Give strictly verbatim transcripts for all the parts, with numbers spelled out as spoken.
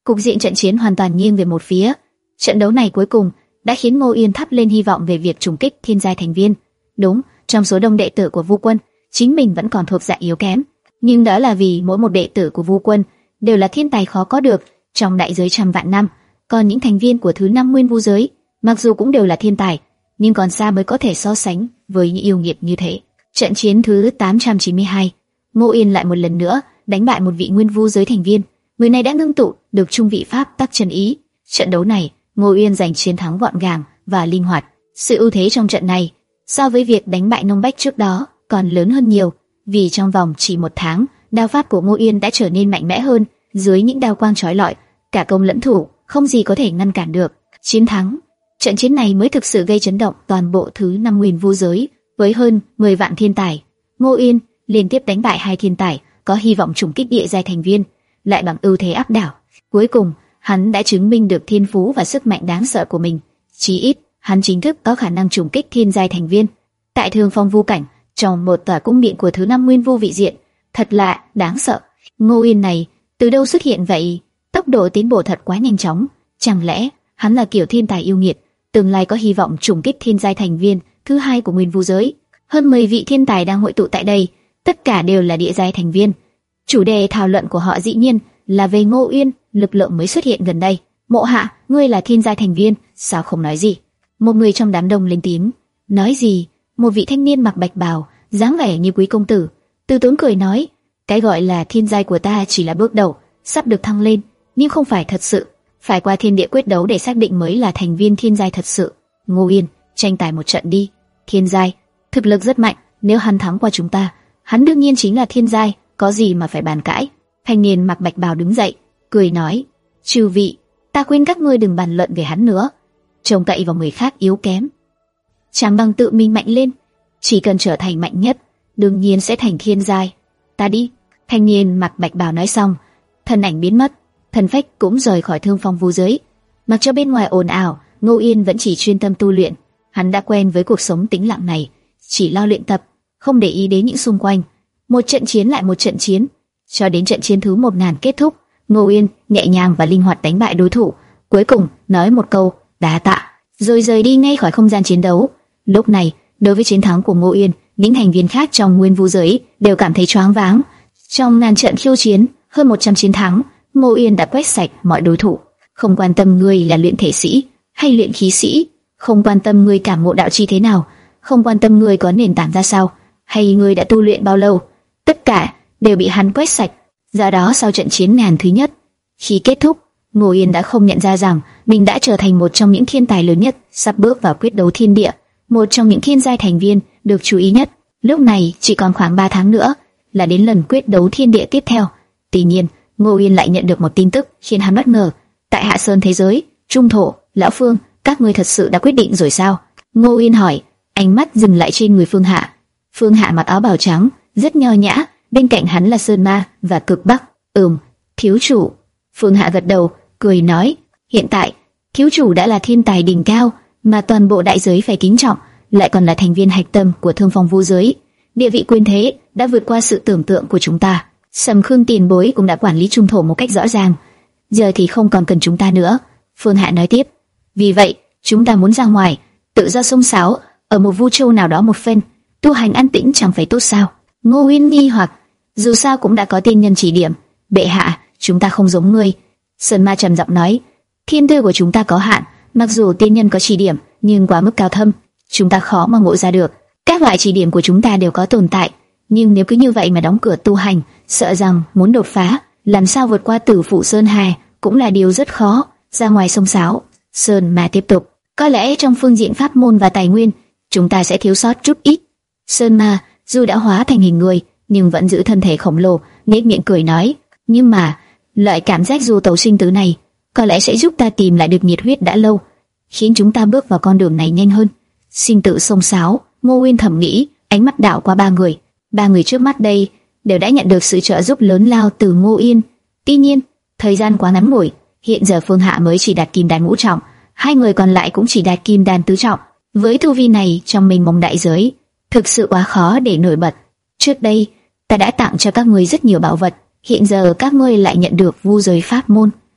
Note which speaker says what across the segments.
Speaker 1: Cục diện trận chiến hoàn toàn nghiêng về một phía. Trận đấu này cuối cùng đã khiến Ngô Yên thắp lên hy vọng về việc trùng kích thiên giai thành viên. Đúng, trong số đông đệ tử của Vu Quân, chính mình vẫn còn thuộc dạng yếu kém, nhưng đó là vì mỗi một đệ tử của Vu Quân đều là thiên tài khó có được trong đại giới trăm vạn năm. Còn những thành viên của thứ năm nguyên vu giới, mặc dù cũng đều là thiên tài, nhưng còn xa mới có thể so sánh với những yêu nghiệt như thế. Trận chiến thứ tám trăm chín mươi hai, Ngô Yên lại một lần nữa đánh bại một vị nguyên vu giới thành viên. Người này đã ngưng tụ được trung vị pháp tắc chân ý. Trận đấu này, Ngô Yên giành chiến thắng gọn gàng và linh hoạt. Sự ưu thế trong trận này so với việc đánh bại Nông Bách trước đó còn lớn hơn nhiều, vì trong vòng chỉ một tháng, đao pháp của Ngô Yên đã trở nên mạnh mẽ hơn. Dưới những đao quang chói lọi, cả công lẫn thủ không gì có thể ngăn cản được. Chiến thắng, trận chiến này mới thực sự gây chấn động toàn bộ thứ năm nguyên vu giới. Với hơn mười vạn thiên tài, Ngô Yên liên tiếp đánh bại hai thiên tài có hy vọng trùng kích địa giai thành viên, lại bằng ưu thế áp đảo. Cuối cùng, hắn đã chứng minh được thiên phú và sức mạnh đáng sợ của mình. Chí ít, hắn chính thức có khả năng trùng kích thiên giai thành viên. Tại Thương Phong Vu cảnh, trong một tòa cung điện của thứ năm nguyên vu vị diện, thật lạ, đáng sợ. Ngô Yên này từ đâu xuất hiện vậy? Tốc độ tiến bộ thật quá nhanh chóng. Chẳng lẽ hắn là kiểu thiên tài yêu nghiệt, tương lai có hy vọng trùng kích thiên giai thành viên thứ hai của nguyên vu giới? Hơn mười vị thiên tài đang hội tụ tại đây, tất cả đều là địa giai thành viên. Chủ đề thảo luận của họ dĩ nhiên là về Ngô Yên, lực lượng mới xuất hiện gần đây. Mộ Hạ, ngươi là thiên giai thành viên, sao không nói gì? Một người trong đám đông lên tiếng. Nói gì? Một vị thanh niên mặc bạch bào, dáng vẻ như quý công tử, từ tốn cười nói, cái gọi là thiên giai của ta chỉ là bước đầu, sắp được thăng lên, nhưng không phải thật sự. Phải qua thiên địa quyết đấu để xác định mới là thành viên thiên giai thật sự. Ngô Yên, tranh tài một trận đi. Thiên giai, thực lực rất mạnh, nếu hắn thắng qua chúng ta, hắn đương nhiên chính là thiên giai, có gì mà phải bàn cãi. Thanh niên mặc bạch bào đứng dậy, cười nói, chư vị, ta khuyên các ngươi đừng bàn luận về hắn nữa, trông cậy vào người khác yếu kém. Chẳng bằng tự mình mạnh lên, chỉ cần trở thành mạnh nhất, đương nhiên sẽ thành thiên giai. Ta đi. Thanh niên mặc bạch bào nói xong, thân ảnh biến mất, thần phách cũng rời khỏi Thương Phong vu giới. Mặc cho bên ngoài ồn ào, Ngô Yên vẫn chỉ chuyên tâm tu luyện. Hắn đã quen với cuộc sống tĩnh lặng này, chỉ lo luyện tập, không để ý đến những xung quanh. Một trận chiến lại một trận chiến, cho đến trận chiến thứ một ngàn kết thúc, Ngô Yên nhẹ nhàng và linh hoạt đánh bại đối thủ, cuối cùng nói một câu đa tạ, rồi rời đi ngay khỏi không gian chiến đấu. Lúc này, đối với chiến thắng của Ngô Yên, những thành viên khác trong nguyên vu giới đều cảm thấy choáng váng. Trong ngàn trận khiêu chiến, hơn một trăm chiến thắng, Ngô Yên đã quét sạch mọi đối thủ. Không quan tâm ngươi là luyện thể sĩ hay luyện khí sĩ, không quan tâm ngươi cảm ngộ đạo chi thế nào, không quan tâm ngươi có nền tảng ra sao, hay ngươi đã tu luyện bao lâu, tất cả đều bị hắn quét sạch. Do đó sau trận chiến ngàn thứ nhất, khi kết thúc, Ngô Yên đã không nhận ra rằng mình đã trở thành một trong những thiên tài lớn nhất, sắp bước vào quyết đấu thiên địa, một trong những thiên giai thành viên được chú ý nhất. Lúc này chỉ còn khoảng ba tháng nữa là đến lần quyết đấu thiên địa tiếp theo. Tuy nhiên, Ngô Yên lại nhận được một tin tức khiến hắn bất ngờ. Tại Hạ Sơn thế giới, Trung Thổ, Lão Phương, các ngươi thật sự đã quyết định rồi sao? Ngô Yên hỏi, ánh mắt dừng lại trên người Phương Hạ. Phương Hạ mặc áo bào trắng, rất nho nhã, bên cạnh hắn là Sơn Ma và Cực Bắc. Ừm, thiếu chủ. Phương Hạ gật đầu, cười nói, hiện tại, thiếu chủ đã là thiên tài đỉnh cao, mà toàn bộ đại giới phải kính trọng, lại còn là thành viên hạch tâm của Thương Phong vu giới. Địa vị quyền thế đã vượt qua sự tưởng tượng của chúng ta. Sầm Khương tiền bối cũng đã quản lý Trung Thổ một cách rõ ràng, giờ thì không còn cần chúng ta nữa. Phương Hạ nói tiếp, vì vậy chúng ta muốn ra ngoài, tự do xông xáo ở một vu châu nào đó một phen, tu hành an tĩnh chẳng phải tốt sao? Ngô Uyên nghi hoặc, dù sao cũng đã có tiên nhân chỉ điểm. Bệ hạ, chúng ta không giống ngươi. Sơn Ma trầm giọng nói, thiên tư của chúng ta có hạn, mặc dù tiên nhân có chỉ điểm, nhưng quá mức cao thâm, chúng ta khó mà ngộ ra được. Các loại chỉ điểm của chúng ta đều có tồn tại, nhưng nếu cứ như vậy mà đóng cửa tu hành, sợ rằng muốn đột phá, làm sao vượt qua Tử Phụ Sơn Hà cũng là điều rất khó. Ra ngoài sông sáo. Sơn Ma tiếp tục, có lẽ trong phương diện pháp môn và tài nguyên, chúng ta sẽ thiếu sót chút ít. Sơn Ma dù đã hóa thành hình người, nhưng vẫn giữ thân thể khổng lồ, nhếch miệng cười nói, nhưng mà loại cảm giác du tẩu sinh tử này có lẽ sẽ giúp ta tìm lại được nhiệt huyết đã lâu, khiến chúng ta bước vào con đường này nhanh hơn. Sinh tử sông sáo, Ngô Uyên thầm nghĩ, ánh mắt đảo qua ba người. Ba người trước mắt đây đều đã nhận được sự trợ giúp lớn lao từ Ngô Uyên. Tuy nhiên, thời gian quá ngắn ngủi, hiện giờ Phương Hạ mới chỉ đạt kim đan ngũ trọng, hai người còn lại cũng chỉ đạt kim đan tứ trọng. Với tu vi này trong mình mông đại giới, thực sự quá khó để nổi bật. Trước đây, ta đã tặng cho các ngươi rất nhiều bảo vật, hiện giờ các ngươi lại nhận được vu giới pháp môn,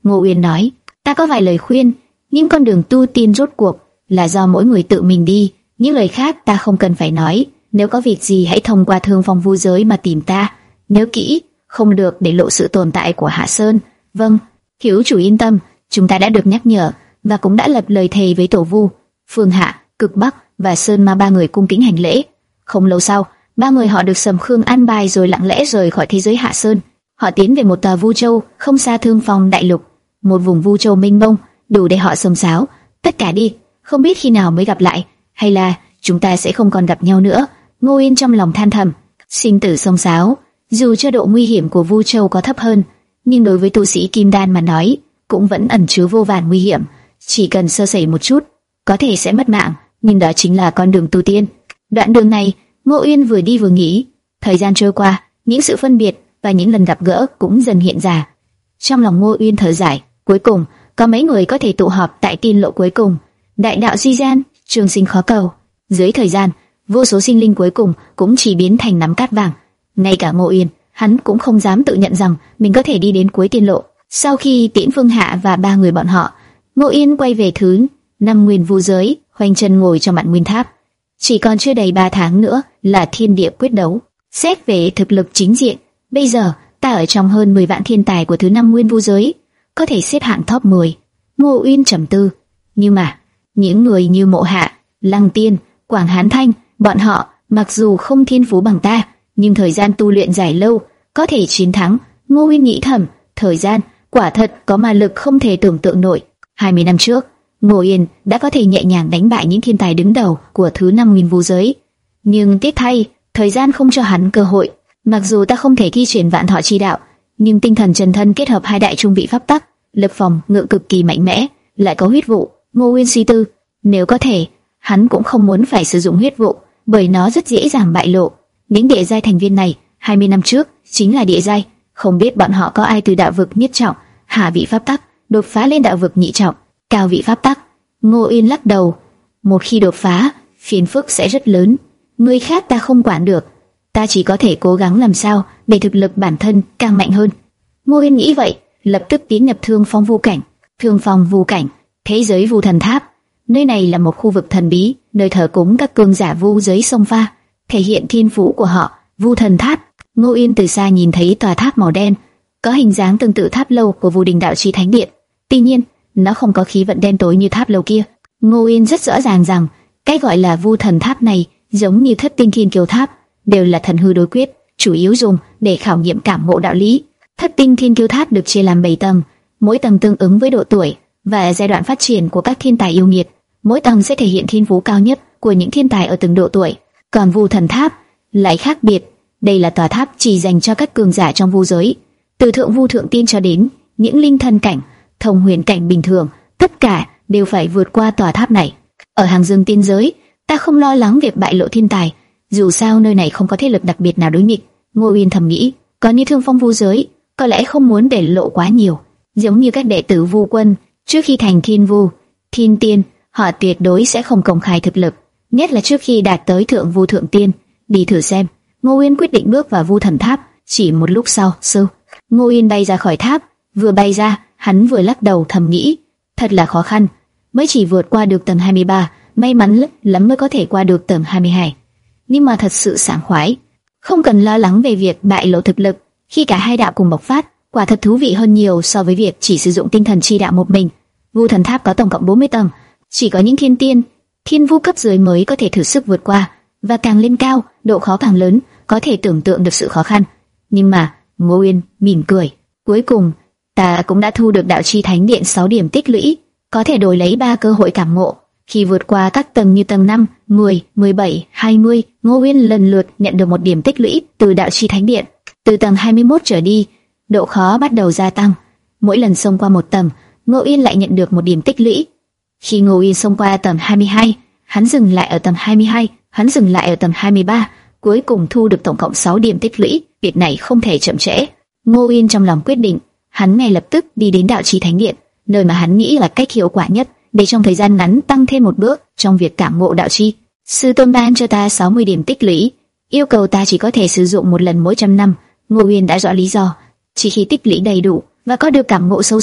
Speaker 1: Ngô Uyên nói, ta có vài lời khuyên, nhưng con đường tu tiên rốt cuộc là do mỗi người tự mình đi, những lời khác ta không cần phải nói. Nếu có việc gì hãy thông qua Thương Phong Vu Giới mà tìm ta, nhớ kỹ, không được để lộ sự tồn tại của Hạ Sơn. Vâng, thiếu chủ yên tâm, chúng ta đã được nhắc nhở và cũng đã lập lời thề với Tổ Vu. Phương Hạ, Cực Bắc và Sơn Ma ba người cung kính hành lễ. Không lâu sau, ba người họ được Sầm Khương an bài rồi lặng lẽ rời khỏi thế giới Hạ Sơn. Họ tiến về một tòa Vu Châu không xa Thương Phong Đại Lục, một vùng Vu Châu mênh mông, đủ để họ xông xáo. Tất cả đi, không biết khi nào mới gặp lại, hay là chúng ta sẽ không còn gặp nhau nữa. Ngô Yên trong lòng than thầm, sinh tử xông xáo, dù cho độ nguy hiểm của Vu Châu có thấp hơn, nhưng đối với tu sĩ Kim Đan mà nói, cũng vẫn ẩn chứa vô vàn nguy hiểm. Chỉ cần sơ sẩy một chút, có thể sẽ mất mạng, nhưng đó chính là con đường tu tiên. Đoạn đường này, Ngô Yên vừa đi vừa nghĩ. Thời gian trôi qua, những sự phân biệt và những lần gặp gỡ cũng dần hiện ra. Trong lòng Ngô Uyên thở dài, cuối cùng có mấy người có thể tụ họp tại tiên lộ cuối cùng. Đại đạo duy gian, trường sinh khó cầu. Dưới thời gian, vô số sinh linh cuối cùng cũng chỉ biến thành nắm cát vàng. Ngay cả Ngô Uyên, hắn cũng không dám tự nhận rằng mình có thể đi đến cuối tiên lộ. Sau khi tiễn Phương Hạ và ba người bọn họ, Ngô Uyên quay về thứ năm Nguyên Vu Giới, khoanh chân ngồi trong Mạn Nguyên Tháp. Chỉ còn chưa đầy ba tháng nữa là thiên địa quyết đấu. Xét về thực lực chính diện, bây giờ ta ở trong hơn mười vạn thiên tài của thứ năm Nguyên Vu Giới, có thể xếp hạng top mười. Ngô Uyên trầm tư. Nhưng mà những người như Mộ Hạ, Lăng Tiên, Quảng Hán Thanh, bọn họ mặc dù không thiên phú bằng ta, nhưng thời gian tu luyện dài lâu, có thể chiến thắng. Ngô Uyên nghĩ thầm, thời gian quả thật có ma lực không thể tưởng tượng nổi. hai mươi năm trước, Ngô Uyên đã có thể nhẹ nhàng đánh bại những thiên tài đứng đầu của thứ năm Nguyên Vu Giới, nhưng tiếc thay, thời gian không cho hắn cơ hội. Mặc dù ta không thể thi triển Vạn Thọ Chi Đạo, nhưng tinh thần chân thân kết hợp hai đại trung vị pháp tắc, lực phòng ngự cực kỳ mạnh mẽ, lại có huyết vụ. Ngô Uyên suy tư, nếu có thể, hắn cũng không muốn phải sử dụng huyết vụ, bởi nó rất dễ dàng bại lộ. Những địa giai thành viên này, hai mươi năm trước chính là địa giai, không biết bọn họ có ai từ đạo vực nhất trọng, hạ vị pháp tắc đột phá lên đạo vực nhị trọng, cao vị pháp tắc. Ngô Uyên lắc đầu, một khi đột phá, phiền phức sẽ rất lớn. Người khác ta không quản được, ta chỉ có thể cố gắng làm sao để thực lực bản thân càng mạnh hơn. Ngô Uyên nghĩ vậy, lập tức tiến nhập Thương Phong Vu Cảnh. Thương Phong Vu Cảnh, thế giới Vu Thần Tháp. Nơi này là một khu vực thần bí, nơi thờ cúng các cường giả vu giới sông pha, thể hiện thiên phú của họ. Vu Thần Tháp. Ngô Uyên từ xa nhìn thấy tòa tháp màu đen, có hình dáng tương tự tháp lâu của Vu Đình Đạo Chi Thánh Điện. Tuy nhiên, nó không có khí vận đen tối như tháp lâu kia. Ngô Uyên rất rõ ràng rằng, cái gọi là Vu Thần Tháp này giống như Thất Tinh Thiên Kiêu Tháp, đều là thần hư đối quyết, chủ yếu dùng để khảo nghiệm cảm ngộ đạo lý. Thất Tinh Thiên Kiêu Tháp được chia làm bảy tầng, mỗi tầng tương ứng với độ tuổi và giai đoạn phát triển của các thiên tài yêu nghiệt. Mỗi tầng sẽ thể hiện thiên phú cao nhất của những thiên tài ở từng độ tuổi. Còn Vu Thần Tháp lại khác biệt, đây là tòa tháp chỉ dành cho các cường giả trong vu giới, từ thượng vu thượng tiên cho đến những linh thân cảnh, thông huyền cảnh bình thường, tất cả đều phải vượt qua tòa tháp này. Ở hàng dương tiên giới, ta không lo lắng việc bại lộ thiên tài, dù sao nơi này không có thế lực đặc biệt nào đối nghịch. Ngô Uyên thầm nghĩ, còn như Thương Phong Vu Giới, có lẽ không muốn để lộ quá nhiều. Giống như các đệ tử Vu Quân, trước khi thành Thiên Vu, Thiên Tiên, họ tuyệt đối sẽ không công khai thực lực, nhất là trước khi đạt tới Thượng Vu Thượng Tiên. Đi thử xem. Ngô Uyên quyết định bước vào Vu Thần Tháp. Chỉ một lúc sau, sư, Ngô Uyên bay ra khỏi tháp. Vừa bay ra, hắn vừa lắc đầu thầm nghĩ, thật là khó khăn, mới chỉ vượt qua được tầng hai mươi ba, may mắn lắm mới có thể qua được tầng hai mươi hai. Nhưng mà thật sự sảng khoái, không cần lo lắng về việc bại lộ thực lực. Khi cả hai đạo cùng bộc phát, quả thật thú vị hơn nhiều so với việc chỉ sử dụng tinh thần chi đạo một mình. Vu Thần Tháp có tổng cộng bốn mươi tầng, chỉ có những thiên tiên, thiên vu cấp dưới mới có thể thử sức vượt qua, và càng lên cao, độ khó càng lớn, có thể tưởng tượng được sự khó khăn. Nhưng mà, Ngô Uyên mỉm cười, cuối cùng ta cũng đã thu được Đạo Chi Thánh Điện sáu điểm tích lũy, có thể đổi lấy ba cơ hội cảm ngộ. Khi vượt qua các tầng như tầng năm, mười, mười bảy, hai mươi, Ngô Uyên lần lượt nhận được một điểm tích lũy từ Đạo Chi Thánh Điện. Từ tầng hai mươi mốt trở đi, độ khó bắt đầu gia tăng. Mỗi lần xông qua một tầng, Ngô Uyên lại nhận được một điểm tích lũy. Khi Ngô Uyên xông qua tầng hai mươi hai, hắn dừng lại ở tầng hai mươi hai, hắn dừng lại ở tầng hai mươi ba, cuối cùng thu được tổng cộng sáu điểm tích lũy. Việc này không thể chậm trễ. Ngô Uyên trong lòng quyết định, hắn ngay lập tức đi đến Đạo Chi Thánh Điện, nơi mà hắn nghĩ là cách hiệu quả nhất để trong thời gian ngắn tăng thêm một bước trong việc cảm ngộ đạo chi. Sư tôn ban cho ta sáu mươi điểm tích lũy, yêu cầu ta chỉ có thể sử dụng một lần mỗi trăm năm. Ngô Uyên đã rõ lý do, chỉ khi tích lũy đầy đủ và có được cảm ngộ sâu sắc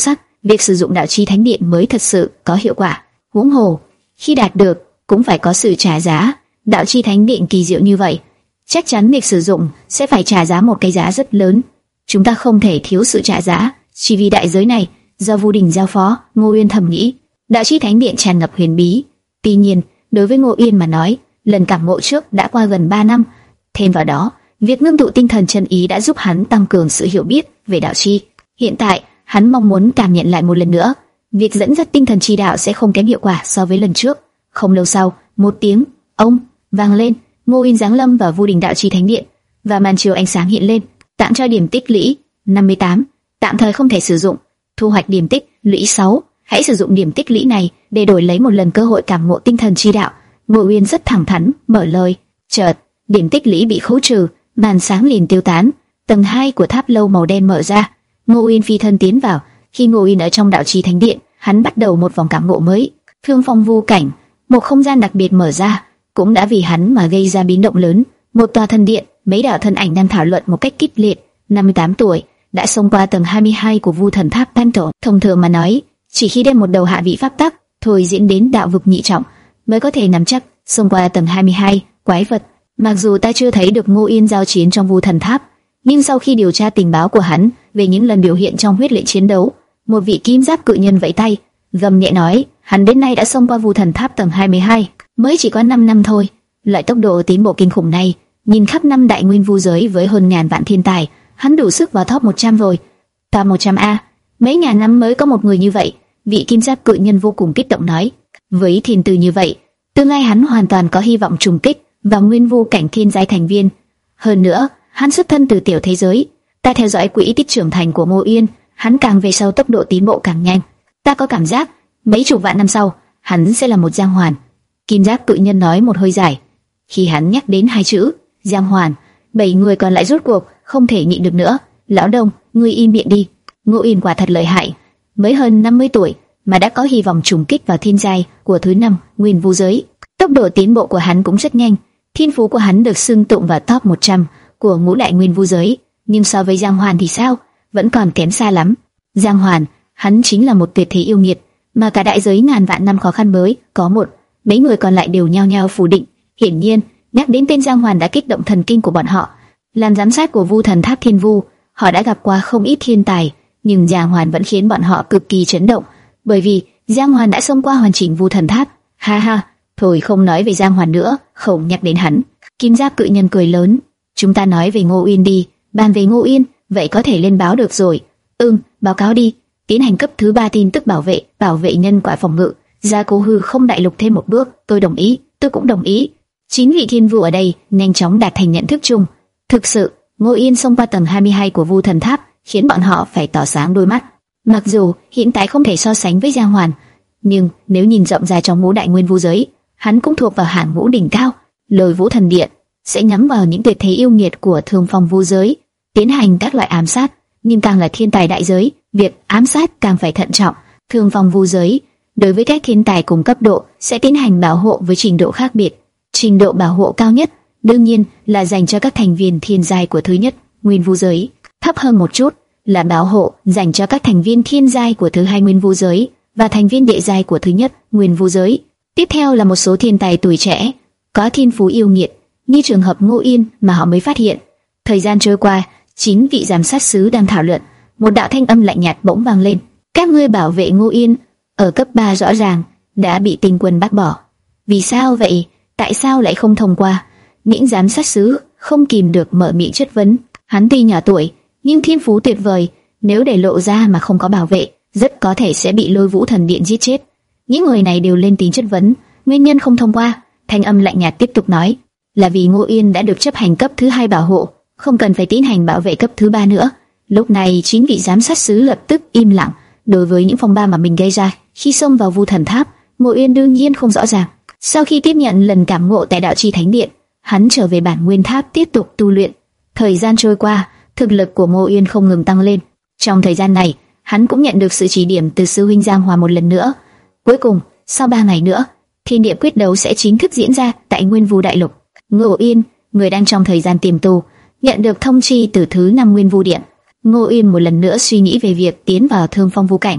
Speaker 1: việc sử dụng đạo chi thánh điện mới thật sự có hiệu quả. Huống hồ, khi đạt được cũng phải có sự trả giá. Đạo chi thánh điện kỳ diệu như vậy, chắc chắn việc sử dụng sẽ phải trả giá một cái giá rất lớn. Chúng ta không thể thiếu sự trả giá, chỉ vì đại giới này do Vu Đình giao phó. Ngô Uyên thầm nghĩ, đạo chi thánh điện tràn ngập huyền bí. Tuy nhiên, đối với Ngô Uyên mà nói, lần cảm ngộ trước đã qua gần ba năm, thêm vào đó, việc ngưng tụ tinh thần chân ý đã giúp hắn tăng cường sự hiểu biết về đạo chi. Hiện tại, hắn mong muốn cảm nhận lại một lần nữa, việc dẫn dắt tinh thần chi đạo sẽ không kém hiệu quả so với lần trước. Không lâu sau, một tiếng ông vang lên, Ngô Uyên giáng lâm vào Vu Đình đạo chi thánh điện, và màn chiếu ánh sáng hiện lên, tặng cho điểm tích lũy năm mươi tám, tạm thời không thể sử dụng. Thu hoạch điểm tích lũy sáu, hãy sử dụng điểm tích lũy này để đổi lấy một lần cơ hội cảm ngộ tinh thần chi đạo. Ngô Uyên rất thẳng thắn mở lời. Chợt, điểm tích lũy bị khấu trừ, màn sáng liền tiêu tán. Tầng hai của tháp lâu màu đen mở ra. Ngô Uyên phi thân tiến vào. Khi Ngô Uyên ở trong đạo chi thánh điện, hắn bắt đầu một vòng cảm ngộ mới. Thương phong vu cảnh, một không gian đặc biệt mở ra, cũng đã vì hắn mà gây ra biến động lớn. Một tòa thần điện, mấy đạo thân ảnh đang thảo luận một cách kịch liệt. năm mươi tám tuổi đã xông qua tầng hai mươi hai của Vu Thần Tháp Panto. Thông thường mà nói, chỉ khi đem một đầu hạ vị pháp tắc thôi diễn đến đạo vực nhị trọng mới có thể nắm chắc xông qua tầng hai mươi hai. Quái vật, mặc dù ta chưa thấy được Ngô Uyên giao chiến trong Vu Thần Tháp, nhưng sau khi điều tra tình báo của hắn về những lần biểu hiện trong huyết lệ chiến đấu, một vị kim giáp cự nhân vẫy tay, gầm nhẹ nói, hắn đến nay đã xông qua Vu Thần Tháp tầng hai mươi hai, mới chỉ có năm năm thôi. Loại tốc độ tiến bộ kinh khủng này, nhìn khắp năm đại nguyên vu giới với hơn ngàn vạn thiên tài, hắn đủ sức vào top một trăm rồi. Top một trăm a, mấy ngàn năm mới có một người như vậy. Vị kim giáp cự nhân vô cùng kích động nói, với thiên tư như vậy, tương lai hắn hoàn toàn có hy vọng trùng kích vào nguyên vu cảnh thiên giai thành viên. Hơn nữa, hắn xuất thân từ tiểu thế giới. Ta theo dõi quỹ tích trưởng thành của Ngô Uyên, hắn càng về sau tốc độ tiến bộ càng nhanh. Ta có cảm giác, mấy chục vạn năm sau, hắn sẽ là một Giang Hoàn. Kim giáp cự nhân nói một hơi dài. Khi hắn nhắc đến hai chữ Giang Hoàn, bảy người còn lại rốt cuộc không thể nhịn được nữa. Lão Đông, ngươi im miệng đi. Ngô Uyên quả thật lợi hại, mới hơn năm mươi tuổi mà đã có hy vọng trùng kích vào thiên giai của thứ năm nguyên vu giới. Tốc độ tiến bộ của hắn cũng rất nhanh. Thiên phú của hắn được xưng tụng vào top một trăm của ngũ đại nguyên vu giới, nhưng so với Giang Hoàn thì sao, vẫn còn kém xa lắm. Giang Hoàn, hắn chính là một tuyệt thế yêu nghiệt, mà cả đại giới ngàn vạn năm khó khăn mới có một. Mấy người còn lại đều nhao nhao phủ định. Hiển nhiên, nhắc đến tên Giang Hoàn đã kích động thần kinh của bọn họ. Làm giám sát của Vu Thần Tháp Thiên Vu, họ đã gặp qua không ít thiên tài, nhưng Giang Hoàn vẫn khiến bọn họ cực kỳ chấn động, bởi vì Giang Hoàn đã xông qua hoàn chỉnh Vu Thần Tháp. Ha ha, thôi không nói về Giang Hoàn nữa, không nhắc đến hắn. Kim giáp cự nhân cười lớn. Chúng ta nói về Ngô Uyên đi. Bàn về Ngô Uyên, vậy có thể lên báo được rồi. Ừm, báo cáo đi. Tiến hành cấp thứ ba tin tức bảo vệ, bảo vệ nhân quả phòng ngự, gia cố hư không đại lục thêm một bước. Tôi đồng ý, tôi cũng đồng ý. Chín vị thiên vu ở đây nhanh chóng đạt thành nhận thức chung. Thực sự, Ngô Uyên xông qua tầng hai mươi hai của Vu Thần Tháp, khiến bọn họ phải tỏ sáng đôi mắt. Mặc dù hiện tại không thể so sánh với Giang Hoàn, nhưng nếu nhìn rộng ra trong ngũ đại nguyên vu giới, hắn cũng thuộc vào hàng ngũ đỉnh cao. Lôi Vũ Thần Điện sẽ nhắm vào những tuyệt thế yêu nghiệt của Thương Phong vu giới, tiến hành các loại ám sát. Nhưng càng là thiên tài đại giới, việc ám sát càng phải thận trọng. Thương Phong vu giới đối với các thiên tài cùng cấp độ sẽ tiến hành bảo hộ với trình độ khác biệt. Trình độ bảo hộ cao nhất đương nhiên là dành cho các thành viên thiên giai của thứ nhất nguyên vu giới, thấp hơn một chút là bảo hộ dành cho các thành viên thiên giai của thứ hai nguyên vu giới và thành viên địa giai của thứ nhất nguyên vu giới. Tiếp theo là một số thiên tài tuổi trẻ có thiên phú yêu nghiệt, như trường hợp Ngô Uyên mà họ mới phát hiện. Thời gian trôi qua, chín vị giám sát sứ đang thảo luận, một đạo thanh âm lạnh nhạt bỗng vang lên: các ngươi bảo vệ Ngô Uyên ở cấp ba rõ ràng đã bị tinh quân bác bỏ. Vì sao vậy? Tại sao lại không thông qua? Những giám sát sứ không kìm được mở miệng chất vấn. Hắn tuy nhỏ tuổi nhưng thiên phú tuyệt vời, nếu để lộ ra mà không có bảo vệ, rất có thể sẽ bị Lôi Vũ Thần Điện giết chết. Những người này đều lên tiếng chất vấn nguyên nhân không thông qua. Thanh âm lạnh nhạt tiếp tục nói: là vì Ngô Uyên đã được chấp hành cấp thứ hai bảo hộ, không cần phải tiến hành bảo vệ cấp thứ ba nữa. Lúc này chín vị giám sát sứ lập tức im lặng. Đối với những phong ba mà mình gây ra khi xông vào Vu Thần Tháp, Ngô Uyên đương nhiên không rõ ràng. Sau khi tiếp nhận lần cảm ngộ tại Đạo Chi Thánh Điện, hắn trở về bản nguyên tháp tiếp tục tu luyện. Thời gian trôi qua, thực lực của Ngô Uyên không ngừng tăng lên. Trong thời gian này, hắn cũng nhận được sự chỉ điểm từ sư huynh Giang Hòa một lần nữa. Cuối cùng, sau ba ngày nữa, thiên địa quyết đấu sẽ chính thức diễn ra tại Nguyên Vu Đại Lục. Ngô Uyên, người đang trong thời gian tiềm tu, nhận được thông chi từ thứ năm Nguyên Vu Điện. Ngô Uyên một lần nữa suy nghĩ về việc tiến vào Thương Phong Vu cảnh.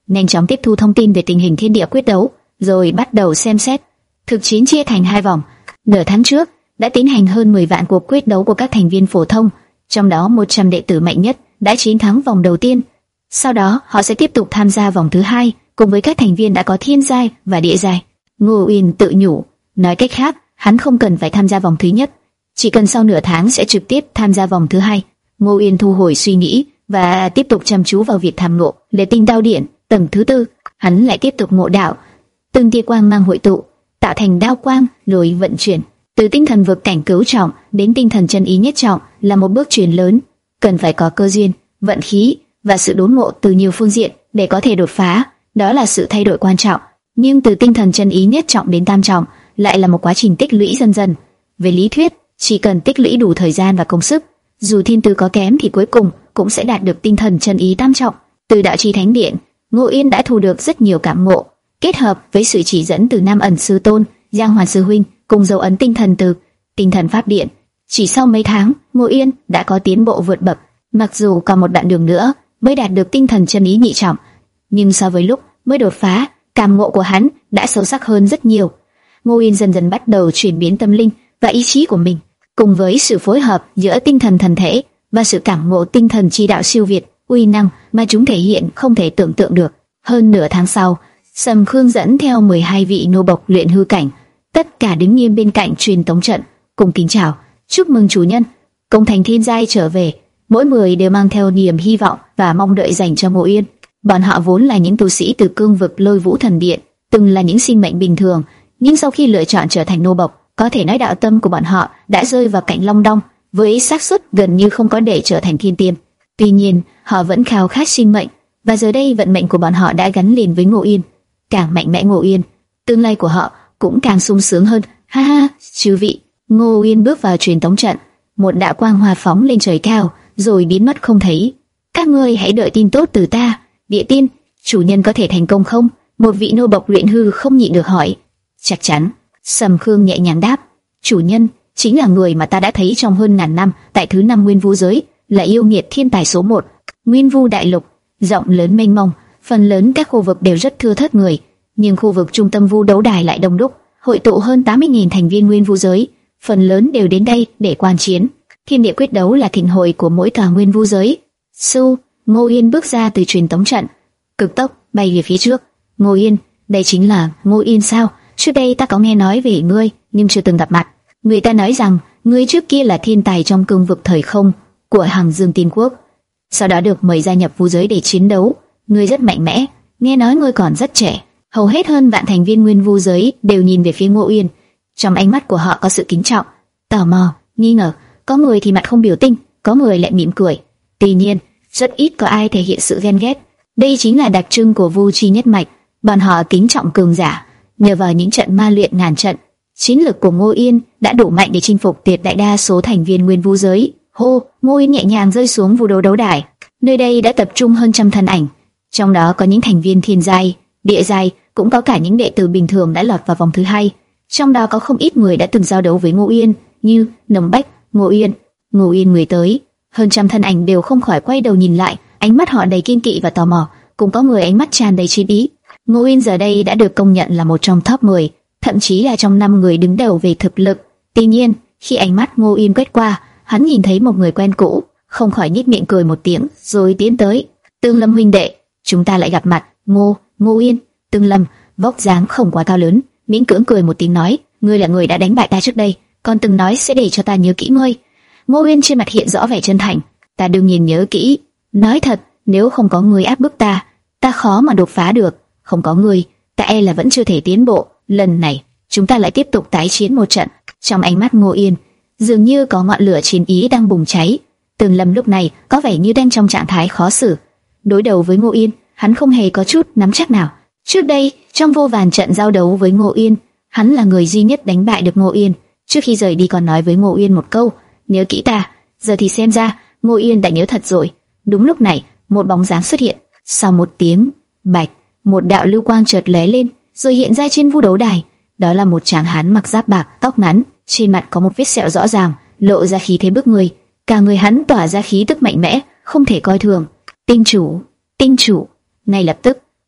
Speaker 1: nhanh chóng tiếp thu thông tin về tình hình thiên địa quyết đấu, rồi bắt đầu xem xét. Thực chiến chia thành hai vòng. Nửa tháng trước đã tiến hành hơn mười vạn cuộc quyết đấu của các thành viên phổ thông, trong đó một trăm đệ tử mạnh nhất đã chiến thắng vòng đầu tiên. Sau đó họ sẽ tiếp tục tham gia vòng thứ hai cùng với các thành viên đã có thiên giai và địa giai. Ngô Uyên tự nhủ, nói cách khác, hắn không cần phải tham gia vòng thứ nhất, chỉ cần sau nửa tháng sẽ trực tiếp tham gia vòng thứ hai. Ngô Uyên thu hồi suy nghĩ và tiếp tục chăm chú vào việc tham ngộ Lệ Tinh Đao Điện tầng thứ tư. Hắn lại tiếp tục ngộ đạo, từng tia quang mang hội tụ, tạo thành đao quang rồi vận chuyển. Từ tinh thần vực cảnh cửu trọng đến tinh thần chân ý nhất trọng là một bước chuyển lớn, cần phải có cơ duyên, vận khí và sự đốn ngộ từ nhiều phương diện để có thể đột phá. Đó là sự thay đổi quan trọng. Nhưng từ tinh thần chân ý nhất trọng đến tam trọng lại là một quá trình tích lũy dần dần. Về lý thuyết, chỉ cần tích lũy đủ thời gian và công sức, dù thiên tư có kém thì cuối cùng cũng sẽ đạt được tinh thần chân ý tam trọng. Từ đạo trì thánh điện, Ngô Yên đã thu được rất nhiều cảm ngộ, kết hợp với sự chỉ dẫn từ Nam Ẩn sư tôn, Giang Hoàn sư huynh cùng dấu ấn tinh thần từ tinh thần pháp điện. Chỉ sau mấy tháng, Ngô Yên đã có tiến bộ vượt bậc. Mặc dù còn một đoạn đường nữa mới đạt được tinh thần chân ý nhị trọng, nhưng so với lúc mới đột phá, cảm ngộ của hắn đã sâu sắc hơn rất nhiều. Ngô Yên dần dần bắt đầu chuyển biến tâm linh và ý chí của mình, cùng với sự phối hợp giữa tinh thần thần thể và sự cảm ngộ tinh thần chi đạo siêu việt, uy năng mà chúng thể hiện không thể tưởng tượng được. Hơn nửa tháng sau, Sầm Khương dẫn theo mười hai vị nô bộc luyện hư cảnh, tất cả đứng nghiêm bên cạnh truyền tống trận, cùng kính chào, chúc mừng chủ nhân công thành thiên giai trở về. Mỗi người đều mang theo niềm hy vọng và mong đợi dành cho Ngô Yên. Bọn họ vốn là những tu sĩ từ cương vực Lôi Vũ Thần Điện, từng là những sinh mệnh bình thường, nhưng sau khi lựa chọn trở thành nô bộc, có thể nói đạo tâm của bọn họ đã rơi vào cảnh long đong, với xác suất gần như không có để trở thành thiên tiên. Tuy nhiên, họ vẫn khao khát sinh mệnh, và giờ đây vận mệnh của bọn họ đã gắn liền với Ngô Yên. Càng mạnh mẽ Ngô Yên, tương lai của họ cũng càng sung sướng hơn. Ha ha, chư vị. Ngô Yên bước vào truyền tống trận, một đạo quang hoa phóng lên trời cao, rồi biến mất không thấy. Các ngươi hãy đợi tin tốt từ ta. Địa tiên, chủ nhân có thể thành công không? Một vị nô bộc luyện hư không nhịn được hỏi. Chắc chắn. Sầm Khương nhẹ nhàng đáp. Chủ nhân chính là người mà ta đã thấy trong hơn ngàn năm tại thứ năm nguyên vu giới, là yêu nghiệt thiên tài số một. Nguyên vu đại lục rộng lớn mênh mông, phần lớn các khu vực đều rất thưa thớt người, nhưng khu vực trung tâm vu đấu đài lại đông đúc, hội tụ hơn tám mươi nghìn thành viên nguyên vu giới, phần lớn đều đến đây để quan chiến. Thiên địa quyết đấu là thịnh hội của mỗi tòa nguyên vu giới. Su, Ngô Yên bước ra từ truyền tống trận, cực tốc bay về phía trước. Ngô Yên, đây chính là Ngô Yên sao? Trước đây ta có nghe nói về ngươi, nhưng chưa từng gặp mặt. Người ta nói rằng ngươi trước kia là thiên tài trong cương vực thời không của Hằng Dương Tiên Quốc, sau đó được mời gia nhập vu giới để chiến đấu. Ngươi rất mạnh mẽ, nghe nói ngươi còn rất trẻ. Hầu hết hơn vạn thành viên nguyên vu giới đều nhìn về phía Ngô Yên, trong ánh mắt của họ có sự kính trọng, tò mò, nghi ngờ. Có người thì mặt không biểu tình, có người lại mỉm cười. Tuy nhiên, rất ít có ai thể hiện sự ghen ghét. Đây chính là đặc trưng của vu chi nhất mạch, bọn họ kính trọng cường giả. Nhờ vào những trận ma luyện ngàn trận, chiến lực của Ngô Yên đã đủ mạnh để chinh phục tuyệt đại đa số thành viên nguyên vu giới. Hô, Ngô Yên nhẹ nhàng rơi xuống vu đấu đấu đài. Nơi đây đã tập trung hơn trăm thân ảnh, trong đó có những thành viên thiên giai, địa giai, cũng có cả những đệ tử bình thường đã lọt vào vòng thứ hai. Trong đó có không ít người đã từng giao đấu với Ngô Yên, như Nồng Bách, Ngô Yên. Ngô Yên người tới, hơn trăm thân ảnh đều không khỏi quay đầu nhìn lại, ánh mắt họ đầy kiên kỵ và tò mò, cũng có người ánh mắt tràn đầy chiến ý. Ngô Yên giờ đây đã được công nhận là một trong top mười, thậm chí là trong năm người đứng đầu về thực lực. Tuy nhiên, khi ánh mắt Ngô Yên quét qua, hắn nhìn thấy một người quen cũ, không khỏi nhếch miệng cười một tiếng, rồi tiến tới. Tương Lâm huynh đệ, chúng ta lại gặp mặt. Ngô, Ngô Yên. Tương Lâm, vóc dáng không quá cao lớn, miễn cưỡng cười một tiếng nói, ngươi là người đã đánh bại ta trước đây, còn từng nói sẽ để cho ta nhớ kỹ ngươi. Ngô Yên trên mặt hiện rõ vẻ chân thành. Ta đương nhiên nhớ kỹ. Nói thật, nếu không có ngươi áp bức ta, ta khó mà đột phá được. Không có ngươi, ta e là vẫn chưa thể tiến bộ. Lần này, chúng ta lại tiếp tục tái chiến một trận. Trong ánh mắt Ngô Yên, dường như có ngọn lửa chiến ý đang bùng cháy. Tương Lâm lúc này có vẻ như đang trong trạng thái khó xử. Đối đầu với Ngô Yên, hắn không hề có chút nắm chắc nào. Trước đây, trong vô vàn trận giao đấu với Ngô Yên, hắn là người duy nhất đánh bại được Ngô Yên. Trước khi rời đi còn nói với Ngô Yên một câu, nhớ kỹ ta. Giờ thì xem ra, Ngô Yên đã nhớ thật rồi. Đúng lúc này, một bóng dáng xuất hiện. Sau một tiếng bạch, một đạo lưu quang chợt lóe lên, rồi hiện ra trên vu đấu đài. Đó là một tráng hán mặc giáp bạc, tóc ngắn, trên mặt có một vết sẹo rõ ràng, lộ ra khí thế bức người. Cả người hắn tỏa ra khí tức mạnh mẽ, không thể coi thường. Tinh chủ, tinh chủ. Ngay lập tức,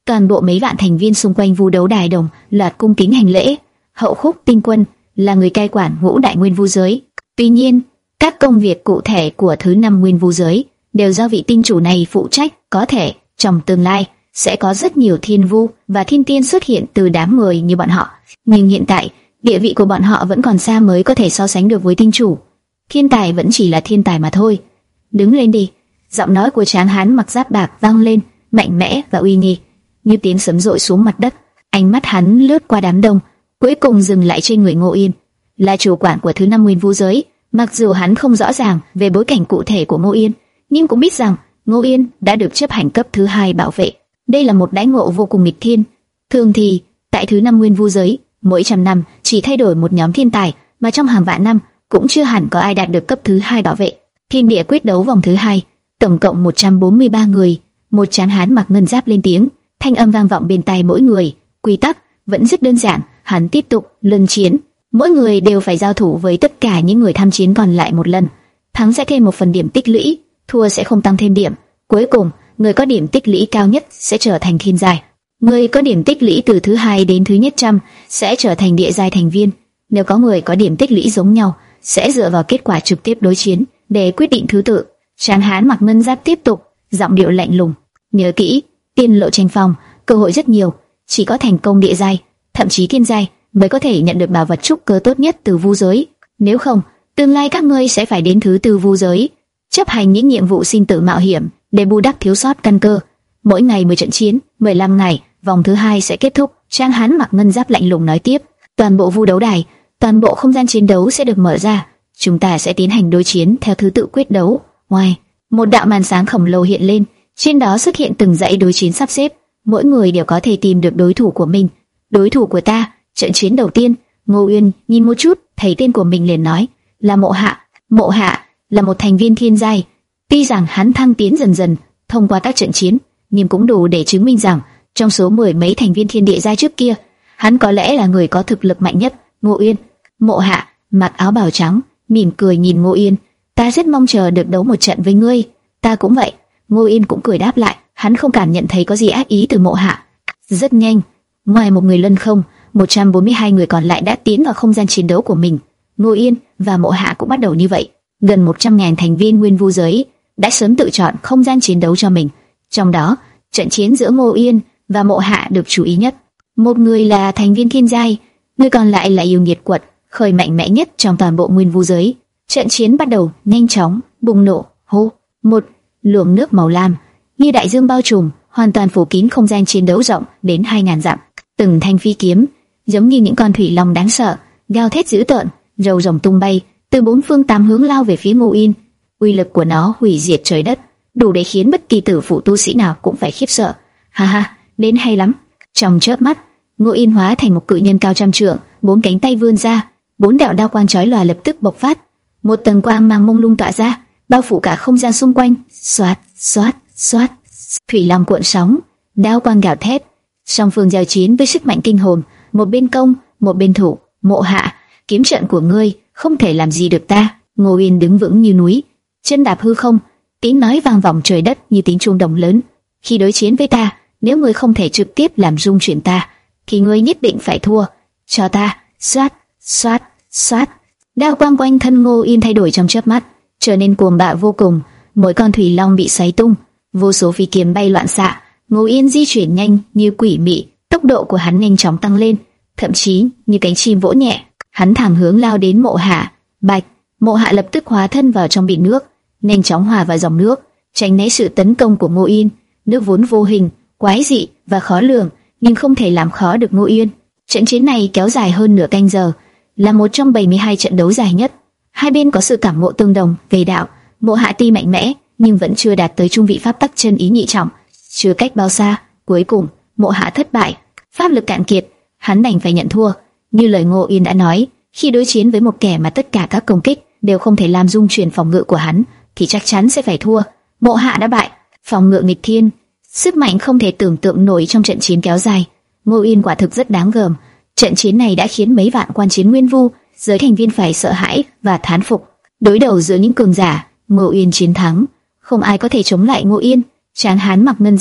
Speaker 1: Toàn bộ mấy vạn thành viên xung quanh vu đấu đài đồng loạt cung kính hành lễ. Hậu Khúc Tinh Quân là người cai quản ngũ đại nguyên vu giới. Tuy nhiên, các công việc cụ thể của thứ năm nguyên vu giới đều do vị tinh chủ này phụ trách. Có thể trong tương lai sẽ có rất nhiều thiên vu và thiên tiên xuất hiện từ đám người như bọn họ, nhưng hiện tại địa vị của bọn họ vẫn còn xa mới có thể so sánh được với tinh chủ. Thiên tài vẫn chỉ là thiên tài mà thôi. Đứng lên đi. Giọng nói của tráng hán mặc giáp bạc vang lên, mạnh mẽ và uy nghi, như tiếng sấm rội xuống mặt đất. Ánh mắt hắn lướt qua đám đông, cuối cùng dừng lại trên người Ngô Yên, là chủ quản của thứ năm nguyên vu giới. Mặc dù hắn không rõ ràng về bối cảnh cụ thể của Ngô Yên, nhưng cũng biết rằng Ngô Yên đã được chấp hành cấp thứ hai bảo vệ. Đây là một đãi ngộ vô cùng nghịch thiên. Thường thì tại thứ năm nguyên vu giới, mỗi trăm năm chỉ thay đổi một nhóm thiên tài, mà trong hàng vạn năm cũng chưa hẳn có ai đạt được cấp thứ hai bảo vệ. Thiên địa quyết đấu vòng thứ hai, tổng cộng một trăm bốn mươi ba người. Một tráng hán mặc ngân giáp lên tiếng, thanh âm vang vọng bên tai mỗi người. Quy tắc vẫn rất đơn giản, hắn tiếp tục luân chiến. Mỗi người đều phải giao thủ với tất cả những người tham chiến còn lại một lần. Thắng sẽ thêm một phần điểm tích lũy, thua sẽ không tăng thêm điểm. Cuối cùng, người có điểm tích lũy cao nhất sẽ trở thành thiên giai. Người có điểm tích lũy từ thứ hai đến thứ nhất trăm sẽ trở thành địa giai thành viên. Nếu có người có điểm tích lũy giống nhau, sẽ dựa vào kết quả trực tiếp đối chiến để quyết định thứ tự. Tráng hán mặc ngân giáp tiếp tục, giọng điệu lạnh lùng. Nhớ kỹ, tiên lộ tranh phong, cơ hội rất nhiều, chỉ có thành công địa giai, thậm chí thiên giai mới có thể nhận được bảo vật trúc cơ tốt nhất từ vu giới. Nếu không, tương lai các ngươi sẽ phải đến thứ tư vu giới, chấp hành những nhiệm vụ sinh tử mạo hiểm để bù đắp thiếu sót căn cơ. Mỗi ngày mười trận chiến, mười lăm ngày, vòng thứ hai sẽ kết thúc. Tráng hán mặc ngân giáp lạnh lùng nói tiếp. Toàn bộ vu đấu đài, toàn bộ không gian chiến đấu sẽ được mở ra. Chúng ta sẽ tiến hành đối chiến theo thứ tự quyết đấu. Ngoài, một đạo màn sáng khổng lồ hiện lên, trên đó xuất hiện từng dãy đối chiến sắp xếp. Mỗi người đều có thể tìm được đối thủ của mình. Đối thủ của ta, trận chiến đầu tiên. Ngô Uyên nhìn một chút, thấy tên của mình liền nói, là Mộ Hạ. Mộ Hạ là một thành viên thiên giai. Tuy rằng hắn thăng tiến dần dần thông qua các trận chiến, nhưng cũng đủ để chứng minh rằng trong số mười mấy thành viên thiên địa giai trước kia, hắn có lẽ là người có thực lực mạnh nhất. Ngô Uyên. Mộ Hạ mặc áo bào trắng, mỉm cười nhìn Ngô Uyên. Ta rất mong chờ được đấu một trận với ngươi. Ta cũng vậy. Ngô Uyên cũng cười đáp lại. Hắn không cảm nhận thấy có gì ác ý từ Mộ Hạ. Rất nhanh, ngoài một người lân không, một trăm bốn mươi hai người còn lại đã tiến vào không gian chiến đấu của mình. Ngô Uyên và Mộ Hạ cũng bắt đầu như vậy. Gần một trăm nghìn thành viên nguyên vu giới đã sớm tự chọn không gian chiến đấu cho mình. Trong đó, trận chiến giữa Ngô Uyên và Mộ Hạ được chú ý nhất. Một người là thành viên thiên giai, người còn lại là yêu nghiệt quật, khởi mạnh mẽ nhất trong toàn bộ nguyên vu giới. Trận chiến bắt đầu nhanh chóng bùng nổ. Hô, một luồng nước màu lam như đại dương bao trùm, hoàn toàn phủ kín không gian chiến đấu rộng đến hai ngàn dặm. Từng thanh phi kiếm giống như những con thủy long đáng sợ, gào thét dữ tợn, râu rồng tung bay, từ bốn phương tám hướng lao về phía Ngô Uyên. Uy lực của nó hủy diệt trời đất, đủ để khiến bất kỳ tử phụ tu sĩ nào cũng phải khiếp sợ. Ha ha, đến hay lắm. Trong chớp mắt, Ngô Uyên hóa thành một cự nhân cao trăm trượng, bốn cánh tay vươn ra, bốn đạo đao quang chói lòa lập tức bộc phát. Một tầng quang mang mông lung tỏa ra, bao phủ cả không gian xung quanh. Xoát, xoát, xoát, thủy long cuộn sóng, đao quang gào thét. Song phương giao chiến với sức mạnh kinh hồn, một bên công, một bên thủ. Mộ Hạ, kiếm trận của ngươi không thể làm gì được ta. Ngô Uyên đứng vững như núi, chân đạp hư không, tiếng nói vang vọng trời đất như tiếng chuông đồng lớn. Khi đối chiến với ta, nếu ngươi không thể trực tiếp làm rung chuyển ta, thì ngươi nhất định phải thua. Cho ta. Xoát, xoát, xoát. Đao quang quanh thân Ngô Uyên thay đổi trong chớp mắt, trở nên cuồng bạo vô cùng. Mỗi con thủy long bị xoáy tung, vô số phi kiếm bay loạn xạ. Ngô Uyên di chuyển nhanh như quỷ mị, tốc độ của hắn nhanh chóng tăng lên, thậm chí như cánh chim vỗ nhẹ. Hắn thẳng hướng lao đến Mộ Hạ. Bạch, Mộ Hạ lập tức hóa thân vào trong biển nước, nhanh chóng hòa vào dòng nước, tránh né sự tấn công của Ngô Uyên. Nước vốn vô hình, quái dị và khó lường, nhưng không thể làm khó được Ngô Uyên. Trận chiến này kéo dài hơn nửa canh giờ, là một trong bảy mươi hai trận đấu dài nhất. Hai bên có sự cảm ngộ tương đồng về đạo. Mộ Hạ tuy mạnh mẽ, nhưng vẫn chưa đạt tới trung vị pháp tắc chân ý nhị trọng. Chưa cách bao xa, cuối cùng Mộ Hạ thất bại, pháp lực cạn kiệt, hắn đành phải nhận thua. Như lời Ngô Uyên đã nói, khi đối chiến với một kẻ mà tất cả các công kích đều không thể làm dung chuyển phòng ngự của hắn, thì chắc chắn sẽ phải thua. Mộ Hạ đã bại, phòng ngự nghịch thiên, sức mạnh không thể tưởng tượng nổi trong trận chiến kéo dài. Ngô Uyên quả thực rất đáng gờm. Trận chiến này đã khiến mấy vạn quan chiến nguyên vu giới thành viên phải sợ hãi và thán phục. Đối đầu giữa những cường giả, Ngô Uyên chiến thắng, không ai có thể chống lại Ngô Uyên. Tráng hán mặc ngân giáp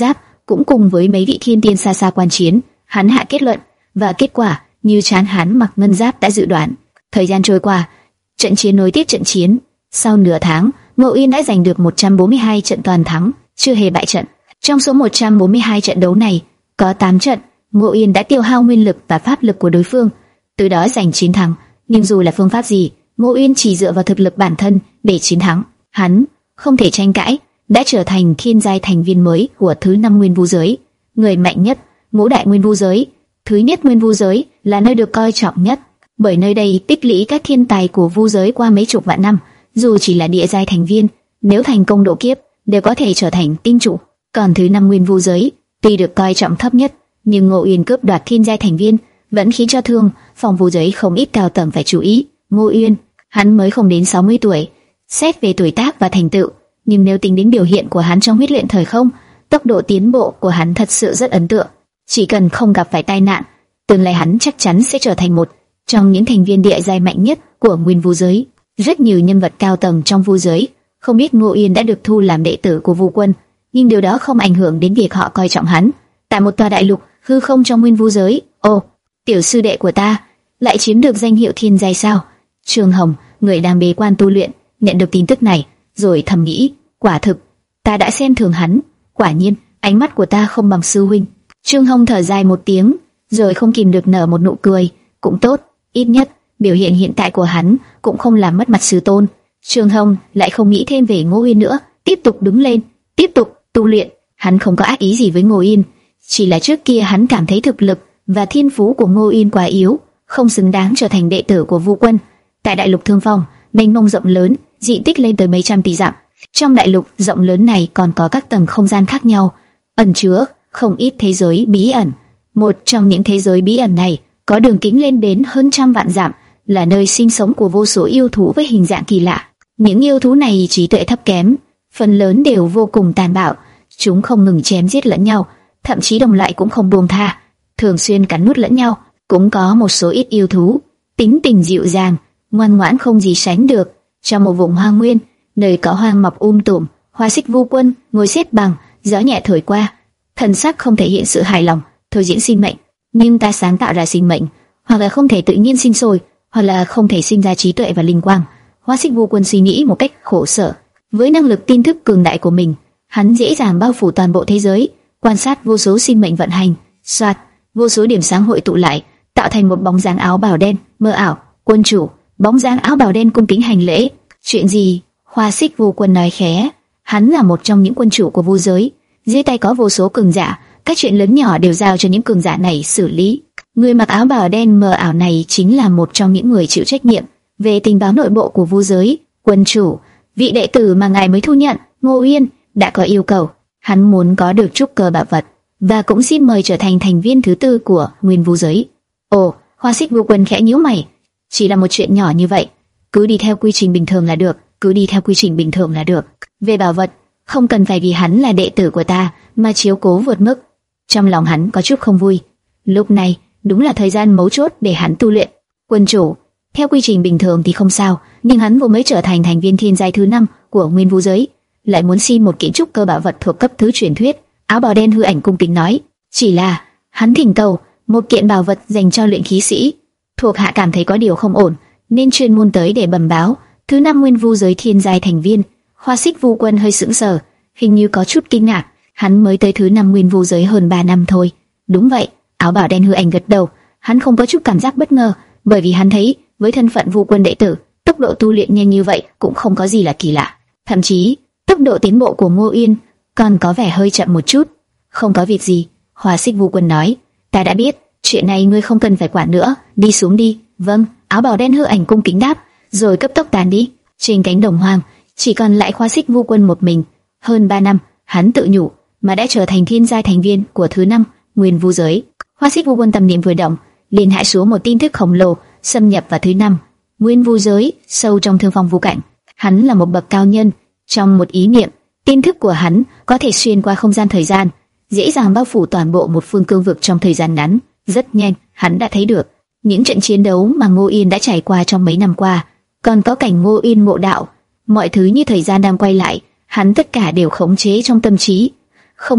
Speaker 1: cũng cùng với mấy vị thiên tiên xa xa quan chiến, hắn hạ kết luận, và kết quả như chán hắn mặc ngân giáp đã dự đoán. Thời gian trôi qua, trận chiến nối tiếp trận chiến. Sau nửa tháng, Ngô Yên đã giành được một trăm bốn mươi hai trận toàn thắng, chưa hề bại trận. Trong số một trăm bốn mươi hai trận đấu này, có tám trận Ngô Yên đã tiêu hao nguyên lực và pháp lực của đối phương, từ đó giành chiến thắng. Nhưng dù là phương pháp gì, Ngô Yên chỉ dựa vào thực lực bản thân để chiến thắng. Hắn không thể tranh cãi, đã trở thành thiên giai thành viên mới của thứ năm nguyên vu giới, người mạnh nhất ngũ đại nguyên vu giới. Thứ nhất nguyên vu giới là nơi được coi trọng nhất, bởi nơi đây tích lũy các thiên tài của vu giới qua mấy chục vạn năm. Dù chỉ là địa giai thành viên, nếu thành công độ kiếp, đều có thể trở thành tinh chủ. Còn thứ năm nguyên vu giới, tuy được coi trọng thấp nhất, nhưng Ngô Uyên cướp đoạt thiên giai thành viên vẫn khiến cho thương phòng vu giới không ít cao tầng phải chú ý. Ngô Uyên, hắn mới không đến sáu mươi tuổi, xét về tuổi tác và thành tựu, nhưng nếu tính đến biểu hiện của hắn trong huyết luyện thời không, tốc độ tiến bộ của hắn thật sự rất ấn tượng. Chỉ cần không gặp phải tai nạn, tương lai hắn chắc chắn sẽ trở thành một trong những thành viên địa giai mạnh nhất của nguyên vu giới. Rất nhiều nhân vật cao tầng trong vu giới không biết Ngô Uyên đã được thu làm đệ tử của Vu Quân, nhưng điều đó không ảnh hưởng đến việc họ coi trọng hắn. Tại một tòa đại lục hư không trong nguyên vu giới, ô, tiểu sư đệ của ta lại chiếm được danh hiệu thiên giai sao? Trương Hồng, người đang bế quan tu luyện, nhận được tin tức này, rồi thầm nghĩ, quả thực, ta đã xem thường hắn. Quả nhiên, ánh mắt của ta không bằng sư huynh. Trương Hồng thở dài một tiếng, rồi không kìm được nở một nụ cười. Cũng tốt, ít nhất biểu hiện hiện tại của hắn cũng không làm mất mặt sư tôn. Trương Hồng lại không nghĩ thêm về Ngô Uyên nữa, tiếp tục đứng lên, tiếp tục tu luyện. Hắn không có ác ý gì với Ngô Uyên, chỉ là trước kia hắn cảm thấy thực lực và thiên phú của Ngô Uyên quá yếu, không xứng đáng trở thành đệ tử của Vu Quân. Tại đại lục Thương Phong, mênh mông rộng lớn, diện tích lên tới mấy trăm tỷ dặm. Trong đại lục rộng lớn này còn có các tầng không gian khác nhau, ẩn chứa không ít thế giới bí ẩn. Một trong những thế giới bí ẩn này có đường kính lên đến hơn trăm vạn dặm, là nơi sinh sống của vô số yêu thú với hình dạng kỳ lạ. Những yêu thú này trí tuệ thấp kém, phần lớn đều vô cùng tàn bạo, chúng không ngừng chém giết lẫn nhau, thậm chí đồng loại cũng không buông tha, thường xuyên cắn nuốt lẫn nhau. Cũng có một số ít yêu thú tính tình dịu dàng, ngoan ngoãn không gì sánh được. Trong một vùng hoang nguyên, nơi có hoang mọc um tùm, Hoa Xích Vu Quân ngồi xếp bằng, gió nhẹ thổi qua, thần sắc không thể hiện sự hài lòng. Thôi diễn sinh mệnh, nhưng ta sáng tạo ra sinh mệnh, hoặc là không thể tự nhiên sinh sôi, hoặc là không thể sinh ra trí tuệ và linh quang. Hoa Xích Vu Quân suy nghĩ một cách khổ sở. Với năng lực tin thức cường đại của mình, hắn dễ dàng bao phủ toàn bộ thế giới, quan sát vô số sinh mệnh vận hành. Soạt, vô số điểm sáng hội tụ lại, tạo thành một bóng dáng áo bào đen mơ ảo. Quân chủ, bóng dáng áo bào đen cung kính hành lễ. Chuyện gì? Hoa Xích Vu Quân nói khẽ. Hắn là một trong những quân chủ của vu giới, dưới tay có vô số cường giả, các chuyện lớn nhỏ đều giao cho những cường giả này xử lý. Người mặc áo bào đen mờ ảo này chính là một trong những người chịu trách nhiệm về tình báo nội bộ của vu giới. Quân chủ, vị đệ tử mà ngài mới thu nhận, Ngô Uyên, đã có yêu cầu, hắn muốn có được trúc cơ bảo vật và cũng xin mời trở thành thành viên thứ tư của nguyên vu giới. Ồ, Hoa Xích Vu Quân khẽ nhíu mày. Chỉ là một chuyện nhỏ như vậy, cứ đi theo quy trình bình thường là được, cứ đi theo quy trình bình thường là được. Về bảo vật, không cần phải vì hắn là đệ tử của ta mà chiếu cố vượt mức. Trong lòng hắn có chút không vui. Lúc này đúng là thời gian mấu chốt để hắn tu luyện. Quân chủ, theo quy trình bình thường thì không sao, nhưng hắn vừa mới trở thành thành viên thiên giai thứ năm của nguyên vu giới, lại muốn xin một kiện trúc cơ bảo vật thuộc cấp thứ truyền thuyết. Áo bào đen hư ảnh cung kính nói, chỉ là hắn thỉnh cầu một kiện bảo vật dành cho luyện khí sĩ. Thuộc hạ cảm thấy có điều không ổn, nên chuyên môn tới để bẩm báo. Thứ năm nguyên vu giới thiên giai thành viên. Hoa Xích Vu Quân hơi sững sờ, hình như có chút kinh ngạc. Hắn mới tới thứ năm nguyên vu giới hơn ba năm thôi. Đúng vậy, áo bào đen hư ảnh gật đầu. Hắn không có chút cảm giác bất ngờ, bởi vì hắn thấy với thân phận Vu Quân đệ tử, tốc độ tu luyện nhanh như vậy cũng không có gì là kỳ lạ. Thậm chí tốc độ tiến bộ của Ngô Uyên còn có vẻ hơi chậm một chút. Không có việc gì, Hoa Xích Vu Quân nói. Ta đã biết, chuyện này ngươi không cần phải quản nữa, đi xuống đi. Vâng, áo bào đen hư ảnh cung kính đáp, rồi cấp tốc tàn đi. Trên cánh đồng hoang, chỉ còn lại Hoa Xích Vu Quân một mình. Hơn ba năm, hắn tự nhủ, mà đã trở thành thiên giai thành viên của thứ năm nguyên vu giới. Hoa Xích Vu Quân tâm niệm vừa động, liền hạ xuống một tin tức khổng lồ, xâm nhập vào thứ năm nguyên vu giới, sâu trong thương phong vu cảnh. Hắn là một bậc cao nhân, trong một ý niệm, tin tức của hắn có thể xuyên qua không gian thời gian, dễ dàng bao phủ toàn bộ một phương cương vực trong thời gian ngắn. Rất nhanh, hắn đã thấy được những trận chiến đấu mà Ngô Yên đã trải qua trong mấy năm qua, còn có cảnh Ngô Yên ngộ đạo, mọi thứ như thời gian đang quay lại, hắn tất cả đều khống chế trong tâm trí. Không ngờ,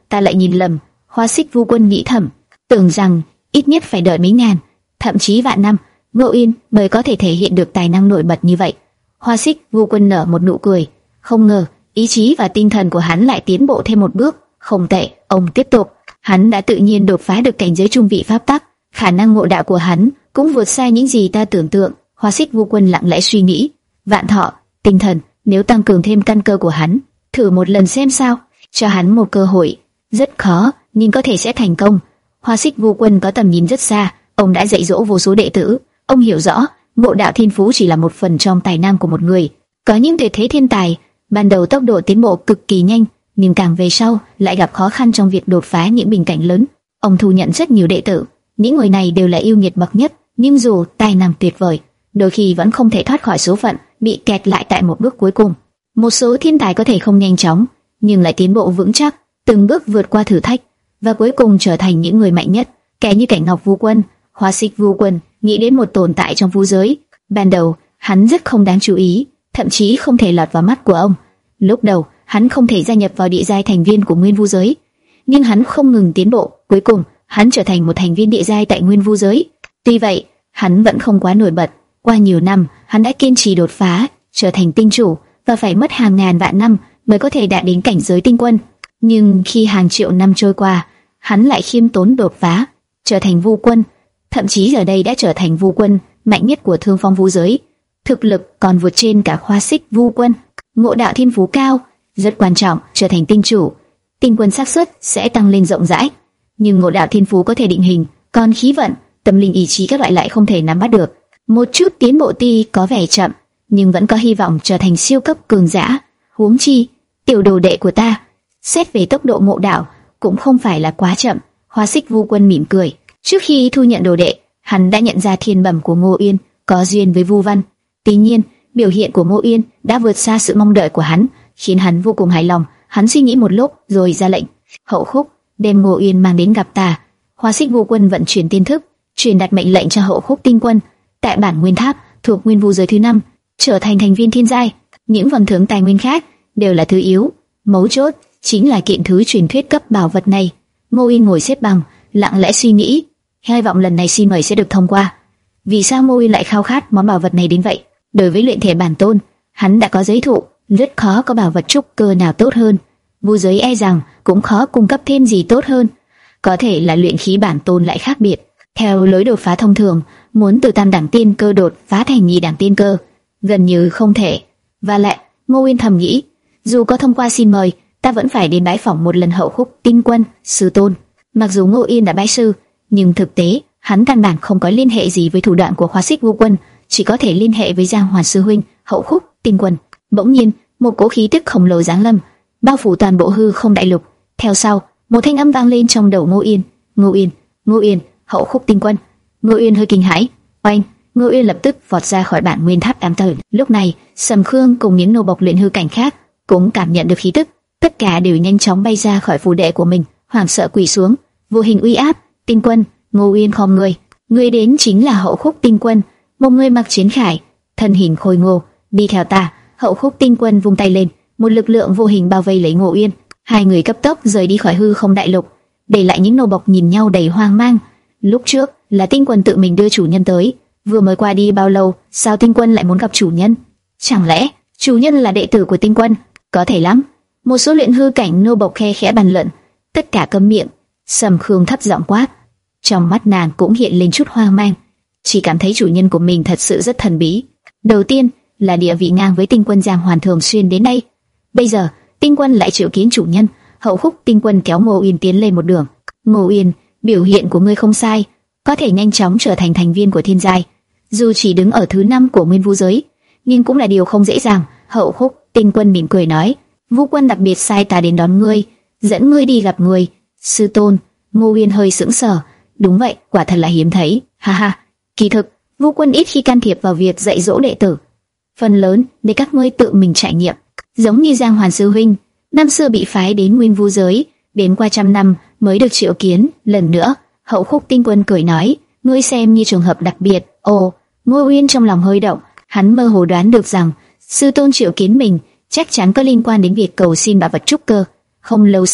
Speaker 1: ta lại nhìn lầm. Hoa Xích Vu Quân nghĩ thầm, tưởng rằng ít nhất phải đợi mấy ngàn, thậm chí vạn năm, Ngô Yên mới có thể thể hiện được tài năng nổi bật như vậy. Hoa Xích Vu Quân nở một nụ cười, không ngờ ý chí và tinh thần của hắn lại tiến bộ thêm một bước. Không tệ, ông tiếp tục. Hắn đã tự nhiên đột phá được cảnh giới trung vị pháp tắc, khả năng ngộ đạo của hắn cũng vượt xa những gì ta tưởng tượng. Hoa Xích Vu Quân lặng lẽ suy nghĩ, vạn thọ, tinh thần, nếu tăng cường thêm căn cơ của hắn, thử một lần xem sao, cho hắn một cơ hội. Rất khó, nhưng có thể sẽ thành công. Hoa Xích Vu Quân có tầm nhìn rất xa, ông đã dạy dỗ vô số đệ tử, ông hiểu rõ, ngộ đạo thiên phú chỉ là một phần trong tài năng của một người. Có những tuyệt thế thiên tài, ban đầu tốc độ tiến bộ cực kỳ nhanh, nhưng càng về sau lại gặp khó khăn trong việc đột phá những bình cảnh lớn. Ông thu nhận rất nhiều đệ tử, những người này đều là yêu nghiệt bậc nhất, nhưng dù tài năng tuyệt vời, đôi khi vẫn không thể thoát khỏi số phận, bị kẹt lại tại một bước cuối cùng. Một số thiên tài có thể không nhanh chóng, nhưng lại tiến bộ vững chắc, từng bước vượt qua thử thách, và cuối cùng trở thành những người mạnh nhất. Kẻ như Cảnh Ngọc Vu Quân, Hoa Xích Vu Quân nghĩ đến một tồn tại trong vu giới. Ban đầu hắn rất không đáng chú ý, thậm chí không thể lọt vào mắt của ông. Lúc đầu hắn không thể gia nhập vào địa giai thành viên của Nguyên Vu giới, nhưng hắn không ngừng tiến bộ, cuối cùng hắn trở thành một thành viên địa giai tại Nguyên Vu giới. Tuy vậy, hắn vẫn không quá nổi bật. Qua nhiều năm, hắn đã kiên trì đột phá, trở thành tinh chủ, và phải mất hàng ngàn vạn năm mới có thể đạt đến cảnh giới tinh quân. Nhưng khi hàng triệu năm trôi qua, hắn lại khiêm tốn đột phá, trở thành Vu Quân, thậm chí giờ đây đã trở thành Vu Quân mạnh nhất của Thương Phong Vu giới. Thực lực còn vượt trên cả Hoa Xích Vu Quân. Ngộ đạo thiên phú cao rất quan trọng, trở thành tinh chủ, tinh quân xác suất sẽ tăng lên rộng rãi. Nhưng ngộ đạo thiên phú có thể định hình, còn khí vận, tâm linh, ý chí các loại lại không thể nắm bắt được. Một chút tiến bộ tuy có vẻ chậm, nhưng vẫn có hy vọng trở thành siêu cấp cường giả. Huống chi, tiểu đồ đệ của ta, xét về tốc độ ngộ đạo cũng không phải là quá chậm. Hoa Xích Vu Quân mỉm cười. Trước khi thu nhận đồ đệ, hắn đã nhận ra thiên bẩm của Ngô Yên có duyên với Vu Văn. Tuy nhiên, biểu hiện của Ngô Yên đã vượt xa sự mong đợi của hắn, khiến hắn vô cùng hài lòng. Hắn suy nghĩ một lúc rồi ra lệnh: Hậu Khúc, đem Ngô Yên mang đến gặp ta. Hoa Xích Vu Quân vận chuyển tiên thức, truyền đạt mệnh lệnh cho Hậu Khúc tinh quân tại bản Nguyên Tháp thuộc Nguyên Vu giới thứ năm, trở thành thành viên thiên giai. Những phần thưởng tài nguyên khác đều là thứ yếu, mấu chốt chính là kiện thứ truyền thuyết cấp bảo vật này. Ngô Yên ngồi xếp bằng, lặng lẽ suy nghĩ. Hy vọng lần này xin mời sẽ được thông qua. Vì sao Ngô Yên lại khao khát món bảo vật này đến vậy? Đối với luyện thể bản tôn, hắn đã có giới thụ, rất khó có bảo vật trúc cơ nào tốt hơn. Vu giới e rằng cũng khó cung cấp thêm gì tốt hơn. Có thể là luyện khí bản tôn lại khác biệt. Theo lối đột phá thông thường, muốn từ tam đẳng tiên cơ đột phá thành nhị đẳng tiên cơ gần như không thể. Và lại, Ngô Yên thầm nghĩ, dù có thông qua xin mời, ta vẫn phải đến bái phỏng một lần Hậu Khúc tinh quân sư tôn. Mặc dù Ngô Yên đã bái sư, nhưng thực tế hắn căn bản không có liên hệ gì với thủ đoạn của Hoa Xích Vu Quân, chỉ có thể liên hệ với Giang Hoàn sư huynh. Hậu Khúc tinh quân. Bỗng nhiên, một cỗ khí tức khổng lồ giáng lâm, bao phủ toàn bộ hư không đại lục. Theo sau, một thanh âm vang lên trong đầu Ngô Yên: Ngô Yên, Ngô Yên, Hậu Khúc tinh quân. Ngô Yên hơi kinh hãi. Oanh! Ngô Yên lập tức vọt ra khỏi bản Nguyên Tháp đám tởn. Lúc này, Sầm Khương cùng những nô bộc luyện hư cảnh khác cũng cảm nhận được khí tức, tất cả đều nhanh chóng bay ra khỏi phù đệ của mình, hoảng sợ quỳ xuống. Vô hình uy áp, tinh quân. Ngô Yên khom người. Người đến chính là Hậu Khúc tinh quân, một người mặc chiến khải, thân hình khôi ngô. Đi theo ta. Hậu Khúc tinh quân vung tay lên, một lực lượng vô hình bao vây lấy Ngô Yên. Hai người cấp tốc rời đi khỏi hư không đại lục, để lại những nô bộc nhìn nhau đầy hoang mang. Lúc trước là tinh quân tự mình đưa chủ nhân tới, vừa mới qua đi bao lâu, sao tinh quân lại muốn gặp chủ nhân? Chẳng lẽ chủ nhân là đệ tử của tinh quân? Có thể lắm. Một số luyện hư cảnh nô bộc khe khẽ bàn luận. Tất cả câm miệng. Sầm Khương thấp giọng quát. Trong mắt nàng cũng hiện lên chút hoang mang, chỉ cảm thấy chủ nhân của mình thật sự rất thần bí. Đầu tiên là địa vị ngang với tinh quân Giang Hoàn thường xuyên đến đây, bây giờ tinh quân lại triệu kiến chủ nhân. Hậu Khúc tinh quân kéo Ngô Yên tiến lên một đường. Ngô Yên, biểu hiện của ngươi không sai, có thể nhanh chóng trở thành thành viên của thiên giai. Dù chỉ đứng ở thứ năm của Nguyên Vu giới, nhưng cũng là điều không dễ dàng. Hậu Khúc tinh quân mỉm cười nói: Vu quân đặc biệt sai ta đến đón ngươi, dẫn ngươi đi gặp ngươi. Sư tôn. Ngô Yên hơi sững sờ. Đúng vậy, quả thật là hiếm thấy. Ha ha. Kỳ thực, Vu quân ít khi can thiệp vào việc dạy dỗ đệ tử, phần lớn để các ngươi tự mình trải nghiệm. Giống như Giang Hoàn sư huynh, năm xưa bị phái đến Nguyên Vu giới, đến qua trăm năm mới được triệu kiến lần nữa. Hậu Khúc tinh quân cười nói: ngươi xem như trường hợp đặc biệt. Ồ. Ngô Yên trong lòng hơi động, hắn mơ hồ đoán được rằng sư tôn triệu kiến mình chắc chắn có liên quan đến việc cầu xin bảo vật trúc cơ. Không lâu sau,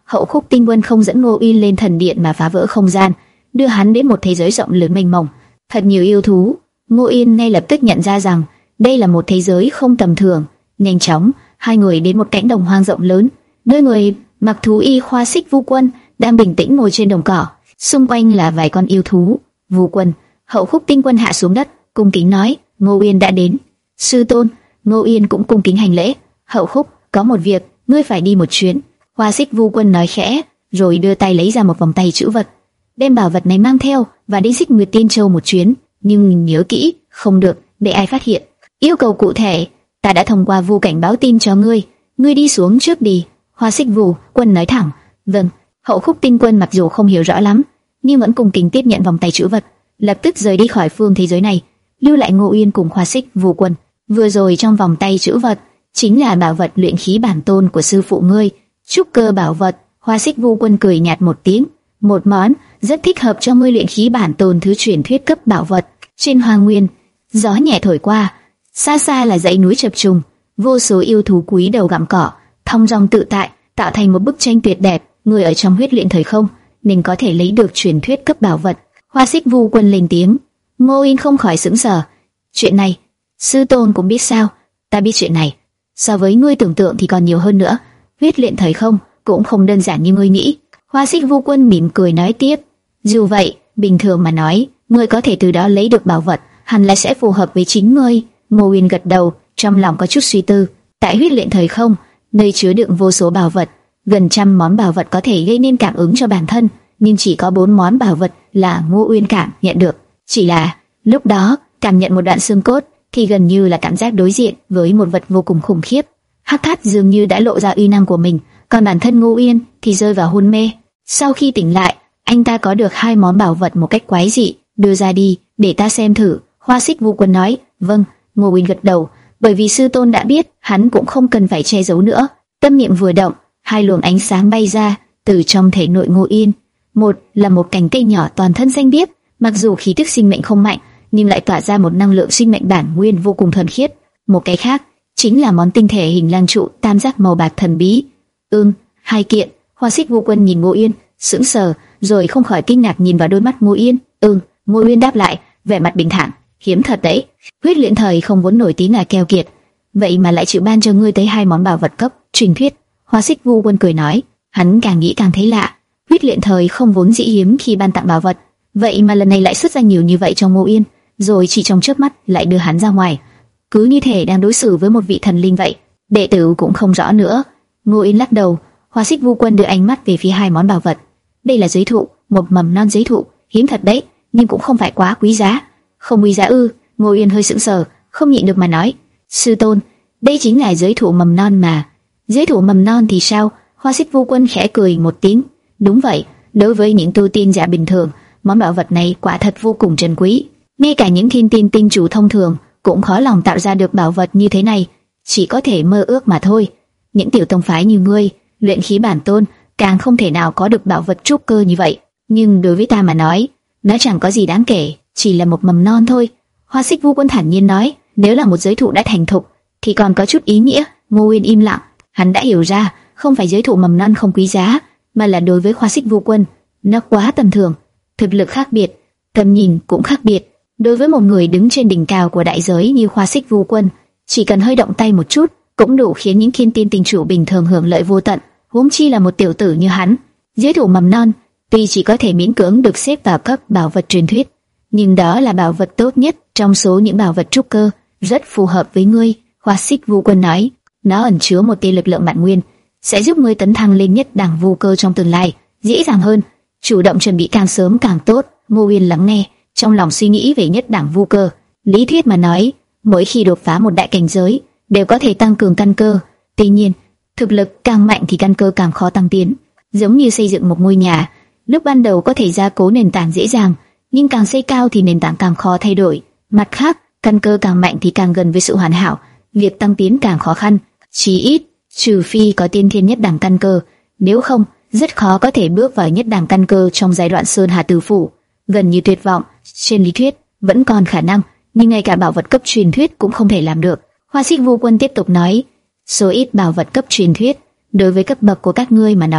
Speaker 1: Hậu Khúc Tinh Quân không dẫn Ngô Uyên lên thần điện mà phá vỡ không gian, đưa hắn đến một thế giới rộng lớn mênh mông, thật nhiều yêu thú. Ngô Uyên ngay lập tức nhận ra rằng đây là một thế giới không tầm thường. Nhanh chóng, hai người đến một cánh đồng hoang rộng lớn, nơi người mặc thú y Khoa Xích Vu Quân đang bình tĩnh ngồi trên đồng cỏ, xung quanh là vài con yêu thú. Vu Quân, Hậu Khúc Tinh Quân hạ xuống đất, cung kính nói: Ngô Uyên đã đến. Sư tôn. Ngô Uyên cũng cung kính hành lễ. Hậu Khúc, có một việc, ngươi phải đi một chuyến. Khoa Xích Vu Quân nói khẽ, rồi đưa tay lấy ra một vòng tay trữ vật, đem bảo vật này mang theo và đi Xích Nguyệt Tiên Châu một chuyến. Nhưng nhớ kỹ, không được để ai phát hiện. Yêu cầu cụ thể, ta đã thông qua Vu Cảnh báo tin cho ngươi. Ngươi đi xuống trước đi. Khoa Xích Vu Quân nói thẳng. Vâng. Hậu Khúc Tinh Quân mặc dù không hiểu rõ lắm, nhưng vẫn cung kính tiếp nhận vòng tay trữ vật, lập tức rời đi khỏi phương thế giới này, lưu lại Ngô Uyên cùng Khoa Xích Vu Quân. Vừa rồi trong vòng tay trữ vật chính là bảo vật luyện khí bản tôn của sư phụ ngươi, trúc cơ bảo vật. Khoa Xích Vu Quân cười nhạt một tiếng, một món rất thích hợp cho ngươi luyện khí bản tôn thứ truyền thuyết cấp bảo vật. Trên Hoang Nguyên, gió nhẹ thổi qua, xa xa là dãy núi chập trùng, vô số yêu thú cúi đầu gặm cỏ, thong dong tự tại, tạo thành một bức tranh tuyệt đẹp. Người ở trong huyết luyện thời không nên có thể lấy được truyền thuyết cấp bảo vật. Khoa Xích Vu Quân lên tiếng. Ngô Uyên không khỏi sững sờ. Chuyện này, sư tôn cũng biết sao? Ta biết chuyện này. So với ngươi tưởng tượng thì còn nhiều hơn nữa. Huyết luyện thời không cũng không đơn giản như ngươi nghĩ. Khoa Xích Vu Quân mỉm cười nói tiếp. Dù vậy, bình thường mà nói, ngươi có thể từ đó lấy được bảo vật, hẳn là sẽ phù hợp với chính ngươi. Ngô Uyên gật đầu, trong lòng có chút suy tư. Tại huyết luyện thời không, nơi chứa đựng vô số bảo vật, gần trăm món bảo vật có thể gây nên cảm ứng cho bản thân, nhưng chỉ có bốn món bảo vật là Ngô Uyên cảm nhận được. Chỉ là lúc đó cảm nhận một đoạn xương cốt thì gần như là cảm giác đối diện với một vật vô cùng khủng khiếp. Hắc Thát dường như đã lộ ra uy năng của mình, còn bản thân Ngô Uyên thì rơi vào hôn mê. Sau khi tỉnh lại, anh ta có được hai món bảo vật một cách quái dị. Đưa ra đi để ta xem thử. Khoa Xích Vu Quân nói. Vâng. Ngô Uyên gật đầu, bởi vì sư tôn đã biết, hắn cũng không cần phải che giấu nữa. Tâm niệm vừa động, hai luồng ánh sáng bay ra từ trong thể nội Ngô Uyên. Một là một cành cây nhỏ toàn thân xanh biếc, mặc dù khí tức sinh mệnh không mạnh, nhưng lại tỏa ra một năng lượng sinh mệnh bản nguyên vô cùng thuần khiết. Một cái khác chính là món tinh thể hình lang trụ tam giác màu bạc thần bí. Ừm, hai kiện. Khoa Xích Vu Quân nhìn Ngô Uyên, sững sờ, rồi không khỏi kinh ngạc nhìn vào đôi mắt Ngô Uyên. Ừm, Ngô Uyên đáp lại, vẻ mặt bình thản. Hiếm thật đấy. Huyết luyện thời không vốn nổi tiếng là keo kiệt, vậy mà lại chịu ban cho ngươi tới hai món bảo vật cấp truyền thuyết. Khoa Xích Vu Quân cười nói. Hắn càng nghĩ càng thấy lạ. Huyết luyện thời không vốn dĩ hiếm khi ban tặng bảo vật, vậy mà lần này lại xuất ra nhiều như vậy cho Ngô Uyên, rồi chỉ trong chớp mắt lại đưa hắn ra ngoài, cứ như thể đang đối xử với một vị thần linh vậy. Đệ tử cũng không rõ nữa. Ngô Uyên lắc đầu. Khoa Xích Vu Quân đưa ánh mắt về phía hai món bảo vật. Đây là giấy thụ, một mầm non giấy thụ, hiếm thật đấy, nhưng cũng không phải quá quý giá. Không quý giá ư? Ngô Uyên hơi sững sờ, không nhịn được mà nói. Sư tôn, đây chính là giấy thụ mầm non mà. Giấy thụ mầm non thì sao? Khoa Xích Vu Quân khẽ cười một tiếng. Đúng vậy, đối với những tu tiên giả bình thường, món bảo vật này quả thật vô cùng trân quý. Ngay cả những thiên tiên tinh chủ thông thường cũng khó lòng tạo ra được bảo vật như thế này, chỉ có thể mơ ước mà thôi. Những tiểu tông phái như ngươi, luyện khí bản tôn, càng không thể nào có được bảo vật trúc cơ như vậy. Nhưng đối với ta mà nói, nó chẳng có gì đáng kể, chỉ là một mầm non thôi. Hoa Xích Vu Quân thản nhiên nói. Nếu là một giới thụ đã thành thục, thì còn có chút ý nghĩa. Ngô Uyên im lặng, hắn đã hiểu ra, không phải giới thụ mầm non không quý giá, mà là đối với Hoa Xích Vu Quân, nó quá tầm thường. Thực lực khác biệt, tầm nhìn cũng khác biệt. Đối với một người đứng trên đỉnh cao của đại giới như Hoa Xích Vu Quân, chỉ cần hơi động tay một chút, cũng đủ khiến những thiên tiên tinh chủ bình thường hưởng lợi vô tận. Huống chi là một tiểu tử như hắn. Giới thụ mầm non tuy chỉ có thể miễn cưỡng được xếp vào cấp bảo vật truyền thuyết, nhưng đó là bảo vật tốt nhất trong số những bảo vật trúc cơ, rất phù hợp với ngươi. Hoa Xích Vu Quân nói, nó ẩn chứa một tia lực lượng bản nguyên, sẽ giúp ngươi tấn thăng lên nhất đẳng vu cơ trong tương lai dễ dàng hơn. Chủ động chuẩn bị càng sớm càng tốt. Ngô Uyên lắng nghe, trong lòng suy nghĩ về nhất đẳng vu cơ. Lý thuyết mà nói, mỗi khi đột phá một đại cảnh giới đều có thể tăng cường căn cơ. Tuy nhiên, thực lực càng mạnh thì căn cơ càng khó tăng tiến. Giống như xây dựng một ngôi nhà, lúc ban đầu có thể gia cố nền tảng dễ dàng, nhưng càng xây cao thì nền tảng càng khó thay đổi. Mặt khác, căn cơ càng mạnh thì càng gần với sự hoàn hảo, việc tăng tiến càng khó khăn. Chí ít, trừ phi có tiên thiên nhất đẳng căn cơ, nếu không, rất khó có thể bước vào nhất đẳng căn cơ trong giai đoạn Sơn Hà Tử Phủ. Gần như tuyệt vọng. Trên lý thuyết vẫn còn khả năng, nhưng ngay cả bảo vật cấp truyền thuyết cũng không thể làm được. Hoa Xích Vu Quân tiếp tục nói, số ít bảo vật cấp truyền thuyết đối với cấp bậc của các ngươi mà nói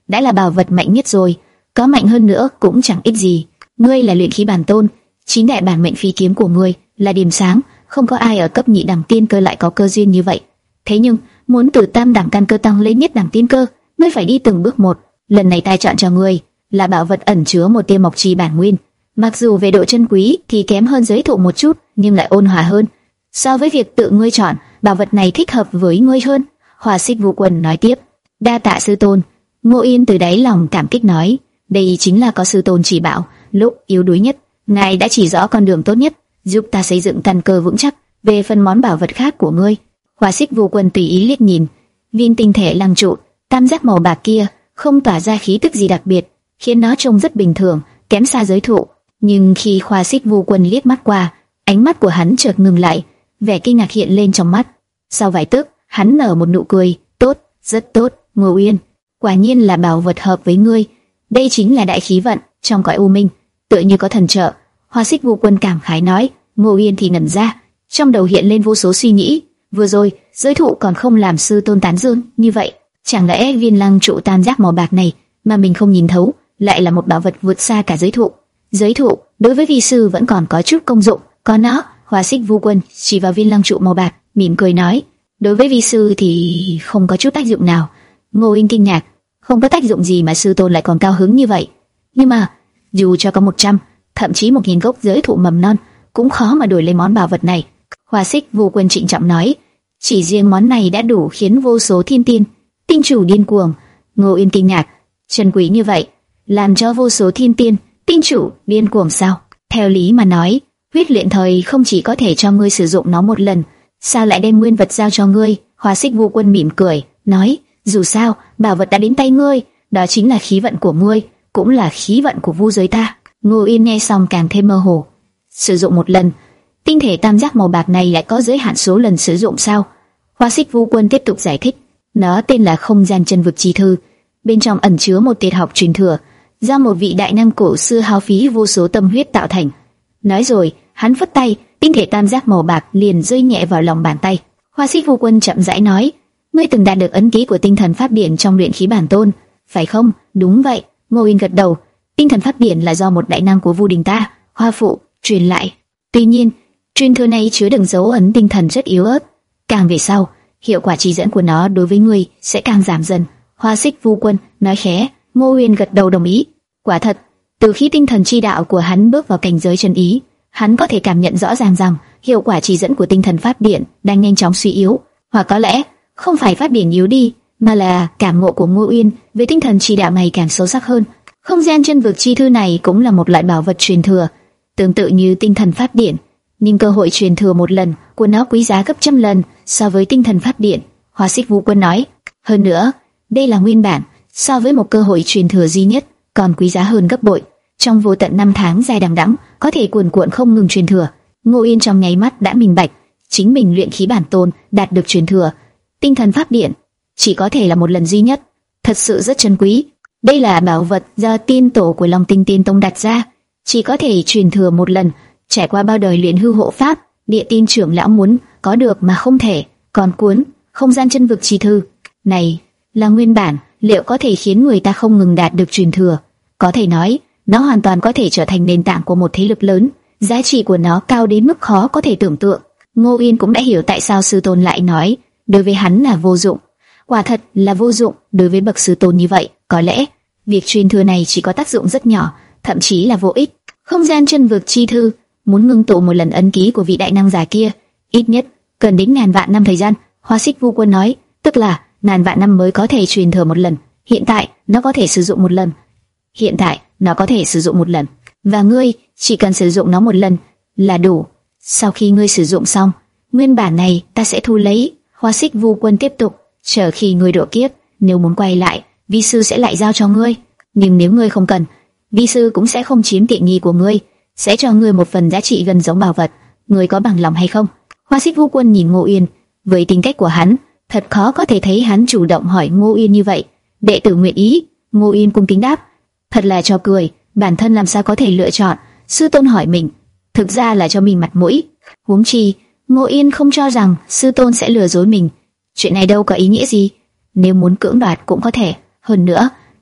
Speaker 1: đã là bảo vật mạnh nhất rồi, có mạnh hơn nữa cũng chẳng ích gì. Ngươi là luyện khí bản tôn, chín đại bản mệnh phi kiếm của ngươi là điểm sáng, không có ai ở cấp nhị đẳng tiên cơ lại có cơ duyên như vậy. Thế nhưng muốn từ tam đẳng căn cơ tăng lên nhất đẳng tiên cơ, ngươi phải đi từng bước một. Lần này ta chọn cho ngươi là bảo vật ẩn chứa một tia mộc chi bản nguyên. Mặc dù về độ chân quý thì kém hơn giới thụ một chút, nhưng lại ôn hòa hơn. So với việc tự ngươi chọn, bảo vật này thích hợp với ngươi hơn. Hỏa Xích Vu Quân nói tiếp. Đa tạ sư tôn. Ngô Yên từ đáy lòng cảm kích nói, đây chính là có sư tôn chỉ bảo, lúc yếu đuối nhất, ngài đã chỉ rõ con đường tốt nhất, giúp ta xây dựng căn cơ vững chắc. Về phần món bảo vật khác của ngươi, Hỏa Xích Vu Quân tùy ý liếc nhìn, viên tinh thể lăng trụ, tam giác màu bạc kia không tỏa ra khí tức gì đặc biệt, khiến nó trông rất bình thường, kém xa giới thụ. Nhưng khi Hỏa Xích Vu Quân liếc mắt qua, ánh mắt của hắn chợt ngừng lại, vẻ kinh ngạc hiện lên trong mắt. Sau vài tức, hắn nở một nụ cười, tốt, rất tốt, Ngô Uyên, quả nhiên là bảo vật hợp với ngươi. Đây chính là đại khí vận trong cõi u minh, tựa như có thần trợ. Hỏa Xích Vu Quân cảm khái nói. Ngô Uyên thì ngẩn ra, trong đầu hiện lên vô số suy nghĩ. Vừa rồi giới thụ còn không làm sư tôn tán dương như vậy, chẳng lẽ viên lăng trụ tam giác màu bạc này mà mình không nhìn thấu lại là một bảo vật vượt xa cả giới thụ? Giới thụ đối với vi sư vẫn còn có chút công dụng, còn nó, Hỏa Xích Vu Quân chỉ vào viên lăng trụ màu bạc, mỉm cười nói, đối với vi sư thì không có chút tác dụng nào. Ngô Uyên kinh ngạc, không có tác dụng gì mà sư tôn lại còn cao hứng như vậy? Nhưng mà dù cho có một trăm, thậm chí một nghìn gốc giới thụ mầm non, cũng khó mà đổi lấy món bảo vật này. Hỏa Xích Vu Quân trịnh trọng nói, chỉ riêng món này đã đủ khiến vô số thiên tiên, tinh chủ điên cuồng. Ngô Uyên kinh ngạc, chân quý như vậy, làm cho vô số thiên tiên, tinh chủ điên cuồng sao? Theo lý mà nói, huyết luyện thời không chỉ có thể cho ngươi sử dụng nó một lần, sao lại đem nguyên vật giao cho ngươi? Hỏa Xích Vu Quân mỉm cười, nói, dù sao, bảo vật đã đến tay ngươi, đó chính là khí vận của ngươi, cũng là khí vận của vu giới ta. Ngô Uyên nghe xong càng thêm mơ hồ. Sử dụng một lần, tinh thể tam giác màu bạc này lại có giới hạn số lần sử dụng sao? Hỏa Xích Vu Quân tiếp tục giải thích, nó tên là không gian chân vực chi thư, bên trong ẩn chứa một tuyệt học truyền thừa, do một vị đại năng cổ xưa hao phí vô số tâm huyết tạo thành. Nói rồi, hắn phất tay, tinh thể tam giác màu bạc liền rơi nhẹ vào lòng bàn tay. Hỏa Xích Vu Quân chậm rãi nói, ngươi từng đạt được ấn ký của tinh thần pháp điển trong luyện khí bản tôn, phải không? Đúng vậy. Ngô Uyên gật đầu. Tinh thần pháp điển là do một đại năng của Vu đình ta, Hoa Phụ, truyền lại. Tuy nhiên, truyền thừa này chứa đựng dấu ấn tinh thần rất yếu ớt. Càng về sau, hiệu quả chỉ dẫn của nó đối với ngươi sẽ càng giảm dần. Hỏa Xích Vu Quân nói khẽ. Ngô Uyên gật đầu đồng ý. Quả thật, từ khi tinh thần chi đạo của hắn bước vào cảnh giới chân ý, hắn có thể cảm nhận rõ ràng rằng hiệu quả chỉ dẫn của tinh thần pháp điển đang nhanh chóng suy yếu, hoặc có lẽ không phải pháp điển yếu đi, mà là cảm ngộ của Ngô Uyên với tinh thần chi đạo ngày càng sâu sắc hơn. Không gian chân vực chi thư này cũng là một loại bảo vật truyền thừa, tương tự như tinh thần pháp điển, nhưng cơ hội truyền thừa một lần của nó quý giá gấp trăm lần so với tinh thần pháp điển. Hỏa Xích Vu Quân nói, hơn nữa, đây là nguyên bản, so với một cơ hội truyền thừa duy nhất còn quý giá hơn gấp bội. Trong vô tận năm tháng dài đằng đẵng, có thể cuồn cuộn không ngừng truyền thừa. Ngô Uyên trong nháy mắt đã minh bạch, chính mình luyện khí bản tôn đạt được truyền thừa tinh thần pháp điển chỉ có thể là một lần duy nhất, thật sự rất chân quý. Đây là bảo vật do tiên tổ của Long Tinh Tiên Tông đặt ra, chỉ có thể truyền thừa một lần, trải qua bao đời luyện hư hộ pháp, địa tiên trưởng lão muốn có được mà không thể. Còn cuốn không gian chân vực chi thư này là nguyên bản, liệu có thể khiến người ta không ngừng đạt được truyền thừa? Có thể nói, nó hoàn toàn có thể trở thành nền tảng của một thế lực lớn, giá trị của nó cao đến mức khó có thể tưởng tượng. Ngô Uyên cũng đã hiểu tại sao sư tôn lại nói đối với hắn là vô dụng. Quả thật là vô dụng đối với bậc sư tôn như vậy. Có lẽ việc truyền thừa này chỉ có tác dụng rất nhỏ, thậm chí là vô ích. Không gian chân vực chi thư muốn ngưng tụ một lần ấn ký của vị đại năng già kia, ít nhất cần đến ngàn vạn năm thời gian. Hỏa Xích Vu Quân nói, tức là ngàn vạn năm mới có thể truyền thừa một lần. Hiện tại nó có thể sử dụng một lần. Hiện tại nó có thể sử dụng một lần, và ngươi chỉ cần sử dụng nó một lần là đủ. Sau khi ngươi sử dụng xong, nguyên bản này ta sẽ thu lấy. Hỏa Xích Vu Quân tiếp tục, chờ khi ngươi độ kiếp, nếu muốn quay lại, vi sư sẽ lại giao cho ngươi. Nhưng nếu ngươi không cần, vi sư cũng sẽ không chiếm tiện nghi của ngươi, sẽ cho ngươi một phần giá trị gần giống bảo vật. Ngươi có bằng lòng hay không? Hỏa Xích Vu Quân nhìn Ngô Uyên, với tính cách của hắn, thật khó có thể thấy hắn chủ động hỏi Ngô Uyên như vậy. Đệ tử nguyện ý. Ngô Uyên cung kính đáp. Thật là cho cười, bản thân làm sao có thể lựa chọn? Sư tôn hỏi mình, thực ra là cho mình mặt mũi. Huống chi, Ngô Uyên không cho rằng sư tôn sẽ lừa dối mình. Chuyện này đâu có ý nghĩa gì. Nếu muốn cưỡng đoạt cũng có thể. Hơn nữa,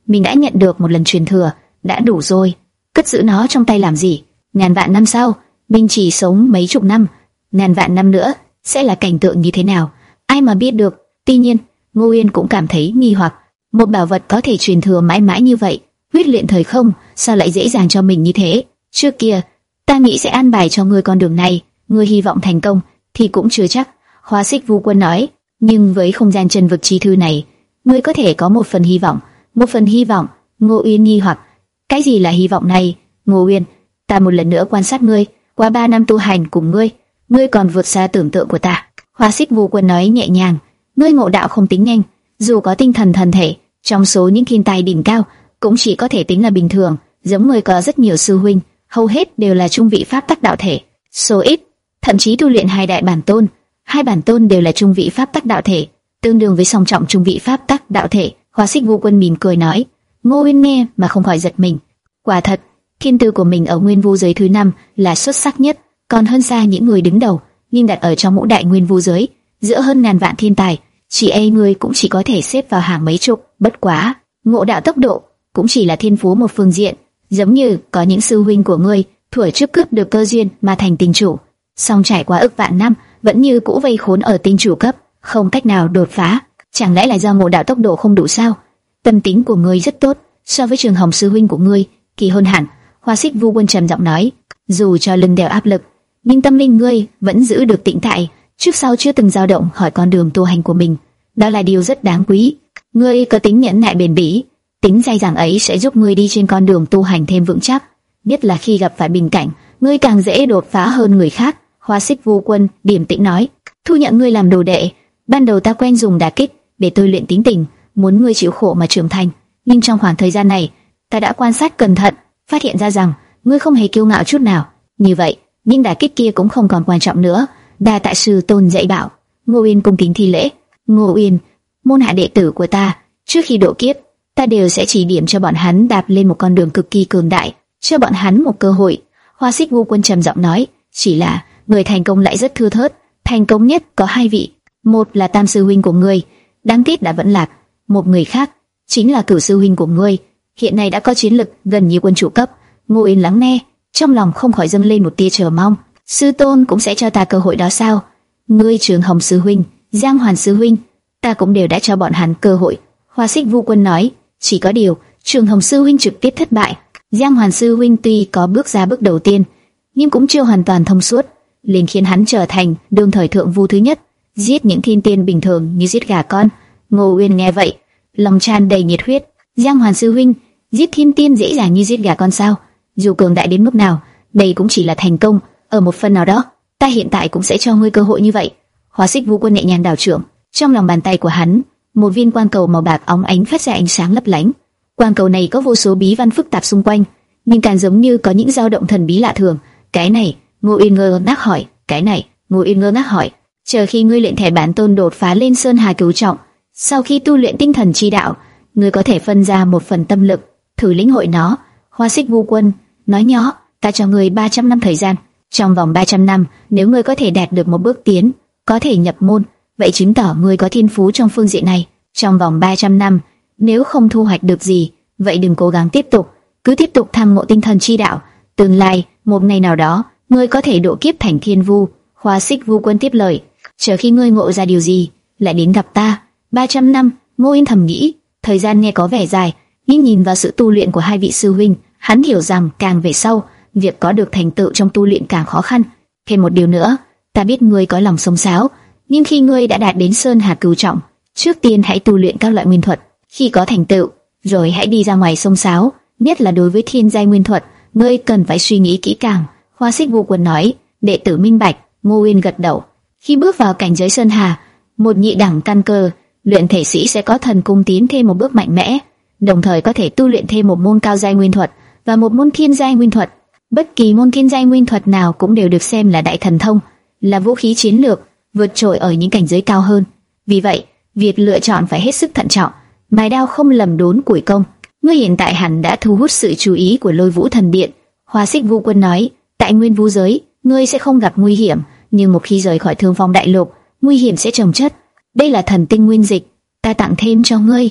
Speaker 1: mình đã nhận được một lần truyền thừa, đã đủ rồi, cất giữ nó trong tay làm gì? Ngàn vạn năm sau, mình chỉ sống mấy chục năm, ngàn vạn năm nữa sẽ là cảnh tượng như thế nào, ai mà biết được. Tuy nhiên, Ngô Uyên cũng cảm thấy nghi hoặc, một bảo vật có thể truyền thừa mãi mãi như vậy, huyết luyện thời không, sao lại dễ dàng cho mình như thế? Trước kia, ta nghĩ sẽ an bài cho ngươi con đường này, ngươi hy vọng thành công thì cũng chưa chắc. Hoa Xích Vu Quân nói, nhưng với không gian chân vực chi thư này, ngươi có thể có một phần hy vọng, một phần hy vọng. Ngô Uyên nghi hoặc, cái gì là hy vọng này? Ngô Uyên, ta một lần nữa quan sát ngươi, qua ba năm tu hành cùng ngươi, ngươi còn vượt xa tưởng tượng của ta. Hoa Xích Vu Quân nói nhẹ nhàng, ngươi ngộ đạo không tính nhanh, dù có tinh thần thần thể, trong số những thiên tài đỉnh cao cũng chỉ có thể tính là bình thường. Giống ngươi có rất nhiều sư huynh, hầu hết đều là trung vị pháp tắc đạo thể, số ít thậm chí tu luyện hai đại bản tôn, hai bản tôn đều là trung vị pháp tắc đạo thể, tương đương với song trọng trung vị pháp tắc đạo thể. Hoa Xích Vu Quân mỉm cười nói. Ngô Uyên nghe mà không khỏi giật mình. Quả thật, thiên tư của mình ở Nguyên Vu giới thứ năm là xuất sắc nhất, còn hơn xa những người đứng đầu, nhưng đặt ở trong ngũ đại Nguyên Vu giới, giữa hơn ngàn vạn thiên tài, chỉ e ngươi cũng chỉ có thể xếp vào hàng mấy chục. Bất quá, ngộ đạo tốc độ cũng chỉ là thiên phú một phương diện, giống như có những sư huynh của ngươi thuở trước cướp được cơ duyên mà thành tinh chủ, song trải qua ức vạn năm vẫn như cũ vây khốn ở tinh chủ cấp, không cách nào đột phá. Chẳng lẽ là do ngộ đạo tốc độ không đủ sao? Tâm tính của ngươi rất tốt, so với Trường Hồng sư huynh của ngươi kỳ hơn hẳn. Hoa Xích Vu Quân trầm giọng nói, dù cho lưng đèo áp lực, nhưng tâm linh ngươi vẫn giữ được tĩnh tại, trước sau chưa từng dao động khỏi con đường tu hành của mình, đó là điều rất đáng quý. Ngươi có tính nhẫn nại bền bỉ, tính dai dẳng ấy sẽ giúp ngươi đi trên con đường tu hành thêm vững chắc, nhất là khi gặp phải bình cảnh, ngươi càng dễ đột phá hơn người khác. Hoa Xích Vu Quân điềm tĩnh nói, thu nhận ngươi làm đồ đệ. Ban đầu ta quen dùng đả kích để tôi luyện tính tình, muốn ngươi chịu khổ mà trưởng thành, nhưng trong khoảng thời gian này, ta đã quan sát cẩn thận, phát hiện ra rằng ngươi không hề kiêu ngạo chút nào. Như vậy, nhưng đả kích kia cũng không còn quan trọng nữa. Đa tạ sư tôn dạy bảo. Ngô Uyên cung kính thi lễ. Ngô Uyên, môn hạ đệ tử của ta, trước khi độ kiếp, ta đều sẽ chỉ điểm cho bọn hắn đạp lên một con đường cực kỳ cường đại, cho bọn hắn một cơ hội. Hoa Xích Vu Quân trầm giọng nói, chỉ là người thành công lại rất thưa thớt, thành công nhất có hai vị, một là Tam sư huynh của ngươi, đáng tiếc đã vẫn lạc, một người khác chính là Cửu sư huynh của ngươi, hiện nay đã có chiến lực gần như quân chủ cấp. Ngô Uyên lắng nghe, trong lòng không khỏi dâng lên một tia chờ mong. Sư tôn cũng sẽ cho ta cơ hội đó sao? Ngươi Trường Hồng sư huynh, Giang Hoàn sư huynh, ta cũng đều đã cho bọn hắn cơ hội. Hoa Xích Vu Quân nói, chỉ có điều Trường Hồng sư huynh trực tiếp thất bại, Giang Hoàn sư huynh tuy có bước ra bước đầu tiên, nhưng cũng chưa hoàn toàn thông suốt, liền khiến hắn trở thành đương thời thượng vu thứ nhất, giết những thiên tiên bình thường như giết gà con. Ngô Uyên nghe vậy, lòng tràn đầy nhiệt huyết. Giang Hoàn sư huynh, giết thiên tiên dễ dàng như giết gà con sao? Dù cường đại đến mức nào, đây cũng chỉ là thành công ở một phần nào đó. Ta hiện tại cũng sẽ cho ngươi cơ hội như vậy. Hoa Xích Vu Quân nhẹ nhàng đảo trưởng, trong lòng bàn tay của hắn, một viên quang cầu màu bạc óng ánh phát ra ánh sáng lấp lánh. Quang cầu này có vô số bí văn phức tạp xung quanh, nhưng càng giống như có những dao động thần bí lạ thường. Cái này, Ngô Uyên ngơ ngác hỏi. Cái này, Ngô Uyên ngơ ngác hỏi. Chờ khi ngươi luyện thể bản tôn đột phá lên Sơn Hà Cửu Trọng, sau khi tu luyện tinh thần chi đạo, ngươi có thể phân ra một phần tâm lực, thử lĩnh hội nó. Hoa Xích Vu Quân nói nhỏ, ta cho ngươi ba trăm năm thời gian. Trong vòng ba trăm năm, nếu ngươi có thể đạt được một bước tiến, có thể nhập môn, vậy chứng tỏ ngươi có thiên phú trong phương diện này. Trong vòng ba trăm năm, nếu không thu hoạch được gì, vậy đừng cố gắng tiếp tục, cứ tiếp tục tham ngộ tinh thần chi đạo. Tương lai, một ngày nào đó, ngươi có thể độ kiếp thành thiên vu. Hoa Xích Vu Quân tiếp lời, chờ khi ngươi ngộ ra điều gì, lại đến gặp ta. ba trăm năm, Ngô Uyên thầm nghĩ, thời gian nghe có vẻ dài, nhưng nhìn vào sự tu luyện của hai vị sư huynh, hắn hiểu rằng càng về sau, việc có được thành tựu trong tu luyện càng khó khăn. Thêm một điều nữa, ta biết ngươi có lòng xông xáo, nhưng khi ngươi đã đạt đến Sơn Hà Cửu Trọng, trước tiên hãy tu luyện các loại nguyên thuật, khi có thành tựu, rồi hãy đi ra ngoài xông xáo. Nhất là đối với thiên giai nguyên thuật, ngươi cần phải suy nghĩ kỹ càng. Hoa Xích Vu Quân nói, đệ tử minh bạch. Ngô Uyên gật đầu. Khi bước vào cảnh giới Sơn Hà, một nhị đẳng căn cơ, luyện thể sĩ sẽ có thần cung tiến thêm một bước mạnh mẽ, đồng thời có thể tu luyện thêm một môn cao giai nguyên thuật và một môn thiên giai nguyên thuật. Bất kỳ môn thiên giai nguyên thuật nào cũng đều được xem là đại thần thông, là vũ khí chiến lược, vượt trội ở những cảnh giới cao hơn. Vì vậy, việc lựa chọn phải hết sức thận trọng, mài đao không lầm đốn củi công. Ngươi hiện tại hẳn đã thu hút sự chú ý của Lôi Vũ Thần Điện. Hoa Xích Vu Quân nói, tại Nguyên Vũ giới, ngươi sẽ không gặp nguy hiểm, nhưng một khi rời khỏi Thương Phong Đại Lục, nguy hiểm sẽ chồng chất. Đây là thần tinh nguyên dịch, ta tặng thêm cho ngươi.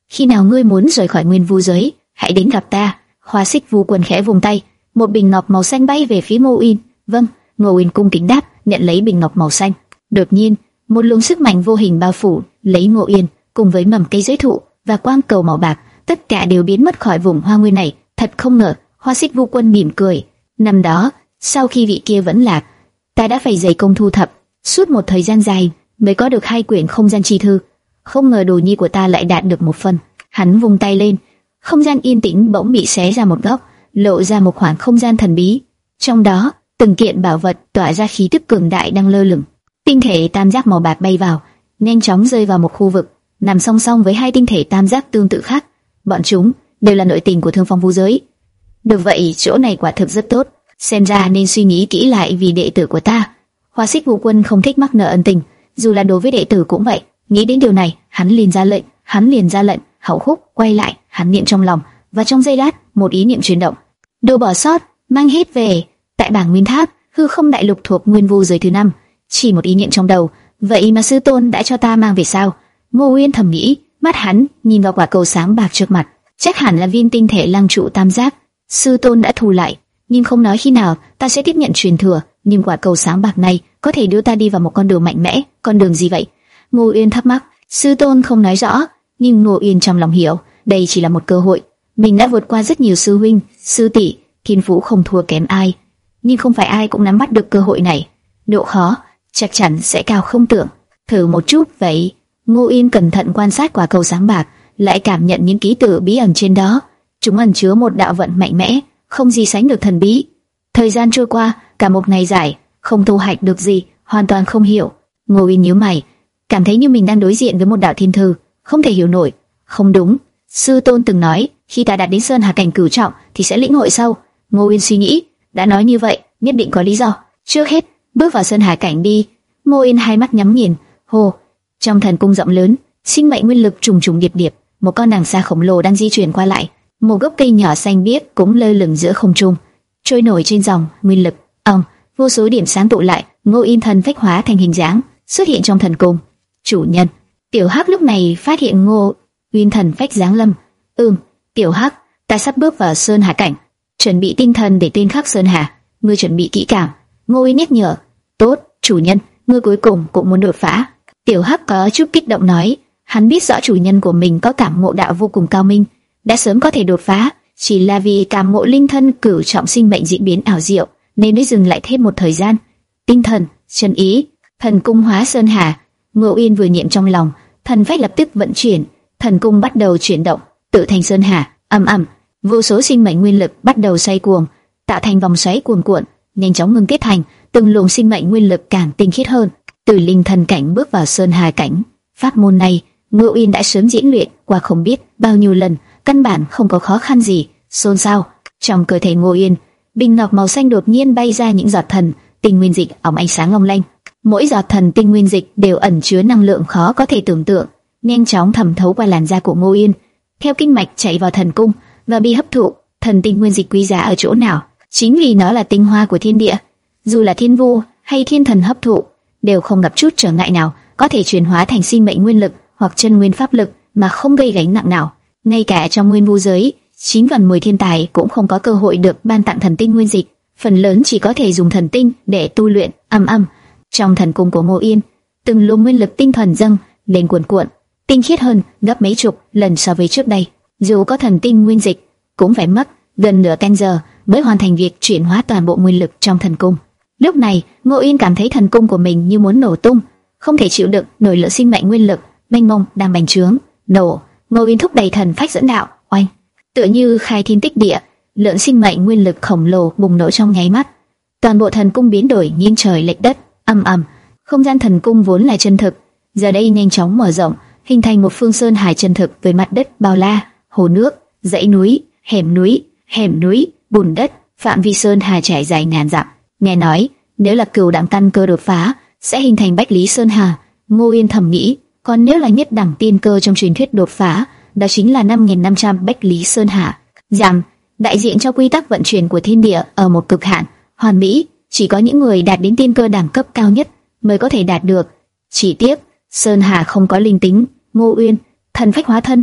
Speaker 1: khi nào ngươi muốn rời khỏi Nguyên Vu giới, hãy đến gặp ta. Hoa Xích Vu Quân khẽ vùng tay, một bình ngọc màu xanh bay về phía Ngô Uyên. Vâng. Ngô Uyên cung kính đáp, nhận lấy bình ngọc màu xanh. Đột nhiên, một luồng sức mạnh vô hình bao phủ lấy Ngô Uyên, cùng với mầm cây giới thụ và quang cầu màu bạc, tất cả đều biến mất khỏi vùng hoa nguyên này. Thật không ngờ. Hoa Xích Vu Quân mỉm cười. Năm đó, sau khi vị kia vẫn lạc, ta đã phải dày công thu thập suốt một thời gian dài mới có được hai quyển không gian chi thư. Không ngờ đồ nhi của ta lại đạt được một phần. Hắn vung tay lên, không gian yên tĩnh bỗng bị xé ra một góc, lộ ra một khoảng không gian thần bí. Trong đó, từng kiện bảo vật tỏa ra khí tức cường đại đang lơ lửng. Tinh thể tam giác màu bạc bay vào, nhanh chóng rơi vào một khu vực nằm song song với hai tinh thể tam giác tương tự khác. Bọn chúng đều là nội tình của Thương Phong Vu giới. Được vậy, chỗ này quả thực rất tốt. Xem ra nên suy nghĩ kỹ lại vì đệ tử của ta. Hoa Xích Vu Quân không thích mắc nợ ân tình, dù là đối với đệ tử cũng vậy. Nghĩ đến điều này, hắn liền ra lệnh, hắn liền ra lệnh. Hậu Khúc quay lại, hắn niệm trong lòng, và trong giây lát, một ý niệm chuyển động. Đồ bỏ sót, mang hết về. Tại bảng Nguyên Tháp, hư không đại lục thuộc Nguyên Vu giới thứ năm. Chỉ một ý niệm trong đầu, vậy mà sư tôn đã cho ta mang về sao? Ngô Uyên thầm nghĩ, mắt hắn nhìn vào quả cầu sáng bạc trước mặt, chắc hẳn là viên tinh thể lăng trụ tam giác. Sư tôn đã thu lại, nhưng không nói khi nào ta sẽ tiếp nhận truyền thừa. Nhưng quả cầu sáng bạc này có thể đưa ta đi vào một con đường mạnh mẽ. Con đường gì vậy? Ngô Uyên thắc mắc. Sư tôn không nói rõ, nhưng Ngô Uyên trong lòng hiểu, đây chỉ là một cơ hội. Mình đã vượt qua rất nhiều sư huynh, sư tỷ, thiên phú không thua kém ai, nhưng không phải ai cũng nắm bắt được cơ hội này. Độ khó chắc chắn sẽ cao không tưởng. Thử một chút vậy. Ngô Uyên cẩn thận quan sát quả cầu sáng bạc, lại cảm nhận những ký tự bí ẩn trên đó. Chúng ẩn chứa một đạo vận mạnh mẽ, không gì sánh được thần bí. Thời gian trôi qua, cả một ngày dài, không thu hoạch được gì, hoàn toàn không hiểu. Ngô Uyên nhíu mày, cảm thấy như mình đang đối diện với một đạo thiên thư, không thể hiểu nổi. Không đúng, sư tôn từng nói, khi ta đạt đến Sơn Hà cảnh cửu trọng thì sẽ lĩnh hội sâu. Ngô Uyên suy nghĩ, đã nói như vậy, nhất định có lý do. Trước hết, bước vào Sơn Hà cảnh đi. Ngô Uyên hai mắt nhắm nghiền. Hồ, trong thần cung rộng lớn, sinh mệnh nguyên lực trùng trùng điệp điệp, một con đằng xa khổng lồ đang di chuyển qua lại. Một gốc cây nhỏ xanh biếc cũng lơ lửng giữa không trung, trôi nổi trên dòng nguyên lực. Ông, vô số điểm sáng tụ lại, Ngô Uyên thần phách hóa thành hình dáng, xuất hiện trong thần cung. Chủ nhân. Tiểu Hắc lúc này phát hiện Ngô Uyên thần phách giáng lâm. Ừm, Tiểu Hắc, ta sắp bước vào Sơn Hà cảnh, chuẩn bị tinh thần để tên khắc Sơn Hà. Ngươi chuẩn bị kỹ càng. Ngô Uyên nhắc nhở. Tốt, chủ nhân, ngươi cuối cùng cũng muốn đột phá. Tiểu Hắc có chút kích động nói, hắn biết rõ chủ nhân của mình có cảm ngộ đạo vô cùng cao minh, đã sớm có thể đột phá, chỉ là vì cảm ngộ linh thân cửu trọng sinh mệnh diễn biến ảo diệu, nên mới dừng lại thêm một thời gian. Tinh thần, chân ý, thần cung hóa Sơn Hà. Ngô Uyên vừa niệm trong lòng, thần phách lập tức vận chuyển, thần cung bắt đầu chuyển động, tự thành Sơn Hà. Ầm ầm, vô số sinh mệnh nguyên lực bắt đầu xoay cuồng, tạo thành vòng xoáy cuồn cuộn, nhanh chóng ngưng kết thành từng luồng sinh mệnh nguyên lực càng tinh khiết hơn. Từ linh thần cảnh bước vào Sơn Hà cảnh, pháp môn này Ngô Uyên đã sớm diễn luyện qua không biết bao nhiêu lần, căn bản không có khó khăn gì. Xôn xao, trong cơ thể Ngô Uyên, bình ngọc màu xanh đột nhiên bay ra những giọt thần tinh nguyên dịch óng ánh sáng long lanh. Mỗi giọt thần tinh nguyên dịch đều ẩn chứa năng lượng khó có thể tưởng tượng, nhanh chóng thẩm thấu qua làn da của Ngô Uyên, theo kinh mạch chạy vào thần cung và bị hấp thụ. Thần tinh nguyên dịch quý giá ở chỗ nào? Chính vì nó là tinh hoa của thiên địa, dù là thiên vu hay thiên thần hấp thụ đều không gặp chút trở ngại nào, có thể chuyển hóa thành sinh mệnh nguyên lực hoặc chân nguyên pháp lực mà không gây gánh nặng nào. Ngay cả trong Nguyên Vu giới, chín phần mười thiên tài cũng không có cơ hội được ban tặng thần tinh nguyên dịch, phần lớn chỉ có thể dùng thần tinh để tu luyện. Âm âm, trong thần cung của Ngô Uyên, từng luồng nguyên lực tinh thuần dâng lên cuồn cuộn, tinh khiết hơn gấp mấy chục lần so với trước đây. Dù có thần tinh nguyên dịch, cũng phải mất gần nửa canh giờ mới hoàn thành việc chuyển hóa toàn bộ nguyên lực trong thần cung. Lúc này, Ngô Uyên cảm thấy thần cung của mình như muốn nổ tung, không thể chịu đựng nổi lượng sinh mệnh nguyên lực mênh mông đang bành trướng. Nổ! Ngô Uyên thúc đẩy thần phách dẫn đạo, oanh! Tựa như khai thiên tích địa, lượng sinh mệnh nguyên lực khổng lồ bùng nổ trong nháy mắt. Toàn bộ thần cung biến đổi nghiêng trời lệch đất. Ầm ầm, không gian thần cung vốn là chân thực, giờ đây nhanh chóng mở rộng, hình thành một phương sơn hải chân thực với mặt đất bao la, hồ nước, dãy núi, hẻm núi, hẻm núi, bùn đất, phạm vi sơn hà trải dài ngàn dặm. Nghe nói, nếu là cửu đẳng căn cơ đột phá, sẽ hình thành Bách Lý Sơn Hà. Ngô Uyên thầm nghĩ, còn nếu là nhất đẳng tiên cơ trong truyền thuyết đột phá, đó chính là năm nghìn năm trăm Bách Lý Sơn Hà. Rằng, đại diện cho quy tắc vận chuyển của thiên địa ở một cực hạn hoàn mỹ, chỉ có những người đạt đến tiên cơ đẳng cấp cao nhất mới có thể đạt được. Chỉ tiếc, Sơn Hà không có linh tính. Ngô Uyên, thần phách hóa thân,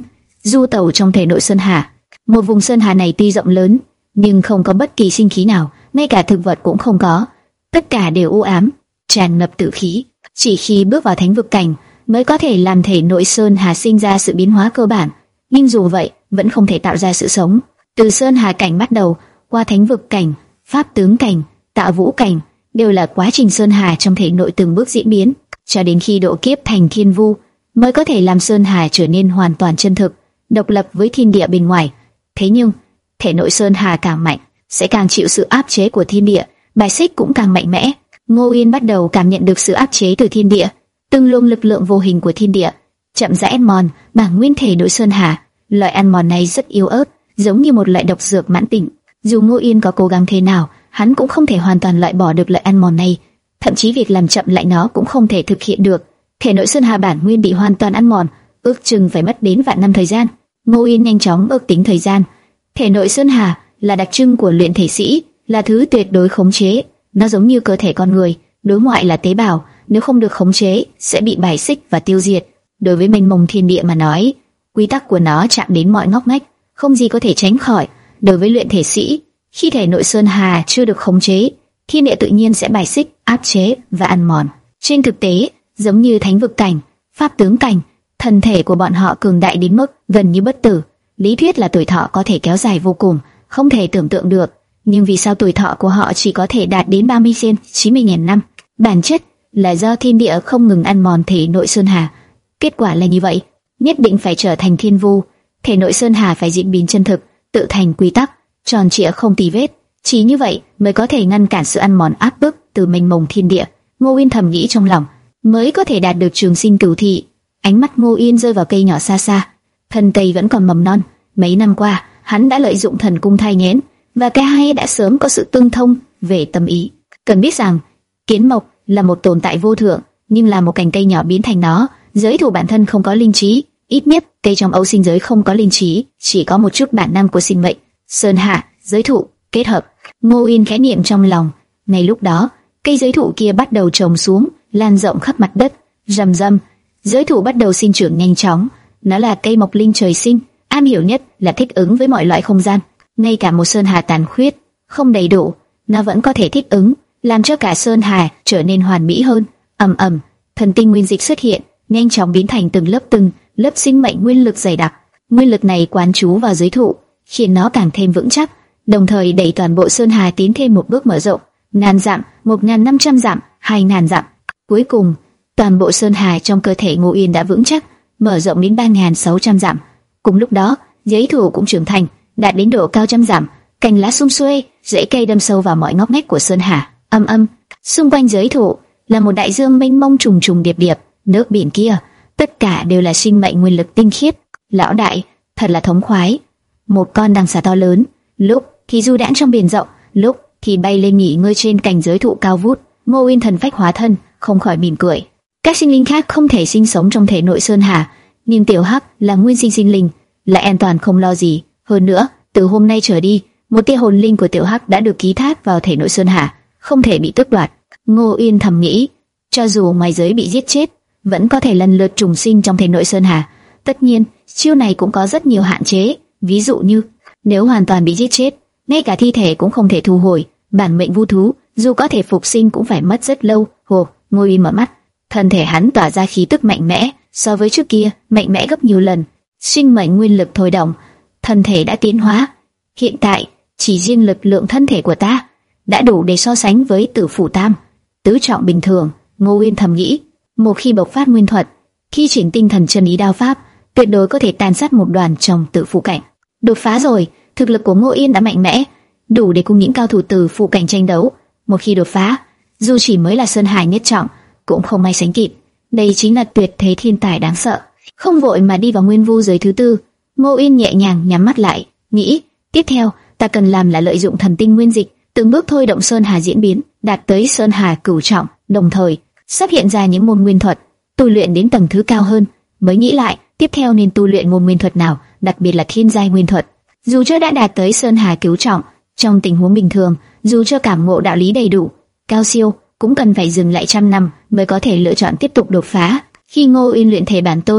Speaker 1: du tẩu trong thể nội sơn hà. Một vùng sơn hà này tuy rộng lớn, nhưng không có bất kỳ sinh khí nào, ngay cả thực vật cũng không có, tất cả đều u ám, tràn ngập tử khí. Chỉ khi bước vào thánh vực cảnh mới có thể làm thể nội sơn hà sinh ra sự biến hóa cơ bản, nhưng dù vậy vẫn không thể tạo ra sự sống. Từ sơn hà cảnh bắt đầu, qua thánh vực cảnh, pháp tướng cảnh, tạo vũ cảnh, đều là quá trình sơn hà trong thể nội từng bước diễn biến, cho đến khi độ kiếp thành thiên vu mới có thể làm sơn hà trở nên hoàn toàn chân thực, độc lập với thiên địa bên ngoài. Thế nhưng thể nội sơn hà càng mạnh, sẽ càng chịu sự áp chế của thiên địa, bài xích cũng càng mạnh mẽ. Ngô Uyên bắt đầu cảm nhận được sự áp chế từ thiên địa, từng luồng lực lượng vô hình của thiên địa chậm rãi ăn mòn bản nguyên thể nội sơn hà. Loại ăn mòn này rất yếu ớt, giống như một loại độc dược mãn tính. Dù Ngô Uyên có cố gắng thế nào, hắn cũng không thể hoàn toàn loại bỏ được loại ăn mòn này, thậm chí việc làm chậm lại nó cũng không thể thực hiện được. Thể nội sơn hà bản nguyên bị hoàn toàn ăn mòn, ước chừng phải mất đến vạn năm thời gian. Ngô Uyên nhanh chóng ước tính thời gian. Thể nội sơn hà là đặc trưng của luyện thể sĩ, là thứ tuyệt đối khống chế. Nó giống như cơ thể con người, đối ngoại là tế bào, nếu không được khống chế sẽ bị bài xích và tiêu diệt. Đối với mênh mông thiên địa mà nói, quy tắc của nó chạm đến mọi ngóc ngách, không gì có thể tránh khỏi. Đối với luyện thể sĩ, khi thể nội sơn hà chưa được khống chế, thiên địa tự nhiên sẽ bài xích, áp chế và ăn mòn. Trên thực tế, giống như thánh vực cảnh, pháp tướng cảnh, thân thể của bọn họ cường đại đến mức gần như bất tử. Lý thuyết là tuổi thọ có thể kéo dài vô cùng, không thể tưởng tượng được. Nhưng vì sao tuổi thọ của họ chỉ có thể đạt đến ba mươi trên chín mươi nghìn năm? Bản chất là do thiên địa không ngừng ăn mòn thể nội sơn hà. Kết quả là như vậy, nhất định phải trở thành thiên vu, thể nội sơn hà phải diễn biến chân thực, tự thành quy tắc, tròn trịa không tì vết. Chỉ như vậy mới có thể ngăn cản sự ăn mòn áp bức từ mênh mông thiên địa. Ngô Uyên thầm nghĩ trong lòng, mới có thể đạt được trường sinh cửu thị. Ánh mắt Ngô Uyên rơi vào cây nhỏ xa xa. Thân cây vẫn còn mầm non. Mấy năm qua, hắn đã lợi dụng thần cung thai nghén, và cả hai đã sớm có sự tương thông về tâm ý. Cần biết rằng, kiến mộc là một tồn tại vô thượng, nhưng là một cành cây nhỏ biến thành nó. Giới thủ bản thân không có linh trí, ít nhất cây trong ấu sinh giới không có linh trí, chỉ có một chút bản năng của sinh mệnh. Sơn hà, giới thụ kết hợp. Ngô Uyên khẽ niệm trong lòng. Ngay lúc đó, cây giới thụ kia bắt đầu trồng xuống, lan rộng khắp mặt đất. Rầm rầm, giới thụ bắt đầu sinh trưởng nhanh chóng. Nó là cây mộc linh trời sinh, am hiểu nhất là thích ứng với mọi loại không gian. Ngay cả một sơn hà tàn khuyết, không đầy đủ, nó vẫn có thể thích ứng, làm cho cả sơn hà trở nên hoàn mỹ hơn. Ầm ầm, thần tinh nguyên dịch xuất hiện, nhanh chóng biến thành từng lớp từng lớp sinh mệnh nguyên lực dày đặc. Nguyên lực này quán trú vào giới thụ, khiến nó càng thêm vững chắc, đồng thời đẩy toàn bộ sơn hà tiến thêm một bước mở rộng. Ngàn dặm, một ngàn năm trăm dặm, hai ngàn dặm. Cuối cùng, toàn bộ sơn hà trong cơ thể Ngô Uyên đã vững chắc, mở rộng đến ba ngàn sáu trăm dặm. Cùng lúc đó, giới thụ cũng trưởng thành, đạt đến độ cao trăm dặm, cành lá sum xuê, rễ cây đâm sâu vào mọi ngóc ngách của sơn hà. Âm âm, xung quanh giới thụ là một đại dương mênh mông trùng trùng điệp điệp, nước biển kia, tất cả đều là sinh mệnh nguyên lực tinh khiết. Lão đại, thật là thống khoái. Một con đằng xà to lớn, lúc thì du đãng trong biển rộng, lúc thì bay lên nghỉ ngơi trên cành giới thụ cao vút. Ngô Uyên thần phách hóa thân, không khỏi mỉm cười. Các sinh linh khác không thể sinh sống trong thể nội sơn hà, nhưng tiểu hắc là nguyên sinh sinh linh, lại an toàn không lo gì. Hơn nữa, từ hôm nay trở đi, một tia hồn linh của tiểu hắc đã được ký thác vào thể nội sơn hà, không thể bị tước đoạt. Ngô Uyên thầm nghĩ, cho dù ngoài giới bị giết chết, vẫn có thể lần lượt trùng sinh trong thể nội sơn hà. Tất nhiên, chiêu này cũng có rất nhiều hạn chế, ví dụ như nếu hoàn toàn bị giết chết, ngay cả thi thể cũng không thể thu hồi. Bản mệnh vu thú, dù có thể phục sinh cũng phải mất rất lâu. Hồ, Ngô Uyên mở mắt, thân thể hắn tỏa ra khí tức mạnh mẽ, so với trước kia mạnh mẽ gấp nhiều lần. Sinh mệnh nguyên lực thôi động, thân thể đã tiến hóa. Hiện tại, chỉ riêng lực lượng thân thể của ta đã đủ để so sánh với Tử Phủ Tam, tứ trọng bình thường. Ngô Uyên thầm nghĩ, một khi bộc phát nguyên thuật, khi chỉnh tinh thần chân ý đao pháp, tuyệt đối có thể tàn sát một đoàn trong Tử Phủ cảnh. Đột phá rồi, thực lực của Ngô Uyên đã mạnh mẽ, đủ để cùng những cao thủ Tử Phủ cảnh tranh đấu. Một khi đột phá, dù chỉ mới là sơn hà nhất trọng, cũng không may sánh kịp. Đây chính là tuyệt thế thiên tài đáng sợ. Không vội mà đi vào nguyên vu giới thứ tư, Ngô Uyên nhẹ nhàng nhắm mắt lại, nghĩ, tiếp theo ta cần làm là lợi dụng thần tinh nguyên dịch, từng bước thôi động sơn hà diễn biến, đạt tới sơn hà cửu trọng, đồng thời sắp hiện ra những môn nguyên thuật, tu luyện đến tầng thứ cao hơn. Mới nghĩ lại, tiếp theo nên tu luyện môn nguyên thuật nào, đặc biệt là thiên giai nguyên thuật. Dù cho đã đạt tới sơn hà cửu trọng, trong tình huống bình thường, dù cho cảm ngộ đạo lý đầy đủ, cao siêu, cũng cần phải dừng lại trăm năm mới có thể lựa chọn tiếp tục đột phá. Khi Ngô Uyên luyện thể bản tôn,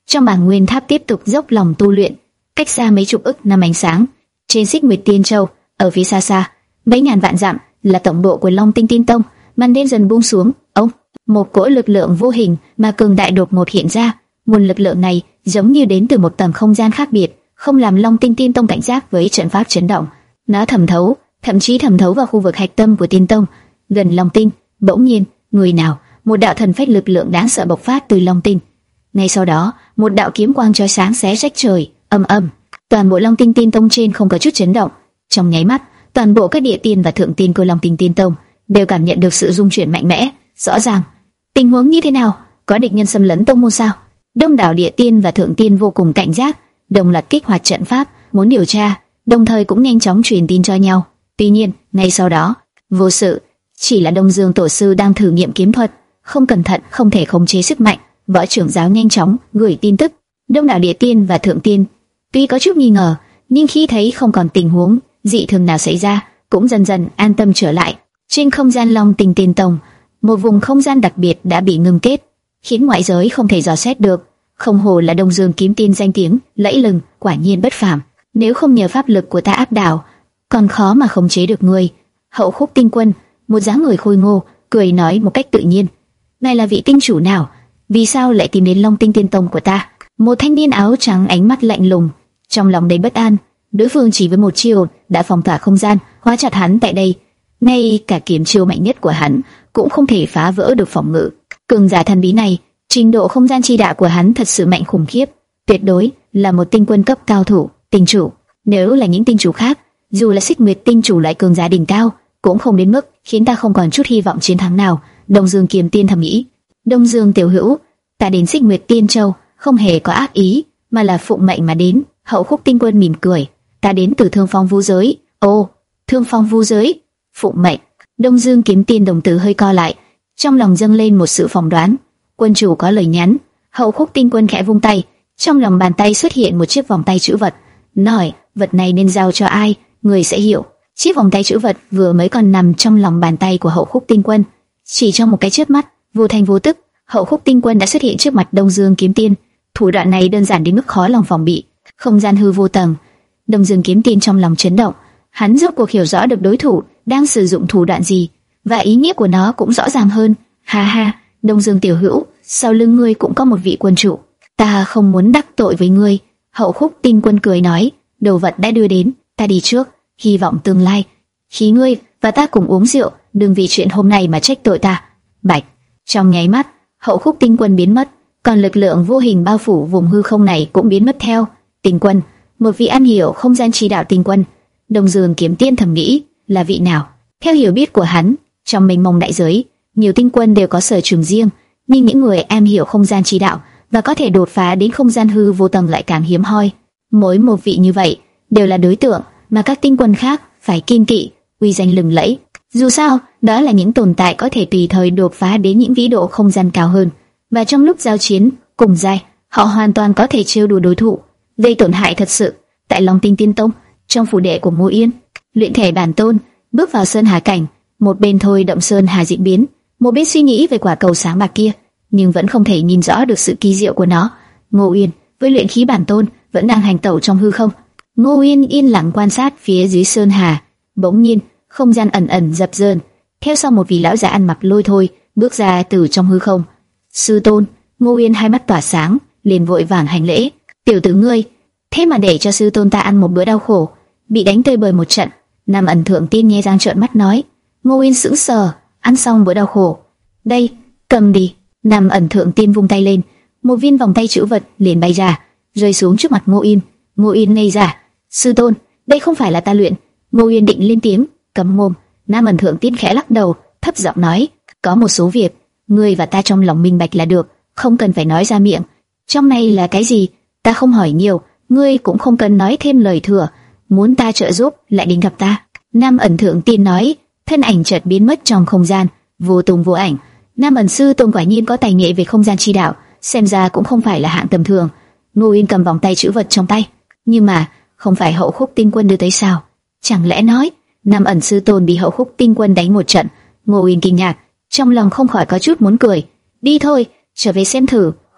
Speaker 1: Trong Bàng Nguyên Tháp tiếp tục dốc lòng tu luyện. Cách xa mấy chục ức năm ánh sáng, trên Xích Nguyệt Tiên Châu, ở phía xa xa, mấy ngàn vạn dặm là tổng bộ của Long Tinh Tiên Tông. Màn đêm dần buông xuống, ông, một cỗ lực lượng vô hình mà cường đại đột ngột hiện ra. Nguồn lực lượng này giống như đến từ một tầng không gian khác biệt, không làm Long Tinh Tiên Tông cảnh giác với trận pháp chấn động. Nó thẩm thấu, thậm chí thẩm thấu vào khu vực hạch tâm của Tiên Tông, gần Long Tinh. Bỗng nhiên, người nào, một đạo thần phách lực lượng đáng sợ bộc phát từ Long Tinh. Ngay sau đó, một đạo kiếm quang chói sáng xé rách trời, ầm ầm. Toàn bộ Long Tinh Tiên Tông trên không có chút chấn động. Trong nháy mắt, toàn bộ các địa tiên và thượng tiên của Long Tinh Tiên Tông đều cảm nhận được sự rung chuyển mạnh mẽ. Rõ ràng, tình huống như thế nào? Có địch nhân xâm lấn tông môn sao? Đông đảo địa tiên và thượng tiên vô cùng cảnh giác, đồng loạt kích hoạt trận pháp, muốn điều tra, đồng thời cũng nhanh chóng truyền tin cho nhau. Tuy nhiên, ngay sau đó, vô sự, chỉ là Đông Dương tổ sư đang thử nghiệm kiếm thuật, không cẩn thận không thể khống chế sức mạnh. Võ trưởng giáo nhanh chóng gửi tin tức. Đông đảo địa tiên và thượng tiên tuy có chút nghi ngờ, nhưng khi thấy không còn tình huống dị thường nào xảy ra, cũng dần dần an tâm trở lại. Trên không gian Long Tinh Tiên Tông, một vùng không gian đặc biệt đã bị ngưng kết, khiến ngoại giới không thể dò xét được. Không hồ là Đông Dương kiếm tiên danh tiếng lẫy lừng, quả nhiên bất phàm. Nếu không nhờ pháp lực của ta áp đảo, còn khó mà khống chế được ngươi. Hậu Khúc Tinh Quân, một dáng người khôi ngô, cười nói một cách tự nhiên. Này là vị tinh chủ nào? Vì sao lại tìm đến Long Tinh Tiên Tông của ta? Một thanh niên áo trắng ánh mắt lạnh lùng, trong lòng đầy bất an. Đối phương chỉ với một chiêu đã phong tỏa không gian, hóa chặt hắn tại đây. Ngay cả kiếm chiêu mạnh nhất của hắn cũng không thể phá vỡ được phòng ngự. Cường giả thần bí này, trình độ không gian chi đạo của hắn thật sự mạnh khủng khiếp, tuyệt đối là một tinh quân cấp cao thủ, tinh chủ. Nếu là những tinh chủ khác, dù là Xích Nguyệt tinh chủ lại cường giả đỉnh cao, cũng không đến mức khiến ta không còn chút hy vọng chiến thắng nào. Đông Dương kiếm tiên thầm nghĩ. Đông Dương tiểu hữu, ta đến Xích Nguyệt Tiên Châu không hề có ác ý, mà là phụng mệnh mà đến. Hậu Khúc Tinh Quân mỉm cười. Ta đến từ Thương Phong Vu giới. Ô, Thương Phong Vu giới, phụng mệnh. Đông Dương kiếm tiên đồng tử hơi co lại, trong lòng dâng lên một sự phỏng đoán. Quân chủ có lời nhắn. Hậu Khúc Tinh Quân khẽ vung tay, trong lòng bàn tay xuất hiện một chiếc vòng tay chữ vật. Nói, vật này nên giao cho ai, người sẽ hiểu. Chiếc vòng tay chữ vật vừa mới còn nằm trong lòng bàn tay của Hậu Khúc Tinh Quân, chỉ trong một cái chớp mắt, vô thành vô tức, Hậu Khúc Tinh Quân đã xuất hiện trước mặt Đông Dương kiếm tiên. Thủ đoạn này đơn giản đến mức khó lòng phòng bị. Không gian hư vô tầng, Đông Dương kiếm tiên trong lòng chấn động. Hắn rốt cuộc hiểu rõ được đối thủ đang sử dụng thủ đoạn gì, và ý nghĩa của nó cũng rõ ràng hơn. Ha ha, Đông Dương tiểu hữu, sau lưng ngươi cũng có một vị quân chủ. Ta không muốn đắc tội với ngươi. Hậu Khúc Tinh Quân cười nói, đồ vật đã đưa đến, ta đi trước, hy vọng tương lai khi ngươi và ta cùng uống rượu, đừng vì chuyện hôm nay mà trách tội ta. Bạch. Trong nháy mắt, Hậu Khúc Tinh Quân biến mất, còn lực lượng vô hình bao phủ vùng hư không này cũng biến mất theo. Tinh Quân, một vị am hiểu không gian chi đạo tinh quân. Đông Dương kiếm tiên thầm nghĩ, là vị nào? Theo hiểu biết của hắn, trong mênh mông đại giới, nhiều tinh quân đều có sở trường riêng, nhưng những người am hiểu không gian chi đạo và có thể đột phá đến không gian hư vô tầng lại càng hiếm hoi. Mỗi một vị như vậy đều là đối tượng mà các tinh quân khác phải kiêng kỵ, uy danh lừng lẫy. Dù sao, đó là những tồn tại có thể tùy thời đột phá đến những vĩ độ không gian cao hơn, và trong lúc giao chiến cùng giai, họ hoàn toàn có thể trêu đùa đối thủ, gây tổn hại thật sự. Tại Long Tinh Tiên Tông, trong phủ đệ của Ngô Yên, luyện thể bản tôn bước vào sơn hà cảnh, một bên thôi động sơn hà diễn biến, một bên suy nghĩ về quả cầu sáng bạc kia, nhưng vẫn không thể nhìn rõ được sự kỳ diệu của nó. Ngô Yên với luyện khí bản tôn vẫn đang hành tẩu trong hư không. Ngô Yên yên lặng quan sát phía dưới sơn hà. Bỗng nhiên, không gian ẩn ẩn dập dờn, theo sau một vị lão già ăn mặc lôi thôi bước ra từ trong hư không. Sư tôn. Ngô Yên hai mắt tỏa sáng, liền vội vàng hành lễ. Tiểu tử ngươi, thế mà để cho sư tôn ta ăn một bữa đau khổ, bị đánh tơi bời một trận. Nam Ẩn Thượng Tiên nghe răng trợn mắt nói. Ngô Yên sững sờ, ăn xong bữa đau khổ, đây, cầm đi. Nam Ẩn Thượng Tiên vung tay lên, một viên vòng tay chữ vật liền bay ra, rơi xuống trước mặt Ngô Yên. Ngô Yên ngây ra. Sư tôn, đây không phải là ta luyện. Ngô Yên định lên tiếng, cấm mồm. Nam Ẩn Thượng Tiên khẽ lắc đầu, thấp giọng nói, có một số việc, ngươi và ta trong lòng minh bạch là được, không cần phải nói ra miệng. Trong này là cái gì, ta không hỏi nhiều, ngươi cũng không cần nói thêm lời thừa. Muốn ta trợ giúp, lại đến gặp ta. Nam Ẩn Thượng Tiên nói, thân ảnh chợt biến mất trong không gian, vô tung vô ảnh. Nam Ẩn sư tôn quả nhiên có tài nghệ về không gian chi đạo, xem ra cũng không phải là hạng tầm thường. Ngô Yên cầm vòng tay chữ vật trong tay, nhưng mà không phải Hậu Khúc Tinh Quân đưa tới sao? Chẳng lẽ nói Nam Ẩn sư tôn bị Hậu Khúc Tinh Quân đánh một trận? Ngô Yên kinh ngạc, trong lòng không khỏi có chút muốn cười. Đi thôi, trở về xem thử.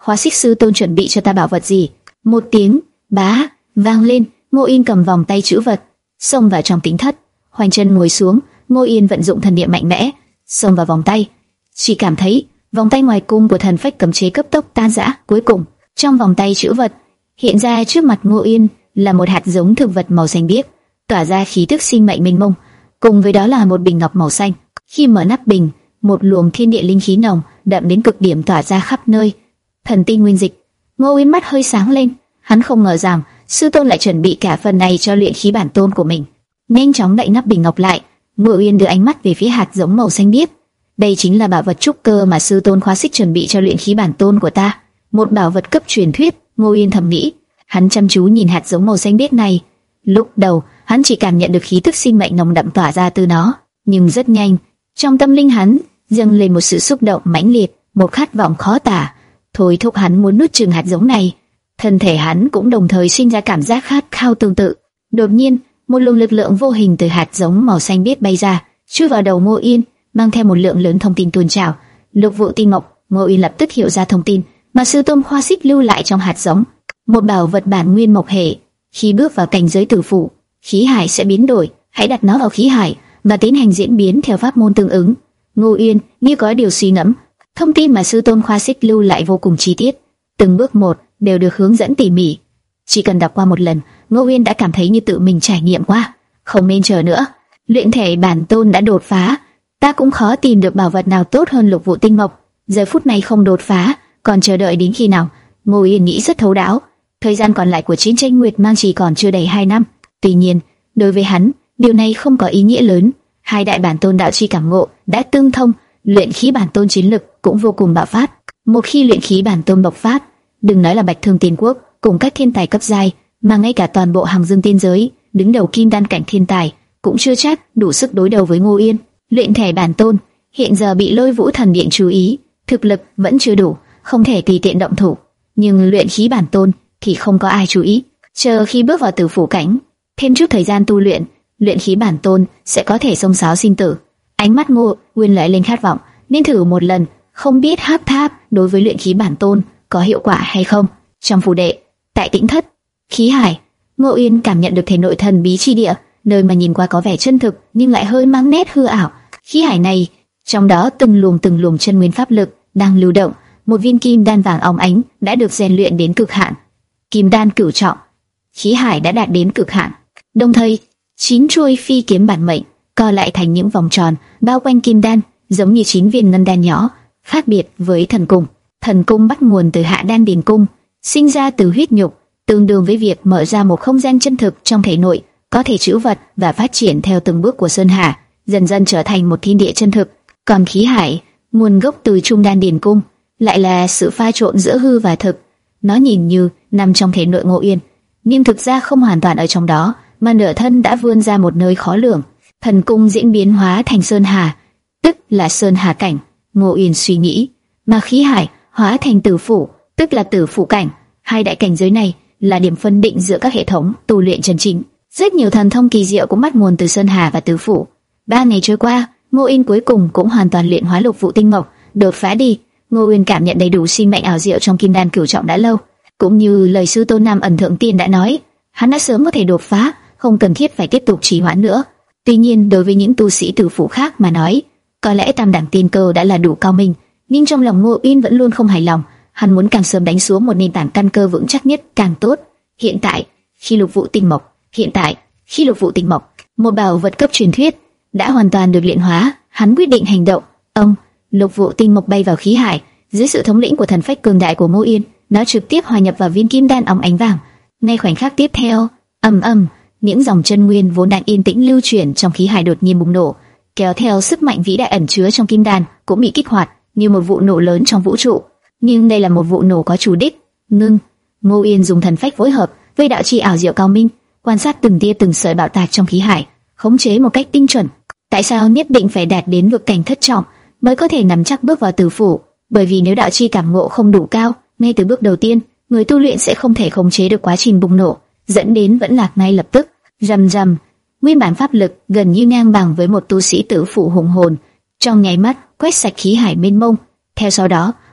Speaker 1: Khóa xích sư tôn chuẩn bị cho ta bảo vật gì? Một tiếng bá vang lên, Ngô Yên cầm vòng tay chữ vật, xông vào trong tính thất, khoanh chân ngồi xuống. Ngô Yên vận dụng thần niệm mạnh mẽ, xông vào vòng tay, chỉ cảm thấy vòng tay ngoài cung của thần phách cấm chế cấp tốc tan rã. Cuối cùng, trong vòng tay chữ vật hiện ra trước mặt Ngô Yên là một hạt giống thực vật màu xanh biếc, tỏa ra khí tức sinh mệnh mênh mông. Cùng với đó là một bình ngọc màu xanh. Khi mở nắp bình, một luồng thiên địa linh khí nồng đậm đến cực điểm tỏa ra khắp nơi. Thần tinh nguyên dịch. Ngô Yên mắt hơi sáng lên, hắn không ngờ rằng sư tôn lại chuẩn bị cả phần này cho luyện khí bản tôn của mình. Nhanh chóng đậy nắp bình ngọc lại, Ngô Yên đưa ánh mắt về phía hạt giống màu xanh biếc. Đây chính là bảo vật trúc cơ mà sư tôn Khóa Xích chuẩn bị cho luyện khí bản tôn của ta, một bảo vật cấp truyền thuyết. Ngô Yên thầm nghĩ, hắn chăm chú nhìn hạt giống màu xanh biếc này. Lúc đầu, hắn chỉ cảm nhận được khí tức sinh mệnh nồng đậm tỏa ra từ nó, nhưng rất nhanh, trong tâm linh hắn dâng lên một sự xúc động mãnh liệt, một khát vọng khó tả, thôi thúc hắn muốn nuốt chửng hạt giống này. Thân thể hắn cũng đồng thời sinh ra cảm giác khát khao tương tự. Đột nhiên, một luồng lực lượng vô hình từ hạt giống màu xanh biếc bay ra, chui vào đầu Ngô Yên, mang theo một lượng lớn thông tin tuôn trào. Lục vụ tinh ngọc. Ngô Yên lập tức hiểu ra thông tin mà sư tôn Khóa Xích lưu lại trong hạt giống, một bảo vật bản nguyên mộc hệ. Khi bước vào cảnh giới tử phụ, khí hải sẽ biến đổi, hãy đặt nó vào khí hải và tiến hành diễn biến theo pháp môn tương ứng. Ngô Yên như có điều suy ngẫm, thông tin mà sư tôn Khóa Xích lưu lại vô cùng chi tiết, từng bước một đều được hướng dẫn tỉ mỉ. Chỉ cần đọc qua một lần, Ngô Yên đã cảm thấy như tự mình trải nghiệm qua. Không nên chờ nữa, luyện thể bản tôn đã đột phá, ta cũng khó tìm được bảo vật nào tốt hơn lục vụ tinh ngọc. Giờ phút này không đột phá, còn chờ đợi đến khi nào? Ngô Yên nghĩ rất thấu đáo. Thời gian còn lại của chiến tranh Nguyệt Mang chỉ còn chưa đầy hai năm. Tuy nhiên, đối với hắn, điều này không có ý nghĩa lớn. Hai đại bản tôn đạo chi cảm ngộ đã tương thông, luyện khí bản tôn chiến lực cũng vô cùng bạo phát. Một khi luyện khí bản tôn bộc phát, đừng nói là Bạch Thương Tiên Quốc cùng các thiên tài cấp giai, mà ngay cả toàn bộ Hằng Dương tiên giới, đứng đầu kim đan cảnh thiên tài cũng chưa chắc đủ sức đối đầu với Ngô Yên. Luyện thể bản tôn hiện giờ bị Lôi Vũ Thần Điện chú ý, thực lực vẫn chưa đủ, không thể tùy tiện động thủ. Nhưng luyện khí bản tôn thì không có ai chú ý. Chờ khi bước vào tử phủ cảnh, thêm chút thời gian tu luyện, luyện khí bản tôn sẽ có thể xông xáo sinh tử. Ánh mắt Ngô Nguyên lóe lên khát vọng, nên thử một lần, không biết hấp tháp đối với luyện khí bản tôn có hiệu quả hay không. Trong phủ đệ, tại Tĩnh Thất, khí hải, Ngô Yên cảm nhận được thể nội thần bí chi địa, nơi mà nhìn qua có vẻ chân thực nhưng lại hơi mang nét hư ảo. Khí hải này, trong đó từng luồng từng luồng chân nguyên pháp lực đang lưu động. Một viên kim đan vàng óng ánh đã được rèn luyện đến cực hạn, kim đan cửu trọng. Khí hải đã đạt đến cực hạn, đồng thời chín chuôi phi kiếm bản mệnh co lại thành những vòng tròn bao quanh kim đan, giống như chín viên ngân đan nhỏ. Khác biệt với thần cung, thần cung bắt nguồn từ hạ đan điền cung, sinh ra từ huyết nhục, tương đương với việc mở ra một không gian chân thực trong thể nội, có thể trữ vật và phát triển theo từng bước của sơn hà, dần dần trở thành một thiên địa chân thực. Còn khí hải, nguồn gốc từ trung đan điền cung, lại là sự pha trộn giữa hư và thực. Nó nhìn như nằm trong thể nội Ngô Yên, nhưng thực ra không hoàn toàn ở trong đó, mà nửa thân đã vươn ra một nơi khó lường. Thần cung diễn biến hóa thành sơn hà, tức là sơn hà cảnh. Ngô Yên suy nghĩ, mà khí hải hóa thành tử phủ, tức là tử phủ cảnh. Hai đại cảnh giới này là điểm phân định giữa các hệ thống tu luyện chân chính. Rất nhiều thần thông kỳ diệu cũng bắt nguồn từ sơn hà và tử phủ. Ba ngày trôi qua, Ngô Yên cuối cùng cũng hoàn toàn luyện hóa lục vụ tinh ngọc, đột phá đi. Ngô Uyên cảm nhận đầy đủ sinh mệnh ảo diệu trong kim đan cửu trọng đã lâu, cũng như lời sư tôn Nam Ẩn Thượng Tiên đã nói, hắn đã sớm có thể đột phá, không cần thiết phải tiếp tục trì hoãn nữa. Tuy nhiên, đối với những tu sĩ tử phủ khác mà nói, có lẽ tam đẳng tiên cơ đã là đủ cao minh, nhưng trong lòng Ngô Uyên vẫn luôn không hài lòng, hắn muốn càng sớm đánh xuống một nền tảng căn cơ vững chắc nhất càng tốt. Hiện tại, khi lục vụ tinh mộc, hiện tại, khi lục vụ tinh mộc, một bảo vật cấp truyền thuyết đã hoàn toàn được luyện hóa, hắn quyết định hành động. Ông Lục vụ tinh mộc bay vào khí hải, dưới sự thống lĩnh của thần phách cường đại của Ngô Yên, nó trực tiếp hòa nhập vào viên kim đan óng ánh vàng. Ngay khoảnh khắc tiếp theo, ầm ầm, những dòng chân nguyên vốn đang yên tĩnh lưu chuyển trong khí hải đột nhiên bùng nổ, kéo theo sức mạnh vĩ đại ẩn chứa trong kim đan cũng bị kích hoạt như một vụ nổ lớn trong vũ trụ. Nhưng đây là một vụ nổ có chủ đích. Ngưng, Ngô Yên dùng thần phách phối hợp với đạo chi ảo diệu cao minh, quan sát từng tia từng sợi bạo tạc trong khí hải, khống chế một cách tinh chuẩn. Tại sao nhất định phải đạt đến vực cảnh thất trọng mới có thể nắm chắc bước vào tử phủ? Bởi vì nếu đạo chi cảm ngộ không đủ cao, ngay từ bước đầu tiên, người tu luyện sẽ không thể khống chế được quá trình bùng nổ, dẫn đến vẫn lạc ngay lập tức. Rầm rầm, nguyên bản pháp lực gần như ngang bằng với một tu sĩ tử phủ hùng hồn, trong nháy mắt quét sạch khí hải mênh mông. Theo sau đó,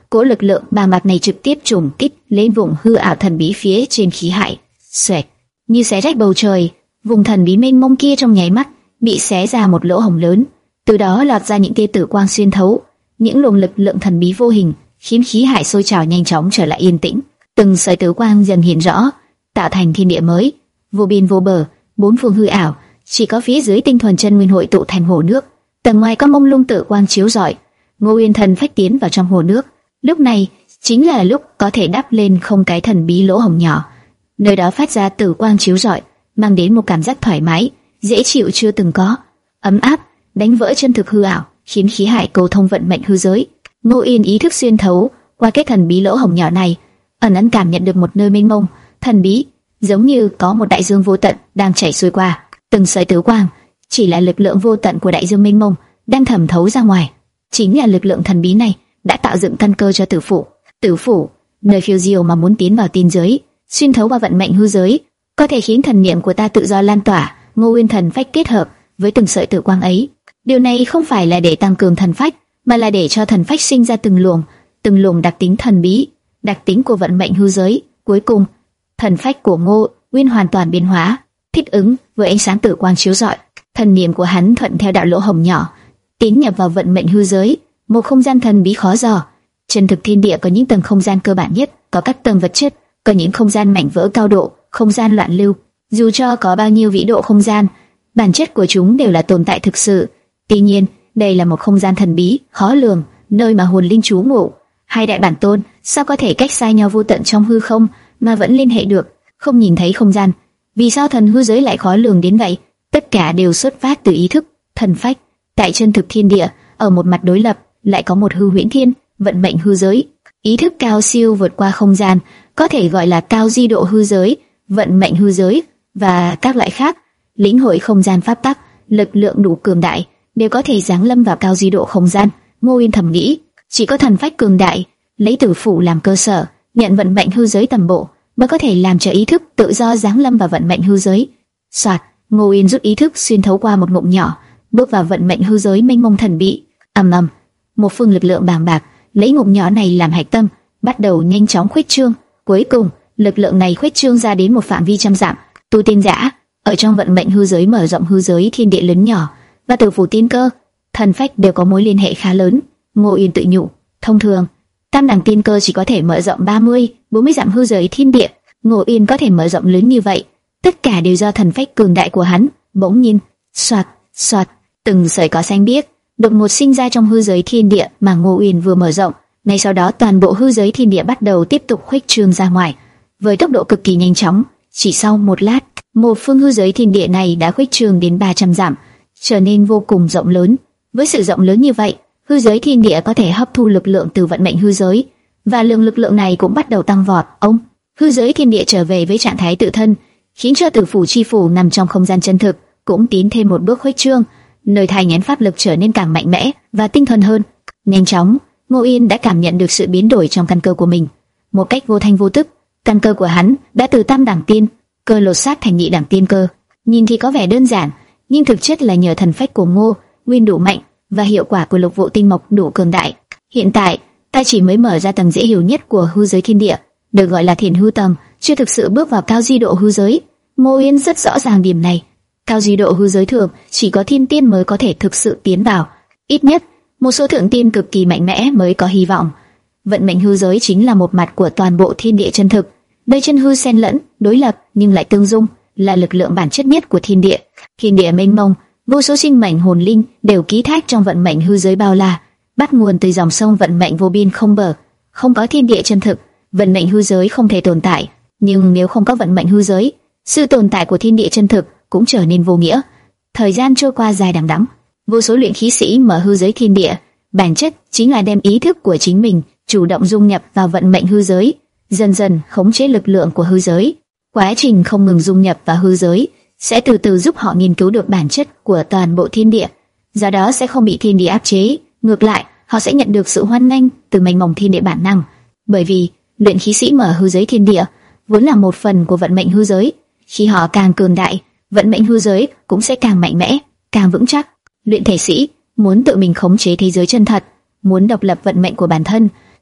Speaker 1: cỗ lực lượng bàng bạc này trực tiếp trùng kích lên vùng hư ảo thần bí phía trên khí hải. Xoẹt, như xé rách bầu trời, vùng thần bí mênh mông kia trong nháy mắt bị xé ra một lỗ hổng lớn, từ đó lọt ra những tia tử quang xuyên thấu, những luồng lực lượng thần bí vô hình khiến khí hải sôi trào nhanh chóng trở lại yên tĩnh. Từng sợi tử quang dần hiện rõ, tạo thành thiên địa mới, vô biên vô bờ, bốn phương hư ảo, chỉ có phía dưới tinh thuần chân nguyên hội tụ thành hồ nước. Tầng ngoài có mông lung tử quang chiếu rọi. Ngô Uyên thần phách tiến vào trong hồ nước. Lúc này chính là lúc có thể đắp lên không cái thần bí lỗ hổng nhỏ. Nơi đó phát ra tử quang chiếu rọi, mang đến một cảm giác thoải mái, dễ chịu chưa từng có, ấm áp, đánh vỡ chân thực hư ảo, khiến khí hải cầu thông vận mệnh hư giới. Ngô Uyên ý thức xuyên thấu qua cái thần bí lỗ hổng nhỏ này, ẩn ẩn cảm nhận được một nơi mênh mông, thần bí, giống như có một đại dương vô tận đang chảy xuôi qua. Từng sợi tử quang chỉ là lực lượng vô tận của đại dương mênh mông đang thẩm thấu ra ngoài. Chính là lực lượng thần bí này đã tạo dựng căn cơ cho tử phủ. Tử phủ, nơi phiêu diêu mà muốn tiến vào tiên giới, xuyên thấu qua vận mệnh hư giới, có thể khiến thần niệm của ta tự do lan tỏa. Ngô Uyên thần phách kết hợp với từng sợi tử quang ấy, điều này không phải là để tăng cường thần phách, mà là để cho thần phách sinh ra từng luồng, từng luồng đặc tính thần bí, đặc tính của vận mệnh hư giới. Cuối cùng, thần phách của Ngô Uyên hoàn toàn biến hóa, thích ứng với ánh sáng tử quang chiếu rọi. Thần niệm của hắn thuận theo đạo lỗ hổng nhỏ, tiến nhập vào vận mệnh hư giới, một không gian thần bí khó dò. Chân thực thiên địa có những tầng không gian cơ bản nhất, có các tầng vật chất, có những không gian mảnh vỡ cao độ, không gian loạn lưu. Dù cho có bao nhiêu vĩ độ không gian, bản chất của chúng đều là tồn tại thực sự. Tuy nhiên, đây là một không gian thần bí, khó lường, nơi mà hồn linh trú ngụ. Hai đại bản tôn sao có thể cách xa nhau vô tận trong hư không mà vẫn liên hệ được, không nhìn thấy không gian? Vì sao thần hư giới lại khó lường đến vậy? Tất cả đều xuất phát từ ý thức, thần phách. Tại chân thực thiên địa, ở một mặt đối lập lại có một hư huyễn thiên, vận mệnh hư giới. Ý thức cao siêu vượt qua không gian, có thể gọi là cao di độ hư giới, vận mệnh hư giới và các loại khác. Lĩnh hội không gian pháp tắc, lực lượng đủ cường đại đều có thể giáng lâm vào cao di độ không gian. Ngô Uyên thầm nghĩ, chỉ có thần phách cường đại, lấy tử phủ làm cơ sở, nhận vận mệnh hư giới tầm bộ, mới có thể làm cho ý thức tự do giáng lâm vào vận mệnh hư giới. Soạt, Ngô Uyên rút ý thức xuyên thấu qua một ngụm nhỏ, bước vào vận mệnh hư giới mênh mông thần bí. Ầm ầm, một phương lực lượng bàng bạc lấy ngụm nhỏ này làm hạch tâm, bắt đầu nhanh chóng khuếch trương. Cuối cùng, lực lượng này khuếch trương ra đến một phạm vi trăm dặm. Tu tiên giả ở trong vận mệnh hư giới mở rộng hư giới thiên địa lớn nhỏ và tử phủ tiên cơ, thần phách đều có mối liên hệ khá lớn. Ngô Uyên tự nhủ, thông thường tam đẳng tiên cơ chỉ có thể mở rộng ba mươi, bốn mươi dặm hư giới thiên địa, Ngô Uyên có thể mở rộng lớn như vậy, tất cả đều do thần phách cường đại của hắn. Bỗng nhiên, xoạt, xoạt, từng sợi cỏ xanh biếc đột ngột sinh ra trong hư giới thiên địa mà Ngô Uyên vừa mở rộng. Ngay sau đó, toàn bộ hư giới thiên địa bắt đầu tiếp tục khuếch trương ra ngoài với tốc độ cực kỳ nhanh chóng. Chỉ sau một lát, một phương hư giới thiên địa này đã khuếch trương đến ba trăm dặm, trở nên vô cùng rộng lớn. Với sự rộng lớn như vậy, hư giới thiên địa có thể hấp thu lực lượng từ vận mệnh hư giới, và lượng lực lượng này cũng bắt đầu tăng vọt. Ông, hư giới thiên địa trở về với trạng thái tự thân, khiến cho tử phủ chi phủ nằm trong không gian chân thực cũng tiến thêm một bước khuếch trương, nơi thai nghén pháp lực trở nên càng mạnh mẽ và tinh thuần hơn. Nhanh chóng, Ngô Uyên đã cảm nhận được sự biến đổi trong căn cơ của mình. Một cách vô thanh vô tức, căn cơ của hắn đã từ tam đẳng tiên cơ lột xác thành nhị đẳng tiên cơ. Nhìn thì có vẻ đơn giản, nhưng thực chất là nhờ thần phách của Ngô Uyên đủ mạnh và hiệu quả của lục vụ tinh mộc đủ cường đại. Hiện tại, ta chỉ mới mở ra tầng dễ hiểu nhất của hư giới thiên địa, được gọi là thiền hư tầng, chưa thực sự bước vào cao di độ hư giới. Ngô Uyên rất rõ ràng điểm này. Cao di độ hư giới thường chỉ có thiên tiên mới có thể thực sự tiến vào, ít nhất một số thượng tiên cực kỳ mạnh mẽ mới có hy vọng. Vận mệnh hư giới chính là một mặt của toàn bộ thiên địa chân thực, nơi chân hư xen lẫn, đối lập nhưng lại tương dung, là lực lượng bản chất nhất của thiên địa. Thiên địa mênh mông, vô số sinh mệnh hồn linh đều ký thác trong vận mệnh hư giới bao la, bắt nguồn từ dòng sông vận mệnh vô biên không bờ. Không có thiên địa chân thực, vận mệnh hư giới không thể tồn tại. Nhưng nếu không có vận mệnh hư giới, sự tồn tại của thiên địa chân thực cũng trở nên vô nghĩa. Thời gian trôi qua dài đằng đẵng, vô số luyện khí sĩ mở hư giới thiên địa, bản chất chính là đem ý thức của chính mình chủ động dung nhập vào vận mệnh hư giới, dần dần khống chế lực lượng của hư giới. Quá trình không ngừng dung nhập vào hư giới sẽ từ từ giúp họ nghiên cứu được bản chất của toàn bộ thiên địa, do đó sẽ không bị thiên địa áp chế. Ngược lại, họ sẽ nhận được sự hoan nghênh từ mênh mông thiên địa bản năng, bởi vì luyện khí sĩ mở hư giới thiên địa vốn là một phần của vận mệnh hư giới. Khi họ càng cường đại, vận mệnh hư giới cũng sẽ càng mạnh mẽ, càng vững chắc. Luyện thể sĩ muốn tự mình khống chế thế giới chân thật, muốn độc lập vận mệnh của bản thân,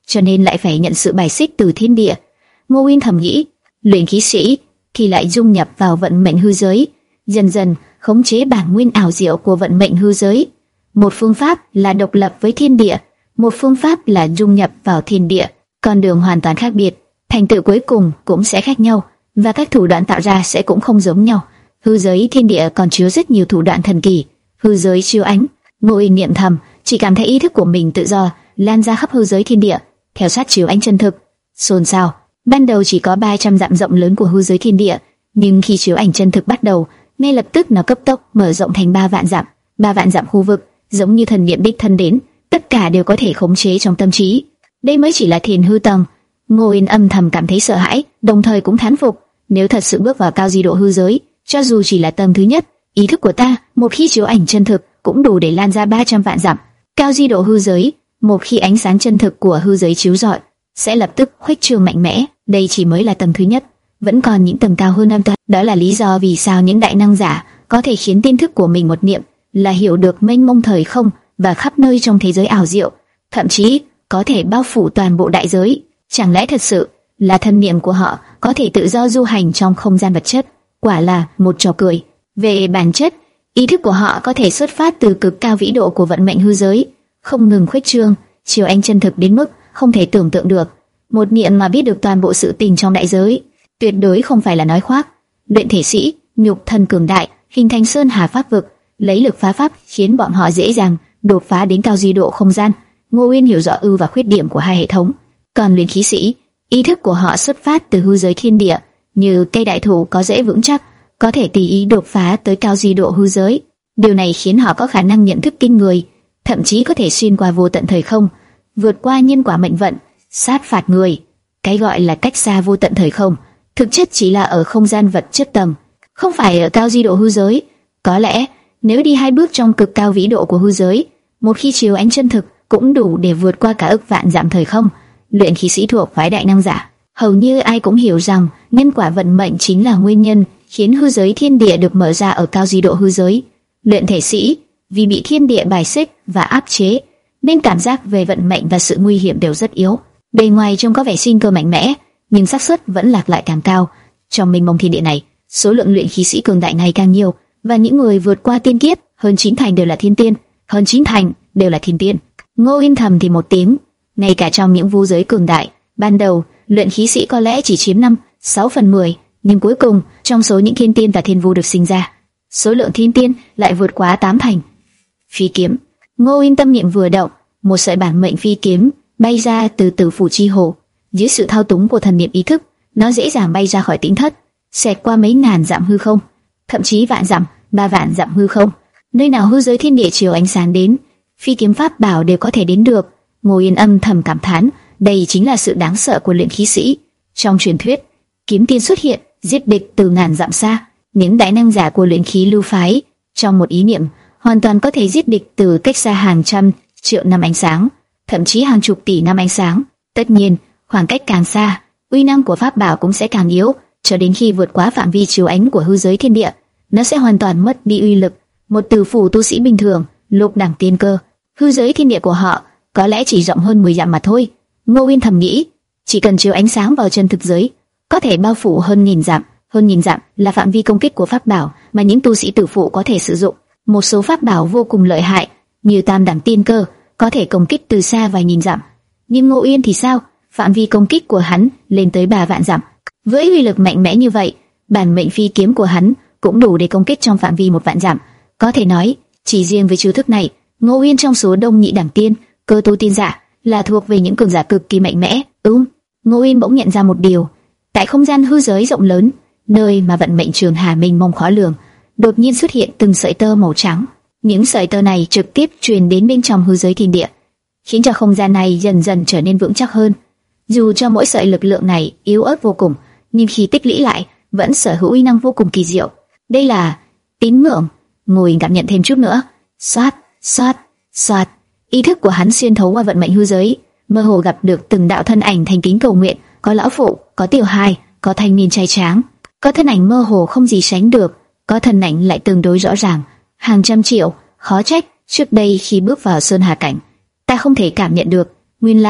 Speaker 1: cho nên lại phải nhận sự bài xích từ thiên địa. Ngô Uyên thầm nghĩ, luyện khí sĩ thì lại dung nhập vào vận mệnh hư giới, dần dần khống chế bản nguyên ảo diệu của vận mệnh hư giới. Một phương pháp là độc lập với thiên địa, một phương pháp là dung nhập vào thiên địa, con đường hoàn toàn khác biệt, thành tựu cuối cùng cũng sẽ khác nhau, và các thủ đoạn tạo ra sẽ cũng không giống nhau. Hư giới thiên địa còn chứa rất nhiều thủ đoạn thần kỳ. Hư giới chiếu ánh, Ngô Uyên niệm thầm, chỉ cảm thấy ý thức của mình tự do lan ra khắp hư giới thiên địa, theo sát chiếu ánh chân thực. Xôn xao. Ban đầu chỉ có ba trăm dặm rộng lớn của hư giới thiên địa, nhưng khi chiếu ảnh chân thực bắt đầu, ngay lập tức nó cấp tốc mở rộng thành ba vạn dặm. Ba vạn dặm khu vực, giống như thần niệm đích thân đến, tất cả đều có thể khống chế trong tâm trí. Đây mới chỉ là thiền hư tầng. Ngô Uyên âm thầm cảm thấy sợ hãi, đồng thời cũng thán phục, nếu thật sự bước vào cao di độ hư giới, cho dù chỉ là tầng thứ nhất, ý thức của ta một khi chiếu ảnh chân thực cũng đủ để lan ra ba trăm vạn dặm. Cao di độ hư giới, một khi ánh sáng chân thực của hư giới chiếu rọi, sẽ lập tức khuếch trương mạnh mẽ. Đây chỉ mới là tầng thứ nhất, vẫn còn những tầng cao hơn năm tầng. Đó là lý do vì sao những đại năng giả có thể khiến tin thức của mình một niệm là hiểu được mênh mông thời không và khắp nơi trong thế giới ảo diệu, thậm chí có thể bao phủ toàn bộ đại giới. Chẳng lẽ thật sự là thân niệm của họ có thể tự do du hành trong không gian vật chất? Quả là một trò cười. Về bản chất, ý thức của họ có thể xuất phát từ cực cao vĩ độ của vận mệnh hư giới, không ngừng khuếch trương, chiếu ánh chân thực đến mức không thể tưởng tượng được. Một niệm mà biết được toàn bộ sự tình trong đại giới, tuyệt đối không phải là nói khoác. Luyện thể sĩ, nhục thân cường đại, hình thành sơn hà pháp vực, lấy lực phá pháp khiến bọn họ dễ dàng đột phá đến cao di độ không gian. Ngô Uyên hiểu rõ ưu và khuyết điểm của hai hệ thống. Còn luyện khí sĩ, ý thức của họ xuất phát từ hư giới thiên địa, như cây đại thụ có rễ vững chắc, có thể tùy ý đột phá tới cao di độ hư giới. Điều này khiến họ có khả năng nhận thức kinh người, thậm chí có thể xuyên qua vô tận thời không, vượt qua nhân quả mệnh vận, sát phạt người. Cái gọi là cách xa vô tận thời không, thực chất chỉ là ở không gian vật chất tầng, không phải ở cao di độ hư giới. Có lẽ nếu đi hai bước trong cực cao vĩ độ của hư giới, một khi chiếu ánh chân thực cũng đủ để vượt qua cả ức vạn dặm thời không. Luyện khí sĩ thuộc phái đại năng giả, hầu như ai cũng hiểu rằng nhân quả vận mệnh chính là nguyên nhân khiến hư giới thiên địa được mở ra ở cao di độ hư giới. Luyện thể sĩ vì bị thiên địa bài xích và áp chế, nên cảm giác về vận mệnh và sự nguy hiểm đều rất yếu. Bề ngoài trông có vẻ sinh cơ mạnh mẽ, nhưng xác suất vẫn lạc lại càng cao. Trong mênh mông thiên địa này, số lượng luyện khí sĩ cường đại ngày càng nhiều, và những người vượt qua tiên kiếp, hơn chín thành đều là thiên tiên, hơn chín thành đều là thiên tiên. Ngô Uyên thầm thì một tiếng, ngay cả trong những vu giới cường đại, ban đầu luyện khí sĩ có lẽ chỉ chiếm năm, sáu phần mười, nhưng cuối cùng trong số những thiên tiên và thiên vu được sinh ra, số lượng thiên tiên lại vượt quá tám thành. Phi kiếm. Ngô Uyên tâm niệm vừa động, một sợi bản mệnh phi kiếm bay ra từ tử phủ chi hồ. Dưới sự thao túng của thần niệm ý thức, nó dễ dàng bay ra khỏi tĩnh thất, xẹt qua mấy ngàn dặm hư không, thậm chí vạn dặm, ba vạn dặm hư không. Nơi nào hư giới thiên địa chiếu ánh sáng đến, phi kiếm pháp bảo đều có thể đến được. Ngô Uyên âm thầm cảm thán, đây chính là sự đáng sợ của luyện khí sĩ. Trong truyền thuyết, kiếm tiên xuất hiện, giết địch từ ngàn dặm xa. Những đại năng giả của luyện khí lưu phái, trong một ý niệm, hoàn toàn có thể giết địch từ cách xa hàng trăm triệu năm ánh sáng, thậm chí hàng chục tỷ năm ánh sáng. Tất nhiên, khoảng cách càng xa, uy năng của pháp bảo cũng sẽ càng yếu, cho đến khi vượt quá phạm vi chiếu ánh của hư giới thiên địa, nó sẽ hoàn toàn mất đi uy lực. Một tử phủ tu sĩ bình thường, lục đẳng tiên cơ, hư giới thiên địa của họ có lẽ chỉ rộng hơn mười dặm mà thôi. Ngô Uyên thầm nghĩ, chỉ cần chiếu ánh sáng vào chân thực giới, có thể bao phủ hơn nghìn dặm. Hơn nghìn dặm là phạm vi công kích của pháp bảo mà những tu sĩ tử phụ có thể sử dụng. Một số pháp bảo vô cùng lợi hại, như tam đẳng tiên cơ, có thể công kích từ xa vài nghìn dặm. Nhưng Ngô Uyên thì sao? Phạm vi công kích của hắn lên tới ba vạn dặm. Với uy lực mạnh mẽ như vậy, bản mệnh phi kiếm của hắn cũng đủ để công kích trong phạm vi một vạn dặm. Có thể nói, chỉ riêng với chiêu thức này, Ngô Uyên trong số đông nhị đẳng tiên, cơ tu tiên giả là thuộc về những cường giả cực kỳ mạnh mẽ. Ừm, Ngô Uyên bỗng nhận ra một điều, tại không gian hư giới rộng lớn, nơi mà vận mệnh trường hà mênh mông khó lường, đột nhiên xuất hiện từng sợi tơ màu trắng. Những sợi tơ này trực tiếp truyền đến bên trong hư giới thiên địa, khiến cho không gian này dần dần trở nên vững chắc hơn. Dù cho mỗi sợi lực lượng này yếu ớt vô cùng, nhưng khi tích lũy lại, vẫn sở hữu uy năng vô cùng kỳ diệu. Đây là tín ngưỡng. Ngồi cảm nhận thêm chút nữa. Xoát, xoát, xoát. Ý thức của hắn xuyên thấu qua vận mệnh hư giới, mơ hồ gặp được từng đạo thân ảnh thành kính cầu nguyện. Có lão phụ, có tiểu hài, có thanh niên trai tráng, có thân ảnh mơ hồ không gì sánh được, có thân ảnh lại tương đối rõ ràng. Hàng trăm triệu, khó trách trước đây khi bước vào sơn hà cảnh, ta không thể cảm nhận được. Nguyên lai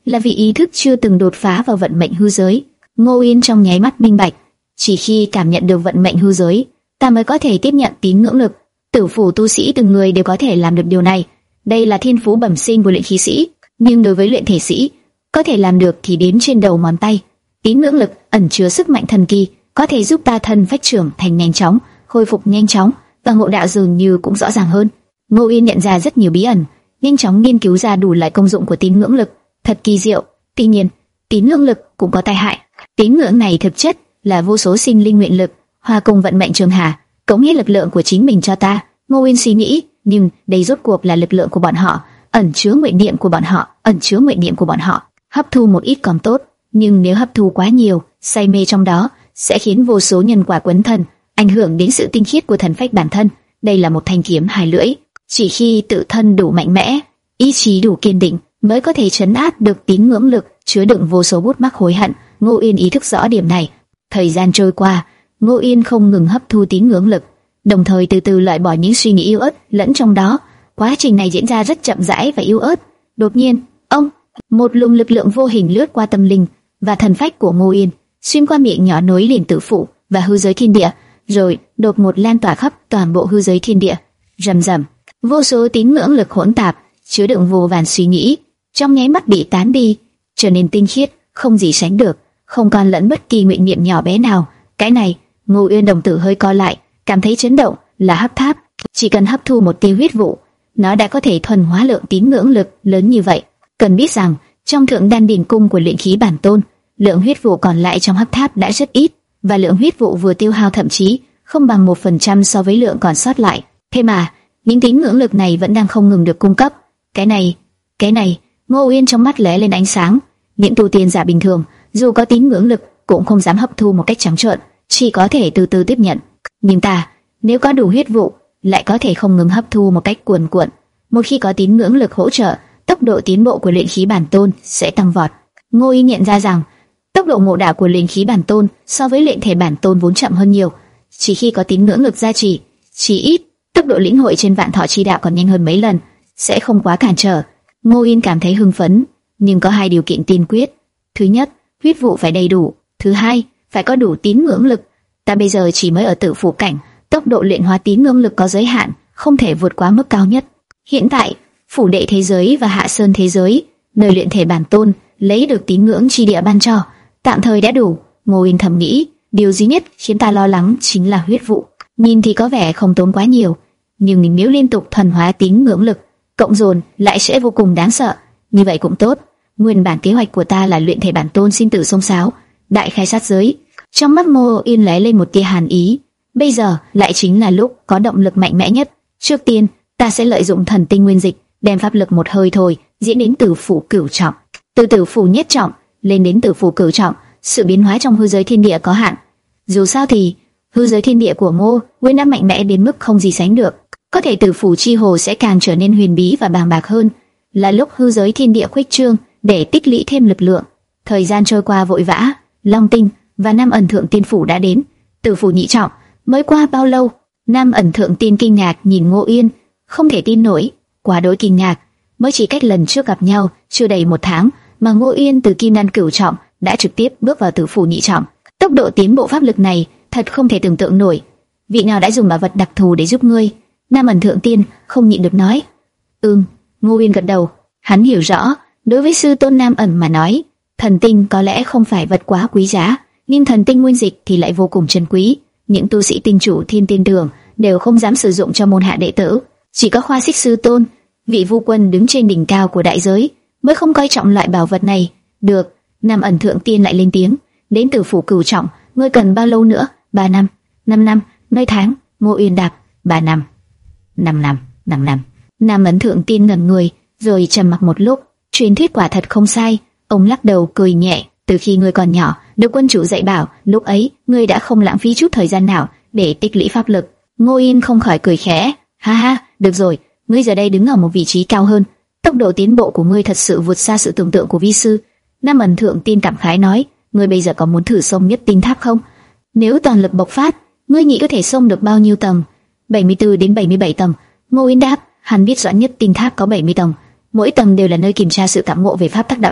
Speaker 1: là vì ý thức chưa từng đột phá vào vận mệnh hư giới. Ngô Yên trong nháy mắt minh bạch, chỉ khi cảm nhận được vận mệnh hư giới, ta mới có thể tiếp nhận tín ngưỡng lực. Tử phủ tu sĩ từng người đều có thể làm được điều này. Đây là thiên phú bẩm sinh của luyện khí sĩ, nhưng đối với luyện thể sĩ, có thể làm được thì đếm trên đầu ngón tay. Tín ngưỡng lực ẩn chứa sức mạnh thần kỳ, có thể giúp ta thân phách trưởng thành nhanh chóng, khôi phục nhanh chóng, và ngộ đạo dường như cũng rõ ràng hơn. Ngô Yên nhận ra rất nhiều bí ẩn, nhanh chóng nghiên cứu ra đủ loại công dụng của tín ngưỡng lực, thật kỳ diệu. Tuy nhiên, tín ngưỡng lực cũng có tai hại. Tín ngưỡng này thực chất là vô số sinh linh nguyện lực hòa cùng vận mệnh trường hà, cống hiến lực lượng của chính mình cho ta. Ngô Yên suy nghĩ, nhưng đây rốt cuộc là lực lượng của bọn họ, ẩn chứa nguyện niệm của bọn họ, ẩn chứa nguyện niệm của bọn họ. Hấp thu một ít còn tốt, nhưng nếu hấp thu quá nhiều, say mê trong đó sẽ khiến vô số nhân quả quấn thân, ảnh hưởng đến sự tinh khiết của thần phách bản thân. Đây là một thanh kiếm hai lưỡi, chỉ khi tự thân đủ mạnh mẽ, ý chí đủ kiên định, mới có thể trấn áp được tín ngưỡng lực chứa đựng vô số bút mắc hối hận. Ngô Yên ý thức rõ điểm này. Thời gian trôi qua, Ngô Yên không ngừng hấp thu tín ngưỡng lực, đồng thời từ từ loại bỏ những suy nghĩ yếu ớt lẫn trong đó. Quá trình này diễn ra rất chậm rãi và yếu ớt. Đột nhiên, ông, một luồng lực lượng vô hình lướt qua tâm linh và thần phách của Ngô Yên, xuyên qua miệng nhỏ nối liền tử phủ và hư giới thiên địa, rồi đột ngột lan tỏa khắp toàn bộ hư giới thiên địa. Rầm rầm, vô số tín ngưỡng lực hỗn tạp, chứa đựng vô vàn suy nghĩ, trong nháy mắt bị tán đi, trở nên tinh khiết, không gì sánh được, không còn lẫn bất kỳ nguyện niệm nhỏ bé nào. Cái này, Ngô Yên đồng tử hơi co lại, cảm thấy chấn động. Là hấp tháp, chỉ cần hấp thu một tia huyết vụ, nó đã có thể thuần hóa lượng tín ngưỡng lực lớn như vậy. Cần biết rằng, trong thượng đan điển cung của luyện khí bản tôn, lượng huyết vụ còn lại trong hấp tháp đã rất ít, và lượng huyết vụ vừa tiêu hao thậm chí không bằng một phần trăm so với lượng còn sót lại. Thế mà, những tín ngưỡng lực này vẫn đang không ngừng được cung cấp. Cái này, cái này, Ngô Yên trong mắt lóe lên ánh sáng. Những tu tiên giả bình thường, dù có tín ngưỡng lực, cũng không dám hấp thu một cách trắng trợn, chỉ có thể từ từ tiếp nhận. Nhưng ta, nếu có đủ huyết vụ, lại có thể không ngừng hấp thu một cách cuồn cuộn. Một khi có tín ngưỡng lực hỗ trợ, tốc độ tiến bộ của luyện khí bản tôn sẽ tăng vọt. Ngô Yên nhận ra rằng, tốc độ ngộ đạo của luyện khí bản tôn so với luyện thể bản tôn vốn chậm hơn nhiều. Chỉ khi có tín ngưỡng lực gia trì, chỉ ít, tốc độ lĩnh hội trên vạn thọ chi đạo còn nhanh hơn mấy lần, sẽ không quá cản trở. Ngô Yên cảm thấy hưng phấn, nhưng có hai điều kiện tiên quyết. Thứ nhất, huyết vụ phải đầy đủ. Thứ hai, phải có đủ tín ngưỡng lực. Ta bây giờ chỉ mới ở tử phủ cảnh, tốc độ luyện hóa tín ngưỡng lực có giới hạn, không thể vượt quá mức cao nhất. Hiện tại, phủ đệ thế giới và hạ sơn thế giới, nơi luyện thể bản tôn lấy được tín ngưỡng chi địa ban cho, tạm thời đã đủ. Ngô Yên thầm nghĩ, điều duy nhất khiến ta lo lắng chính là huyết vụ. Nhìn thì có vẻ không tốn quá nhiều, nhưng nếu liên tục thuần hóa tín ngưỡng lực, cộng dồn lại sẽ vô cùng đáng sợ. Như vậy cũng tốt. Nguyên bản kế hoạch của ta là luyện thể bản tôn sinh tử xông xáo, đại khai sát giới. Trong mắt Ngô Yên lóe lên một tia hàn ý. Bây giờ lại chính là lúc có động lực mạnh mẽ nhất. Trước tiên, ta sẽ lợi dụng thần tinh nguyên dịch, đem pháp lực một hơi thôi diễn đến tử phủ cửu trọng, từ tử phủ nhất trọng lên đến tử phủ cửu trọng. Sự biến hóa trong hư giới thiên địa có hạn. Dù sao thì hư giới thiên địa của Ngô Nguyên đã mạnh mẽ đến mức không gì sánh được. Có thể tử phủ chi hồ sẽ càng trở nên huyền bí và bàng bạc hơn. Là lúc hư giới thiên địa khuếch trương để tích lũy thêm lực lượng. Thời gian trôi qua vội vã, Long Tinh và Nam Ẩn Thượng Tiên phủ đã đến. Tử phủ nhị trọng mới qua bao lâu? Nam Ẩn Thượng Tiên kinh ngạc nhìn Ngô Yên, không thể tin nổi, quá đối kinh ngạc. Mới chỉ cách lần trước gặp nhau chưa đầy một tháng mà Ngô Yên từ kim đan cửu trọng đã trực tiếp bước vào tử phủ nhị trọng. Tốc độ tiến bộ pháp lực này thật không thể tưởng tượng nổi. Vị nào đã dùng bảo vật đặc thù để giúp ngươi? Nam Ẩn Thượng Tiên không nhịn được nói. Ừm, Ngô Yên gật đầu. Hắn hiểu rõ, đối với sư tôn Nam Ẩn mà nói, thần tinh có lẽ không phải vật quá quý giá, nhưng thần tinh nguyên dịch thì lại vô cùng chân quý. Những tu sĩ tinh chủ thiên tiên đường đều không dám sử dụng cho môn hạ đệ tử, chỉ có Khoa Xích sư tôn, vị vu quân đứng trên đỉnh cao của đại giới, mới không coi trọng loại bảo vật này. Được, Nam Ẩn Thượng Tiên lại lên tiếng. Đến tử phủ cửu trọng, ngươi cần bao lâu nữa? Ba năm, năm năm, mấy tháng? Ngô Yên đáp. Ba năm, năm năm, năm năm. Nam Ẩn Thượng Tiên ngẩn người, rồi trầm mặc một lúc. Truyền thuyết quả thật không sai. Ông lắc đầu cười nhẹ. Từ khi ngươi còn nhỏ, được quân chủ dạy bảo, lúc ấy ngươi đã không lãng phí chút thời gian nào để tích lũy pháp lực. Ngô Yên không khỏi cười khẽ. Ha ha, được rồi, ngươi giờ đây đứng ở một vị trí cao hơn, tốc độ tiến bộ của ngươi thật sự vượt xa sự tưởng tượng của vi sư. Nam Ẩn Thượng Tiên cảm khái nói. Ngươi bây giờ có muốn thử xông nhất tinh tháp không? Nếu toàn lực bộc phát, ngươi nghĩ có thể xông được bao nhiêu tầng? bảy mươi tư đến bảy mươi bảy tầng. Ngô Yên đáp. Hắn biết rõ nhất tinh tháp có bảy mươi tầng, mỗi tầng đều là nơi kiểm tra sự cảm ngộ về pháp tắc đạo ý.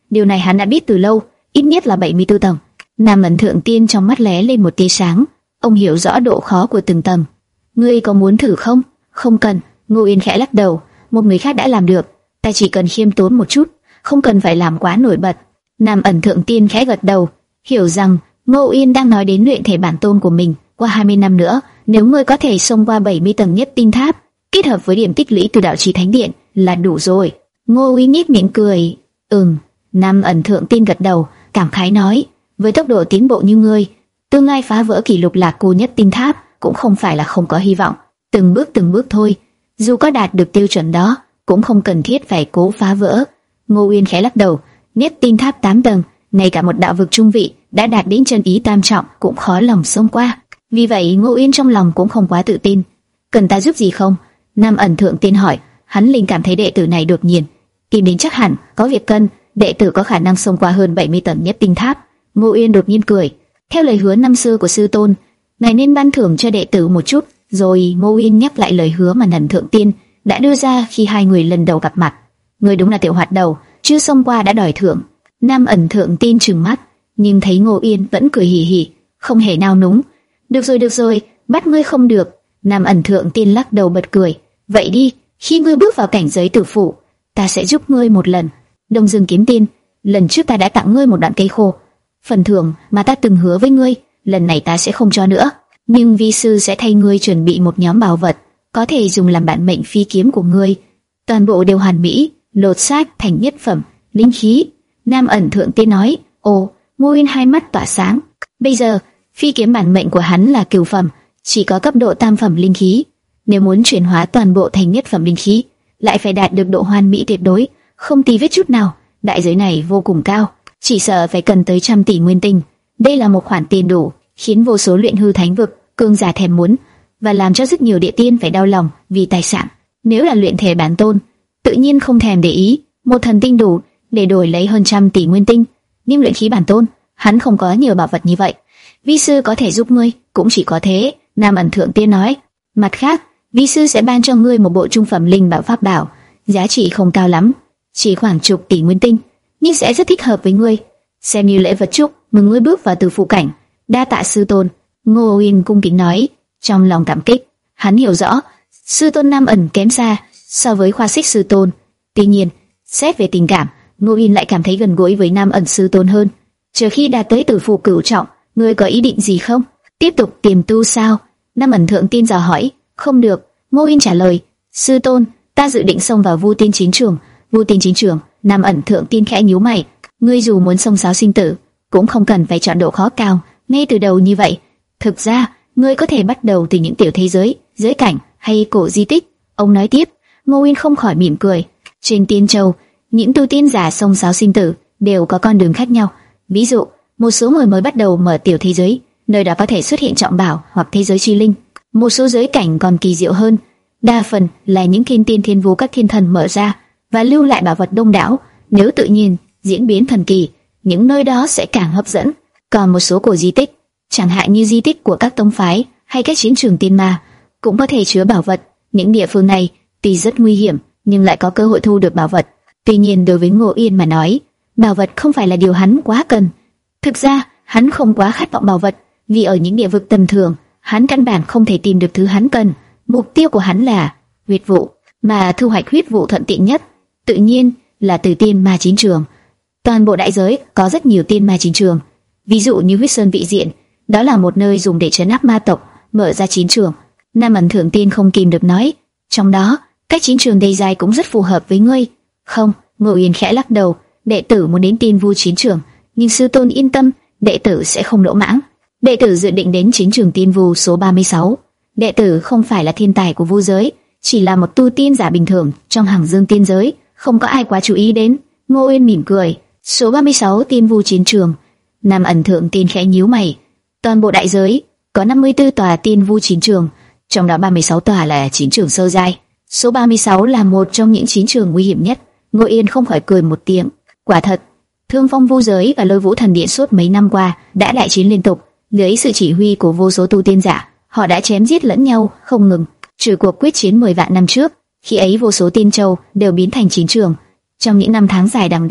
Speaker 1: Điều này hắn đã biết từ lâu, ít nhất là bảy mươi tư tầng. Nam Ẩn Thượng Tiên trong mắt lóe lên một tia sáng, ông hiểu rõ độ khó của từng tầng. Ngươi có muốn thử không? Không cần. Ngô Yên khẽ lắc đầu, một người khác đã làm được, ta chỉ cần khiêm tốn một chút, không cần phải làm quá nổi bật. Nam Ẩn Thượng Tiên khẽ gật đầu, hiểu rằng Ngô Yên đang nói đến luyện thể bản tôn của mình. Qua hai mươi năm nữa, nếu ngươi có thể xông qua bảy mươi tầng nhất tinh tháp, kết hợp với điểm tích lũy từ đạo trì thánh điện là đủ rồi. Ngô Yên nhếch miệng cười, ừm. Nam Ẩn Thượng Tiên gật đầu, cảm khái nói, với tốc độ tiến bộ như ngươi, tương lai phá vỡ kỷ lục lạc cô nhất tinh tháp cũng không phải là không có hy vọng. Từng bước từng bước thôi, dù có đạt được tiêu chuẩn đó, cũng không cần thiết phải cố phá vỡ. Ngô Uyên khẽ lắc đầu, nhất tinh tháp tám tầng, ngay cả một đạo vực trung vị đã đạt đến chân ý tam trọng cũng khó lòng xông qua. Vì vậy Ngô Uyên trong lòng cũng không quá tự tin. Cần ta giúp gì không? Nam Ẩn Thượng Tiên hỏi. Hắn linh cảm thấy đệ tử này đột nhiên tìm đến, chắc hẳn có việc cần. Đệ tử có khả năng xông qua hơn bảy mươi tầng nhất tinh tháp. Ngô Uyên đột nhiên cười. Theo lời hứa năm xưa của sư tôn, ngài nên ban thưởng cho đệ tử một chút. Rồi Ngô Uyên nhắc lại lời hứa mà Ẩn Thượng Tiên đã đưa ra khi hai người lần đầu gặp mặt. Người đúng là tiểu hoạt đầu, chưa xông qua đã đòi thưởng. Nam Ẩn Thượng Tiên trừng mắt, nhưng thấy Ngô Uyên vẫn cười hì hì, không hề nao núng. Được rồi, được rồi, bắt ngươi không được. Nam Ẩn Thượng Tiên lắc đầu bật cười. Vậy đi, khi ngươi bước vào cảnh giới tử phụ, ta sẽ giúp ngươi một lần. Đông Dương Kiếm Tiên, lần trước ta đã tặng ngươi một đoạn cây khô, phần thưởng mà ta từng hứa với ngươi, lần này ta sẽ không cho nữa. Nhưng vi sư sẽ thay ngươi chuẩn bị một nhóm bảo vật, có thể dùng làm bản mệnh phi kiếm của ngươi. Toàn bộ đều hoàn mỹ, lột xác thành nhất phẩm linh khí. Nam Ẩn Thượng Tiên nói. Ồ, Ngô Uyên hai mắt tỏa sáng. Bây giờ phi kiếm bản mệnh của hắn là cửu phẩm, chỉ có cấp độ tam phẩm linh khí. Nếu muốn chuyển hóa toàn bộ thành nhất phẩm linh khí, lại phải đạt được độ hoàn mỹ tuyệt đối, không tì vết chút nào. Đại giới này vô cùng cao, chỉ sợ phải cần tới trăm tỷ nguyên tinh. Đây là một khoản tiền đủ khiến vô số luyện hư thánh vực cường giả thèm muốn, và làm cho rất nhiều địa tiên phải đau lòng vì tài sản. Nếu là luyện thể bản tôn, tự nhiên không thèm để ý, một thần tinh đủ để đổi lấy hơn trăm tỷ nguyên tinh. Nhưng luyện khí bản tôn, hắn không có nhiều bảo vật như vậy. Vi sư có thể giúp ngươi, cũng chỉ có thế. Nam Ẩn Thượng Tiên nói. Mặt khác, vi sư sẽ ban cho ngươi một bộ trung phẩm linh bảo pháp bảo, giá trị không cao lắm, chỉ khoảng chục tỷ nguyên tinh, nhưng sẽ rất thích hợp với ngươi, xem như lễ vật chúc mừng ngươi bước vào tử phụ cảnh. Đa tạ sư tôn. Ngô Uyên cung kính nói, trong lòng cảm kích. Hắn hiểu rõ sư tôn Nam Ẩn kém xa so với Khoa Xích sư tôn. Tuy nhiên, xét về tình cảm, Ngô Uyên lại cảm thấy gần gũi với Nam Ẩn sư tôn hơn. Chờ khi đạt tới tử phụ cửu trọng, ngươi có ý định gì không? Tiếp tục tiềm tu sao? Nam Ẩn Thượng Tiên dò hỏi. Không được, Ngô Uyên trả lời. Sư tôn, ta dự định xông vào Vu Tiên Chính Trường. Vu Tiên Chính Trường? Nam Ẩn Thượng Tiên khẽ nhíu mày. Ngươi dù muốn xông xáo sinh tử, cũng không cần phải chọn độ khó cao ngay từ đầu như vậy. Thực ra, ngươi có thể bắt đầu từ những tiểu thế giới, giới cảnh hay cổ di tích. Ông nói tiếp. Ngô Uyên không khỏi mỉm cười. Trên Tiên Châu, những tu tiên giả xông xáo sinh tử đều có con đường khác nhau. Ví dụ, một số người mới bắt đầu mở tiểu thế giới, nơi đó có thể xuất hiện trọng bảo hoặc thế giới chi linh. Một số giới cảnh còn kỳ diệu hơn, đa phần là những thiên tiên thiên vũ các thiên thần mở ra và lưu lại bảo vật đông đảo. Nếu tự nhiên diễn biến thần kỳ, những nơi đó sẽ càng hấp dẫn. Còn một số cổ di tích, chẳng hạn như di tích của các tông phái hay các chiến trường tiên ma, cũng có thể chứa bảo vật. Những địa phương này tuy rất nguy hiểm, nhưng lại có cơ hội thu được bảo vật. Tuy nhiên đối với Ngô Yên mà nói, bảo vật không phải là điều hắn quá cần. Thực ra, hắn không quá khát vọng bảo vật, vì ở những địa vực tầm thường, hắn căn bản không thể tìm được thứ hắn cần. Mục tiêu của hắn là huyết vụ, mà thu hoạch huyết vụ thuận tiện nhất, tự nhiên là từ tiên ma chiến trường. Toàn bộ đại giới có rất nhiều tiên ma chiến trường. Ví dụ như Huyết Sơn Vị Diện, đó là một nơi dùng để trấn áp ma tộc, mở ra chiến trường. Nam Ẩn Thượng Tiên không kìm được nói, trong đó, các chiến trường đầy dài cũng rất phù hợp với ngươi. Không, Ngô Uyên khẽ lắc đầu, đệ tử muốn đến Tiên Vu chiến trường, nhưng sư tôn yên tâm, đệ tử sẽ không lỗ mãng. Đệ tử dự định đến chiến trường Tiên Vu số ba mươi sáu. Đệ tử không phải là thiên tài của vu giới, chỉ là một tu tiên giả bình thường trong hàng dương tiên giới, không có ai quá chú ý đến. Ngô Uyên mỉm cười. Số ba mươi sáu Tiên Vu chiến trường. Nam Ẩn Thượng Tiên khẽ nhíu mày. Toàn bộ đại giới có năm mươi tư tòa Tiên Vu chiến trường, trong đó ba mươi sáu tòa là chiến trường sơ giai. Số ba mươi sáu là một trong những chiến trường nguy hiểm nhất. Ngô Yên không khỏi cười một tiếng. Quả thật, Thương Phong vu giới và Lôi Vũ Thần Điện suốt mấy năm qua đã đại chiến liên tục, dưới sự chỉ huy của vô số tu tiên giả, họ đã chém giết lẫn nhau không ngừng. Trừ cuộc quyết chiến mười vạn năm trước, khi ấy vô số tiên châu đều biến thành chiến trường. Trong những năm tháng dài đằng đẵng,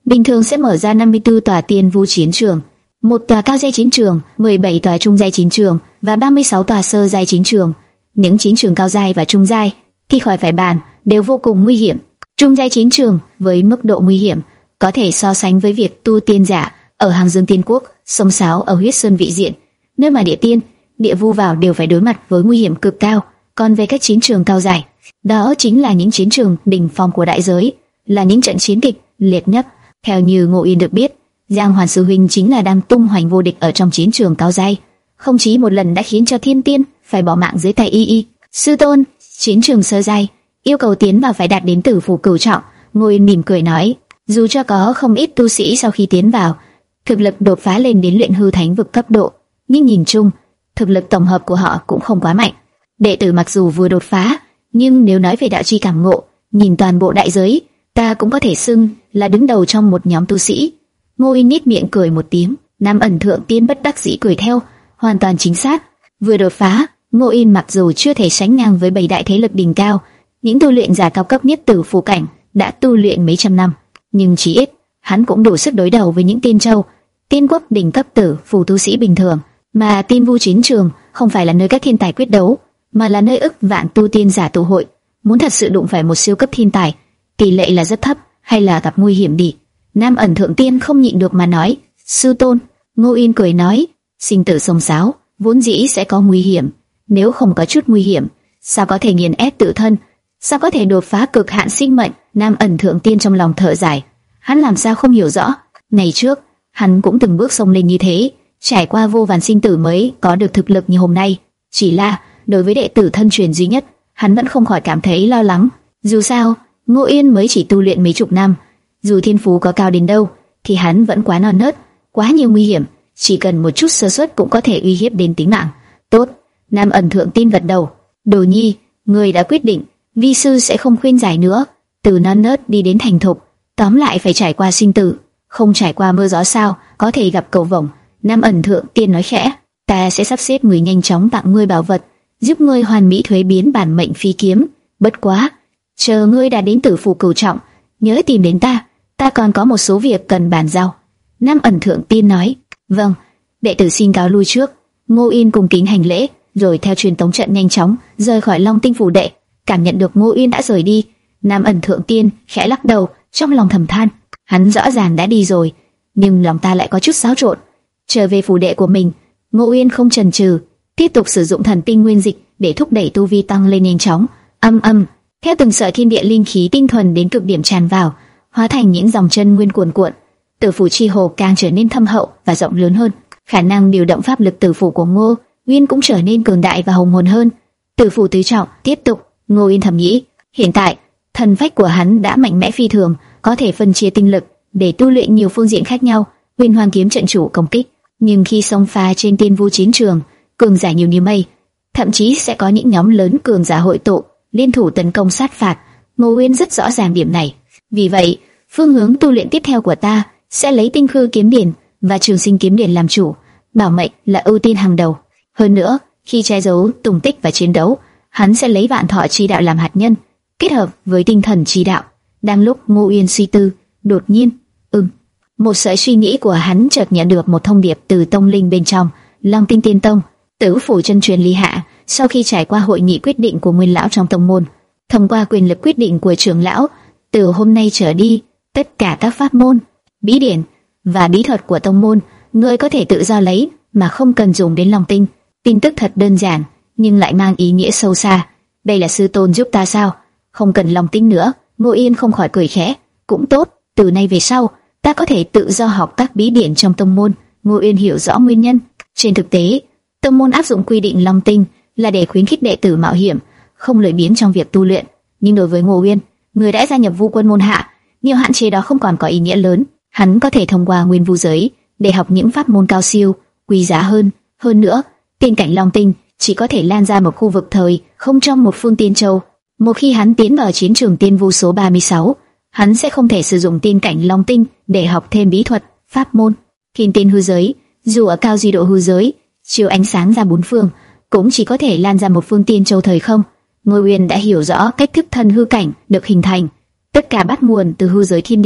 Speaker 1: bình thường sẽ mở ra năm mươi tư tòa tiên vu chiến trường, một tòa cao giai chiến trường, mười bảy tòa trung giai chiến trường và ba mươi sáu tòa sơ giai chiến trường. Những chiến trường cao giai và trung giai thì khỏi phải bàn, đều vô cùng nguy hiểm. Trung giai chiến trường với mức độ nguy hiểm có thể so sánh với việc tu tiên giả ở Hàng Dương Tiên Quốc, sông Sáo ở Huyết Sơn Vị Diện, nơi mà địa tiên, địa vu vào đều phải đối mặt với nguy hiểm cực cao. Còn về các chiến trường cao giai, đó chính là những chiến trường đỉnh phong của đại giới, là những trận chiến kịch liệt nhất. Theo như Ngô Yên được biết, Giang Hoàn sư huynh chính là đang tung hoành vô địch ở trong chiến trường cao giai, không chỉ một lần đã khiến cho thiên tiên phải bỏ mạng dưới tay y y. Sư tôn, chiến trường sơ giai yêu cầu tiến vào phải đạt đến tử phủ cửu trọng. Ngô Yên mỉm cười nói, dù cho có không ít tu sĩ sau khi tiến vào, thực lực đột phá lên đến luyện hư thánh vực cấp độ, nhưng nhìn chung, thực lực tổng hợp của họ cũng không quá mạnh. Đệ tử mặc dù vừa đột phá, nhưng nếu nói về đạo chi cảm ngộ, nhìn toàn bộ đại giới, ta cũng có thể xưng là đứng đầu trong một nhóm tu sĩ. Ngô Yên nít miệng cười một tiếng, Nam Ẩn Thượng Tiên bất đắc dĩ cười theo, hoàn toàn chính xác. Vừa đột phá, Ngô Yên mặc dù chưa thể sánh ngang với bảy đại thế lực đỉnh cao, những tu luyện giả cao cấp nhất tử phù cảnh đã tu luyện mấy trăm năm, nhưng chí ít hắn cũng đủ sức đối đầu với những tiên châu, tiên quốc đỉnh cấp tử phù tu sĩ bình thường. Mà tiên vu chiến trường không phải là nơi các thiên tài quyết đấu, mà là nơi ức vạn tu tiên giả tụ hội. Muốn thật sự đụng phải một siêu cấp thiên tài, tỷ lệ là rất thấp, hay là gặp nguy hiểm đi. Nam Ẩn Thượng Tiên không nhịn được mà nói, sư tôn. Ngô Yên cười nói, sinh tử sông Sáo vốn dĩ sẽ có nguy hiểm, nếu không có chút nguy hiểm, sao có thể nghiền ép tự thân, sao có thể đột phá cực hạn sinh mệnh. Nam Ẩn Thượng Tiên trong lòng thở dài, hắn làm sao không hiểu rõ, ngày trước hắn cũng từng bước sông lên như thế, trải qua vô vàn sinh tử mới có được thực lực như hôm nay. Chỉ là đối với đệ tử thân truyền duy nhất, hắn vẫn không khỏi cảm thấy lo lắng. Dù sao, Ngô Yên mới chỉ tu luyện mấy chục năm, dù thiên phú có cao đến đâu, thì hắn vẫn quá non nớt, quá nhiều nguy hiểm, chỉ cần một chút sơ suất cũng có thể uy hiếp đến tính mạng. Tốt, Nam Ẩn Thượng Tiên gật đầu. Đồ Nhi, người đã quyết định, vi sư sẽ không khuyên giải nữa. Từ non nớt đi đến thành thục, tóm lại phải trải qua sinh tử, không trải qua mưa gió sao có thể gặp cầu vồng. Nam Ẩn Thượng Tiên nói khẽ, ta sẽ sắp xếp người nhanh chóng tặng ngươi bảo vật, giúp ngươi hoàn mỹ thuế biến bản mệnh phi kiếm. Bất quá, chờ ngươi đã đến tử phủ cửu trọng, nhớ tìm đến ta, ta còn có một số việc cần bàn giao. Nam Ẩn Thượng Tiên nói, vâng, đệ tử xin cáo lui trước. Ngô Yên cùng kính hành lễ, rồi theo truyền tống trận nhanh chóng rời khỏi Long Tinh phủ đệ. Cảm nhận được Ngô Yên đã rời đi, Nam Ẩn Thượng Tiên khẽ lắc đầu, trong lòng thầm than, hắn rõ ràng đã đi rồi, nhưng lòng ta lại có chút xáo trộn. Trở về phủ đệ của mình, Ngô Yên không chần chừ, tiếp tục sử dụng thần tinh nguyên dịch để thúc đẩy tu vi tăng lên nhanh chóng. Âm âm, theo từng sợi thiên địa linh khí tinh thuần đến cực điểm tràn vào, hóa thành những dòng chân nguyên cuồn cuộn. Tử phủ chi hồ càng trở nên thâm hậu và rộng lớn hơn, khả năng điều động pháp lực tử phủ của Ngô Yên cũng trở nên cường đại và hùng hồn hơn. Tử phủ tứ trọng, tiếp tục. Ngô Yên thầm nghĩ, hiện tại thần phách của hắn đã mạnh mẽ phi thường, có thể phân chia tinh lực để tu luyện nhiều phương diện khác nhau. Huyền Hoàng kiếm trận chủ công kích, nhưng khi xông pha trên tiên vu chiến trường, cường giả nhiều như mây, thậm chí sẽ có những nhóm lớn cường giả hội tụ, liên thủ tấn công sát phạt. Ngô Yên rất rõ ràng điểm này, vì vậy phương hướng tu luyện tiếp theo của ta sẽ lấy Tinh Khư kiếm điển và Trường Sinh kiếm điển làm chủ, bảo mệnh là ưu tiên hàng đầu. Hơn nữa, khi che giấu tung tích và chiến đấu, hắn sẽ lấy Vạn Thọ chi đạo làm hạt nhân, kết hợp với tinh thần chi đạo. Đang lúc Ngô Yên suy tư, đột nhiên, ừm, một sợi suy nghĩ của hắn chợt nhận được một thông điệp từ tông linh bên trong Long Tinh Tiên Tông. Tử phủ chân truyền Lý Hạ, sau khi trải qua hội nghị quyết định của nguyên lão trong tông môn, thông qua quyền lực quyết định của trưởng lão, từ hôm nay trở đi, tất cả các pháp môn, bí điển và bí thuật của tông môn, ngươi có thể tự do lấy, mà không cần dùng đến Long Tinh. Tin tức thật đơn giản, nhưng lại mang ý nghĩa sâu xa. Đây là sư tôn giúp ta sao? Không cần Long Tinh nữa. Ngô Yên không khỏi cười khẽ. Cũng tốt, từ nay về sau, ta có thể tự do học các bí điển trong tông môn. Ngô Yên hiểu rõ nguyên nhân. Trên thực tế, tông môn áp dụng quy định Long Tinh là để khuyến khích đệ tử mạo hiểm, không lười biếng trong việc tu luyện. Nhưng đối với Ngô Yên, người đã gia nhập Vu Quân môn hạ, nhiều hạn chế đó không còn có ý nghĩa lớn. Hắn có thể thông qua nguyên vu giới để học những pháp môn cao siêu, quý giá hơn. Hơn nữa, tiên cảnh Long Tinh chỉ có thể lan ra một khu vực thời, không trong một phương tiên châu. Một khi hắn tiến vào chiến trường tiên vu số ba mươi sáu, hắn sẽ không thể sử dụng tiên cảnh Long Tinh để học thêm bí thuật, pháp môn. Thiên tiên hư giới, dù ở cao di độ hư giới, chiếu ánh sáng ra bốn phương, cũng chỉ có thể lan ra một phương tiên châu thời không. Ngô Uyên đã hiểu rõ cách thức thân hư cảnh được hình thành, tất cả bắt nguồn từ hư giới thiên địa.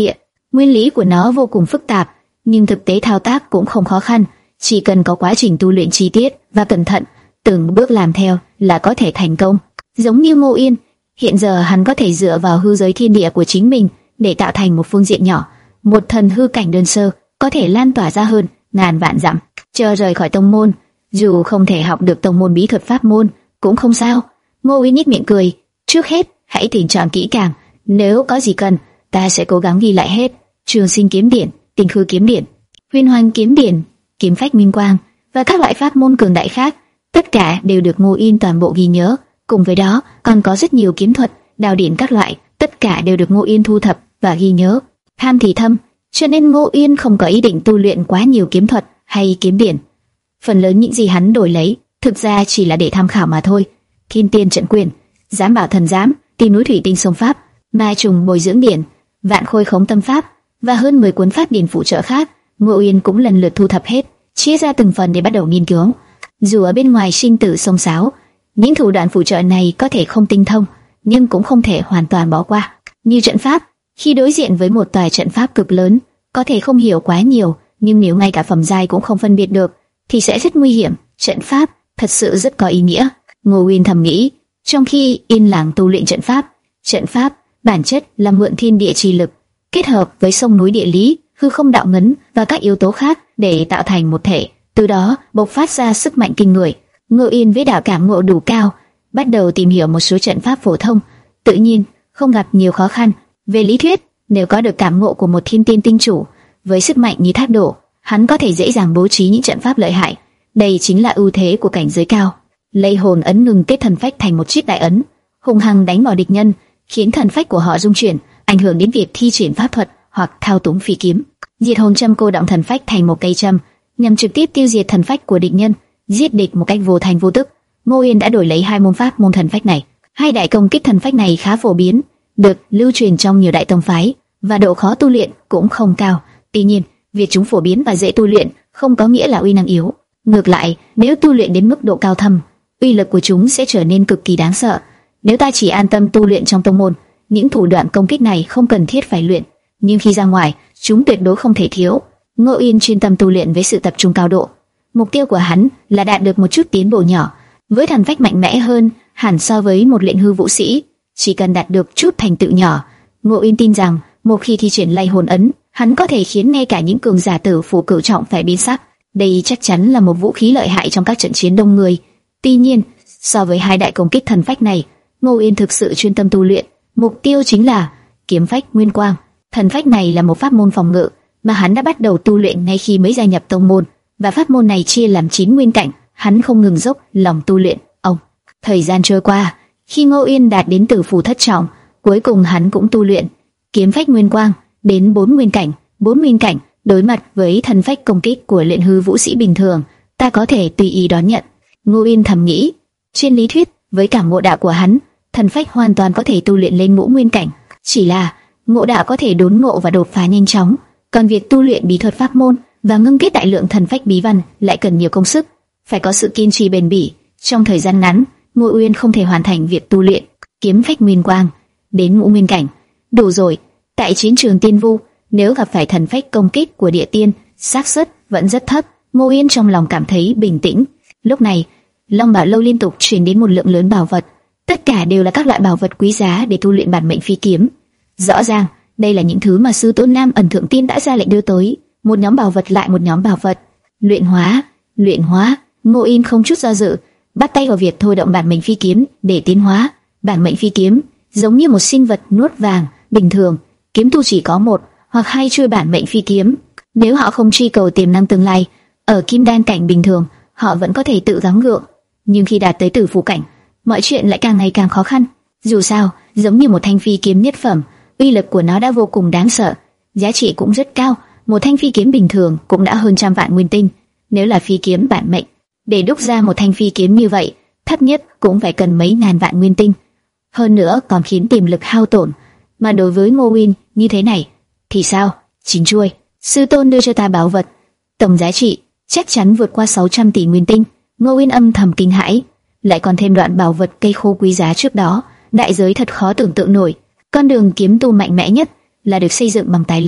Speaker 1: Nguyên lý của nó vô cùng phức tạp, nhưng thực tế thao tác cũng không khó khăn, chỉ cần có quá trình tu luyện chi tiết và cẩn thận, từng bước làm theo là có thể thành công. Giống như Ngô Yên, hiện giờ hắn có thể dựa vào hư giới thiên địa của chính mình để tạo thành một phương diện nhỏ, một thần hư cảnh đơn sơ có thể lan tỏa ra hơn ngàn vạn dặm. Chờ rời khỏi tông môn, dù không thể học được tông môn bí thuật pháp môn cũng không sao. Ngô Yên nhếch miệng cười, trước hết hãy tìm chọn kỹ càng, nếu có gì cần, ta sẽ cố gắng ghi lại hết. Trường Sinh kiếm điển, Tinh Khư kiếm điển, Huyền Hoàng kiếm điển, Kiếm phách minh quang và các loại pháp môn cường đại khác, tất cả đều được Ngô Yên toàn bộ ghi nhớ. Cùng với đó, còn có rất nhiều kiếm thuật, đao điển các loại, tất cả đều được Ngô Yên thu thập và ghi nhớ. Tham thì thâm, cho nên Ngô Yên không có ý định tu luyện quá nhiều kiếm thuật hay kiếm điển. Phần lớn những gì hắn đổi lấy, thực ra chỉ là để tham khảo mà thôi. Thiên Tiên trận quyền, Giám bảo thần giám, Tìm núi thủy tinh sông pháp, Ma trùng bồi dưỡng điển, Vạn khôi khống tâm pháp và hơn mười cuốn pháp điển phụ trợ khác, Ngô Yên cũng lần lượt thu thập hết, chia ra từng phần để bắt đầu nghiên cứu. Dù ở bên ngoài sinh tử xông xáo, những thủ đoạn phụ trợ này có thể không tinh thông, nhưng cũng không thể hoàn toàn bỏ qua. Như trận pháp, khi đối diện với một tòa trận pháp cực lớn, có thể không hiểu quá nhiều, nhưng nếu ngay cả phẩm giai cũng không phân biệt được, thì sẽ rất nguy hiểm. Trận pháp thật sự rất có ý nghĩa, Ngô Yên thầm nghĩ, trong khi yên lặng tu luyện trận pháp. Trận pháp bản chất là mượn thiên địa chi lực, kết hợp với sông núi địa lý, hư không đạo ngấn và các yếu tố khác để tạo thành một thể, từ đó bộc phát ra sức mạnh kinh người. Ngô Yên với đạo cảm ngộ đủ cao, bắt đầu tìm hiểu một số trận pháp phổ thông, tự nhiên không gặp nhiều khó khăn. Về lý thuyết, nếu có được cảm ngộ của một thiên tiên tinh chủ với sức mạnh như thác đổ, hắn có thể dễ dàng bố trí những trận pháp lợi hại. Đây chính là ưu thế của cảnh giới cao. Lây hồn ấn ngừng kết thần phách thành một chiếc đại ấn, hung hăng đánh vào địch nhân, khiến thần phách của họ rung chuyển, ảnh hưởng đến việc thi triển pháp thuật hoặc thao túng phi kiếm. Diệt hồn châm cô động thần phách thành một cây châm, nhằm trực tiếp tiêu diệt thần phách của địch nhân, giết địch một cách vô thành vô tức. Ngô Yên đã đổi lấy hai môn pháp môn thần phách này. Hai đại công kích thần phách này khá phổ biến, được lưu truyền trong nhiều đại tông phái, và độ khó tu luyện cũng không cao. Tuy nhiên, việc chúng phổ biến và dễ tu luyện không có nghĩa là uy năng yếu. Ngược lại, nếu tu luyện đến mức độ cao thâm, uy lực của chúng sẽ trở nên cực kỳ đáng sợ. Nếu ta chỉ an tâm tu luyện trong tông môn, những thủ đoạn công kích này không cần thiết phải luyện, nhưng khi ra ngoài, chúng tuyệt đối không thể thiếu. Ngô Yên chuyên tâm tu luyện với sự tập trung cao độ. Mục tiêu của hắn là đạt được một chút tiến bộ nhỏ, với thần phách mạnh mẽ hơn hẳn so với một luyện hư vũ sĩ. Chỉ cần đạt được chút thành tựu nhỏ, Ngô Yên tin rằng một khi thi triển lay hồn ấn, hắn có thể khiến ngay cả những cường giả tử phủ cửu trọng phải biến sắc. Đây chắc chắn là một vũ khí lợi hại trong các trận chiến đông người. Tuy nhiên, so với hai đại công kích thần phách này, Ngô Yên thực sự chuyên tâm tu luyện, mục tiêu chính là kiếm phách nguyên quang. Thần phách này là một pháp môn phòng ngự mà hắn đã bắt đầu tu luyện ngay khi mới gia nhập tông môn, và pháp môn này chia làm chín nguyên cảnh, hắn không ngừng dốc lòng tu luyện. Ông, thời gian trôi qua, khi Ngô Yên đạt đến tử phủ thất trọng, cuối cùng hắn cũng tu luyện kiếm phách nguyên quang đến bốn nguyên cảnh. Bốn nguyên cảnh đối mặt với thần phách công kích của luyện hư vũ sĩ bình thường, ta có thể tùy ý đón nhận. Ngô Yên thầm nghĩ, trên lý thuyết, với cảm ngộ đạo của hắn, thần phách hoàn toàn có thể tu luyện lên ngũ nguyên cảnh. Chỉ là ngộ đạo có thể đốn ngộ và đột phá nhanh chóng, còn việc tu luyện bí thuật pháp môn và ngưng kết đại lượng thần phách bí văn lại cần nhiều công sức, phải có sự kiên trì bền bỉ. Trong thời gian ngắn, Ngô Uyên không thể hoàn thành việc tu luyện kiếm phách nguyên quang đến ngũ nguyên cảnh. Đủ rồi, tại chiến trường tiên vu, nếu gặp phải thần phách công kích của địa tiên, xác suất vẫn rất thấp. Ngô Uyên trong lòng cảm thấy bình tĩnh. Lúc này, Long Bảo Lâu liên tục truyền đến một lượng lớn bảo vật, tất cả đều là các loại bảo vật quý giá để tu luyện bản mệnh phi kiếm. Rõ ràng, đây là những thứ mà sư tôn Nam Ẩn Thượng Tiên đã ra lệnh đưa tới, một nhóm bảo vật lại một nhóm bảo vật. Luyện hóa, luyện hóa. Ngô Uyên không chút do dự, bắt tay vào việc thôi động bản mệnh phi kiếm để tiến hóa. Bản mệnh phi kiếm giống như một sinh vật nuốt vàng bình thường, kiếm tu chỉ có một hoặc hai chuôi bản mệnh phi kiếm. Nếu họ không truy cầu tiềm năng tương lai, ở kim đan cảnh bình thường, họ vẫn có thể tự gắng gượng. Nhưng khi đạt tới tử phủ cảnh, mọi chuyện lại càng ngày càng khó khăn. Dù sao, giống như một thanh phi kiếm nhất phẩm, uy lực của nó đã vô cùng đáng sợ, giá trị cũng rất cao. Một thanh phi kiếm bình thường cũng đã hơn trăm vạn nguyên tinh. Nếu là phi kiếm bản mệnh, để đúc ra một thanh phi kiếm như vậy, thấp nhất cũng phải cần mấy ngàn vạn nguyên tinh. Hơn nữa còn khiến tiềm lực hao tổn. Mà đối với Ngô Uyên như thế này, thì sao? Chín chuôi, sư tôn đưa cho ta bảo vật, tổng giá trị chắc chắn vượt qua sáu trăm tỷ nguyên tinh. Ngô Uyên âm thầm kinh hãi, lại còn thêm đoạn bảo vật cây khô quý giá trước đó, đại giới thật khó tưởng tượng nổi. Con đường kiếm tu mạnh mẽ nhất là được xây dựng bằng tài lực,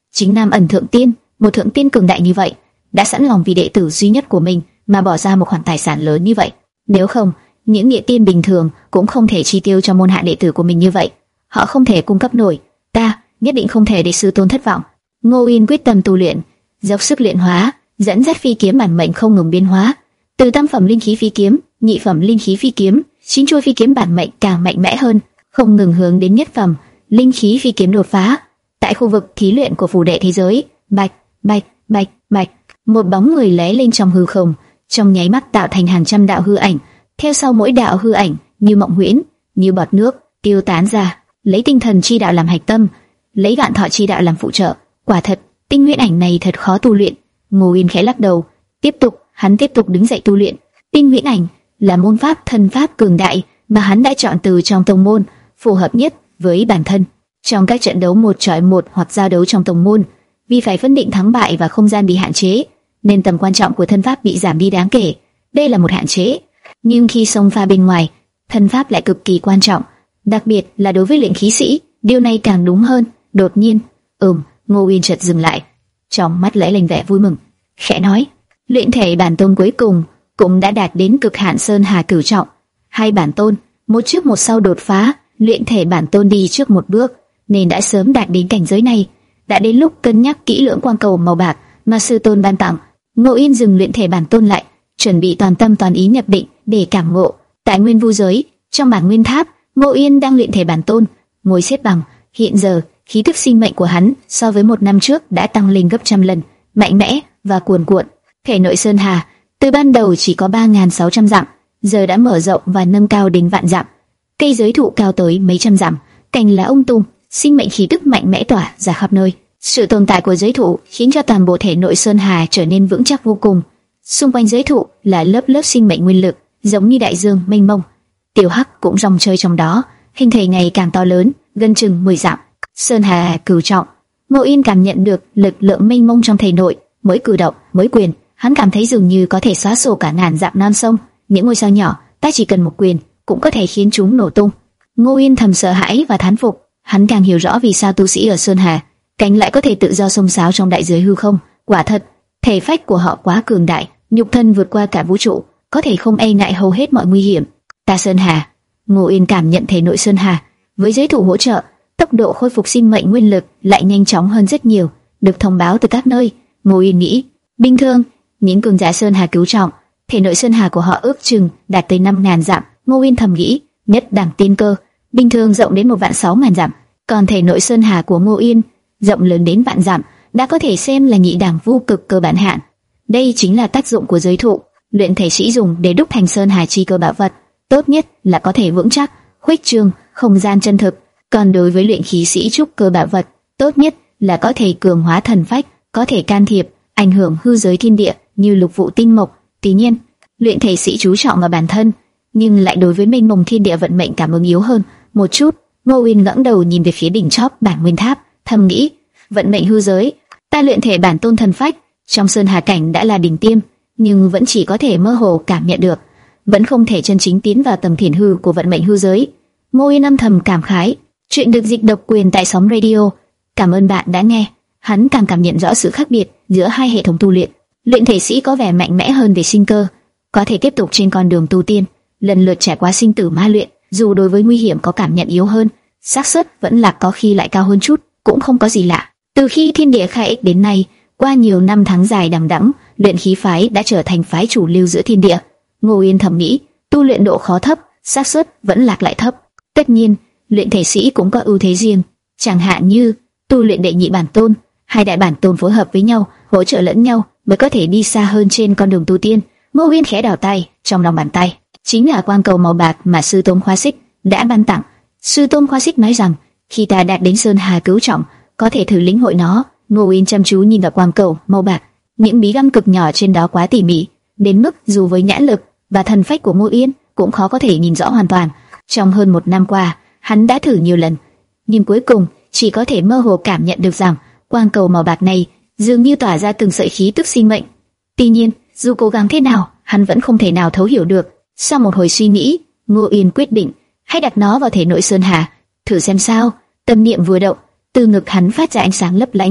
Speaker 1: Chính Nam Ẩn Thượng Tiên, một thượng tiên cường đại như vậy, đã sẵn lòng vì đệ tử duy nhất của mình mà bỏ ra một khoản tài sản lớn như vậy. Nếu không, những địa tiên bình thường cũng không thể chi tiêu cho môn hạ đệ tử của mình như vậy. Họ không thể cung cấp nổi. Ta nhất định không thể để sư tôn thất vọng. Ngô Uyên quyết tâm tu luyện, dốc sức luyện hóa, dẫn dắt phi kiếm bản mệnh không ngừng biến hóa. Từ tam phẩm linh khí phi kiếm, nhị phẩm linh khí phi kiếm, chín chuôi phi kiếm bản mệnh càng mạnh mẽ hơn, không ngừng hướng đến nhất phẩm linh khí phi kiếm đột phá. Tại khu vực thí luyện của phủ đệ thế giới, bạch, bạch, bạch, bạch, một bóng người lóe lên trong hư không, trong nháy mắt tạo thành hàng trăm đạo hư ảnh. Theo sau mỗi đạo hư ảnh như mộng huyễn, như bọt nước tiêu tán ra, lấy tinh thần chi đạo làm hạch tâm, lấy vạn thọ chi đạo làm phụ trợ. Quả thật, tinh nguyên ảnh này thật khó tu luyện. Ngô Uyên khẽ lắc đầu. Tiếp tục, hắn tiếp tục đứng dậy tu luyện. Tinh nguyên ảnh là môn pháp thân pháp cường đại mà hắn đã chọn từ trong tông môn, phù hợp nhất với bản thân. Trong các trận đấu một chọi một hoặc giao đấu trong tông môn, vì phải phân định thắng bại và không gian bị hạn chế, nên tầm quan trọng của thân pháp bị giảm đi đáng kể. Đây là một hạn chế. Nhưng khi xông pha bên ngoài, thân pháp lại cực kỳ quan trọng, đặc biệt là đối với luyện khí sĩ, điều này càng đúng hơn. Đột nhiên, ừm, Ngô Uyên chợt dừng lại, trong mắt lóe lên vẻ vui mừng, khẽ nói: luyện thể bản tôn cuối cùng cũng đã đạt đến cực hạn sơn hà cửu trọng. Hai bản tôn, một trước một sau đột phá, luyện thể bản tôn đi trước một bước, nên đã sớm đạt đến cảnh giới này. Đã đến lúc cân nhắc kỹ lưỡng quang cầu màu bạc mà sư tôn ban tặng. Ngô Uyên dừng luyện thể bản tôn lại, chuẩn bị toàn tâm toàn ý nhập định để cảm ngộ. Tại Nguyên Vu giới, trong bản Nguyên Tháp, Ngô Uyên đang luyện thể bản tôn, ngồi xếp bằng. Hiện giờ, khí tức sinh mệnh của hắn so với một năm trước đã tăng lên gấp trăm lần, mạnh mẽ và cuồn cuộn. Thể nội sơn hà từ ban đầu chỉ có ba nghìn sáu trăm dặm, giờ đã mở rộng và nâng cao đến vạn dặm. Cây giới thụ cao tới mấy trăm dặm, cành lá um tùm, sinh mệnh khí tức mạnh mẽ tỏa ra khắp nơi. Sự tồn tại của giới thụ khiến cho toàn bộ thể nội sơn hà trở nên vững chắc vô cùng. Xung quanh giới thụ là lớp lớp sinh mệnh nguyên lực, giống như đại dương mênh mông. Tiểu Hắc cũng rong chơi trong đó, hình thể ngày càng to lớn, gần chừng mười dặm. Sơn hà cửu trọng, Ngô Uyên cảm nhận được lực lượng mênh mông trong thể nội, mỗi cử động, mỗi quyền, hắn cảm thấy dường như có thể xóa sổ cả ngàn dặm non sông. Những ngôi sao nhỏ, ta chỉ cần một quyền cũng có thể khiến chúng nổ tung. Ngô Uyên thầm sợ hãi và thán phục, hắn càng hiểu rõ vì sao tu sĩ ở Sơn Hà cánh lại có thể tự do xông xáo trong đại giới hư không. Quả thật, thể phách của họ quá cường đại, nhục thân vượt qua cả vũ trụ, có thể không e ngại hầu hết mọi nguy hiểm. Ta Sơn Hà, Ngô Uyên cảm nhận thể nội Sơn Hà với giới thủ hỗ trợ, tốc độ khôi phục sinh mệnh nguyên lực lại nhanh chóng hơn rất nhiều. Được thông báo từ các nơi, Ngô Uyên nghĩ, bình thường những cường giả Sơn Hà cứu trọng, thể nội Sơn Hà của họ ước chừng đạt tới năm nghìn dặm. Ngô Uyên thầm nghĩ, nhất đẳng tiên cơ, bình thường rộng đến một vạn sáu nghìn dặm, còn thể nội Sơn Hà của Ngô Uyên rộng lớn đến vạn dặm, đã có thể xem là nhị đẳng vô cực cơ bản hạn. Đây chính là tác dụng của giới thụ, luyện thể sĩ dùng để đúc thành Sơn Hà chi cơ bảo vật, tốt nhất là có thể vững chắc, khuếch trương, không gian chân thực. Còn đối với luyện khí sĩ trúc cơ bảo vật, tốt nhất là có thể cường hóa thần phách, có thể can thiệp, ảnh hưởng hư giới thiên địa như lục vụ tinh mộc. Tuy nhiên, luyện thể sĩ chú trọng vào bản thân, nhưng lại đối với mênh mông thiên địa vận mệnh cảm ứng yếu hơn một chút. Ngô Uyên ngẩng đầu nhìn về phía đỉnh chóp bản Nguyên Tháp, thầm nghĩ, vận mệnh hư giới, ta luyện thể bản tôn thần phách trong Sơn Hà cảnh đã là đỉnh tiêm, nhưng vẫn chỉ có thể mơ hồ cảm nhận được, vẫn không thể chân chính tiến vào tầm thiền hư của vận mệnh hư giới. Ngô Uyên âm thầm cảm khái. Chuyện được dịch độc quyền tại Sóng Radio. Cảm ơn bạn đã nghe. Hắn càng cảm nhận rõ sự khác biệt giữa hai hệ thống tu luyện. Luyện thể sĩ có vẻ mạnh mẽ hơn về sinh cơ, có thể tiếp tục trên con đường tu tiên, lần lượt trải qua sinh tử ma luyện. Dù đối với nguy hiểm có cảm nhận yếu hơn, xác suất vẫn lạc có khi lại cao hơn chút, cũng không có gì lạ. Từ khi thiên địa khai ích đến nay, qua nhiều năm tháng dài đằng đẵng, luyện khí phái đã trở thành phái chủ lưu giữa thiên địa. Ngô Uyên thầm nghĩ, tu luyện độ khó thấp, xác suất vẫn lạc lại thấp. Tất nhiên, luyện thể sĩ cũng có ưu thế riêng, chẳng hạn như tu luyện đệ nhị bản tôn, hai đại bản tôn phối hợp với nhau, hỗ trợ lẫn nhau mới có thể đi xa hơn trên con đường tu tiên. Ngô Uyên khẽ đảo tay, trong lòng bàn tay chính là quang cầu màu bạc mà sư tôn Khoa Xích đã ban tặng. Sư tôn Khoa Xích nói rằng, khi ta đạt đến Sơn Hà cứu trọng, có thể thử lĩnh hội nó. Ngô Uyên chăm chú nhìn vào quang cầu màu bạc, những bí găm cực nhỏ trên đó quá tỉ mỉ, đến mức dù với nhãn lực và thần phách của Ngô Uyên cũng khó có thể nhìn rõ hoàn toàn. Trong hơn một năm qua, hắn đã thử nhiều lần, nhưng cuối cùng chỉ có thể mơ hồ cảm nhận được rằng quang cầu màu bạc này dường như tỏa ra từng sợi khí tức sinh mệnh. Tuy nhiên, dù cố gắng thế nào, hắn vẫn không thể nào thấu hiểu được. Sau một hồi suy nghĩ, Ngô Uyên quyết định hãy đặt nó vào thể nội Sơn Hà, thử xem sao. Tâm niệm vừa động, từ ngực hắn phát ra ánh sáng lấp lánh,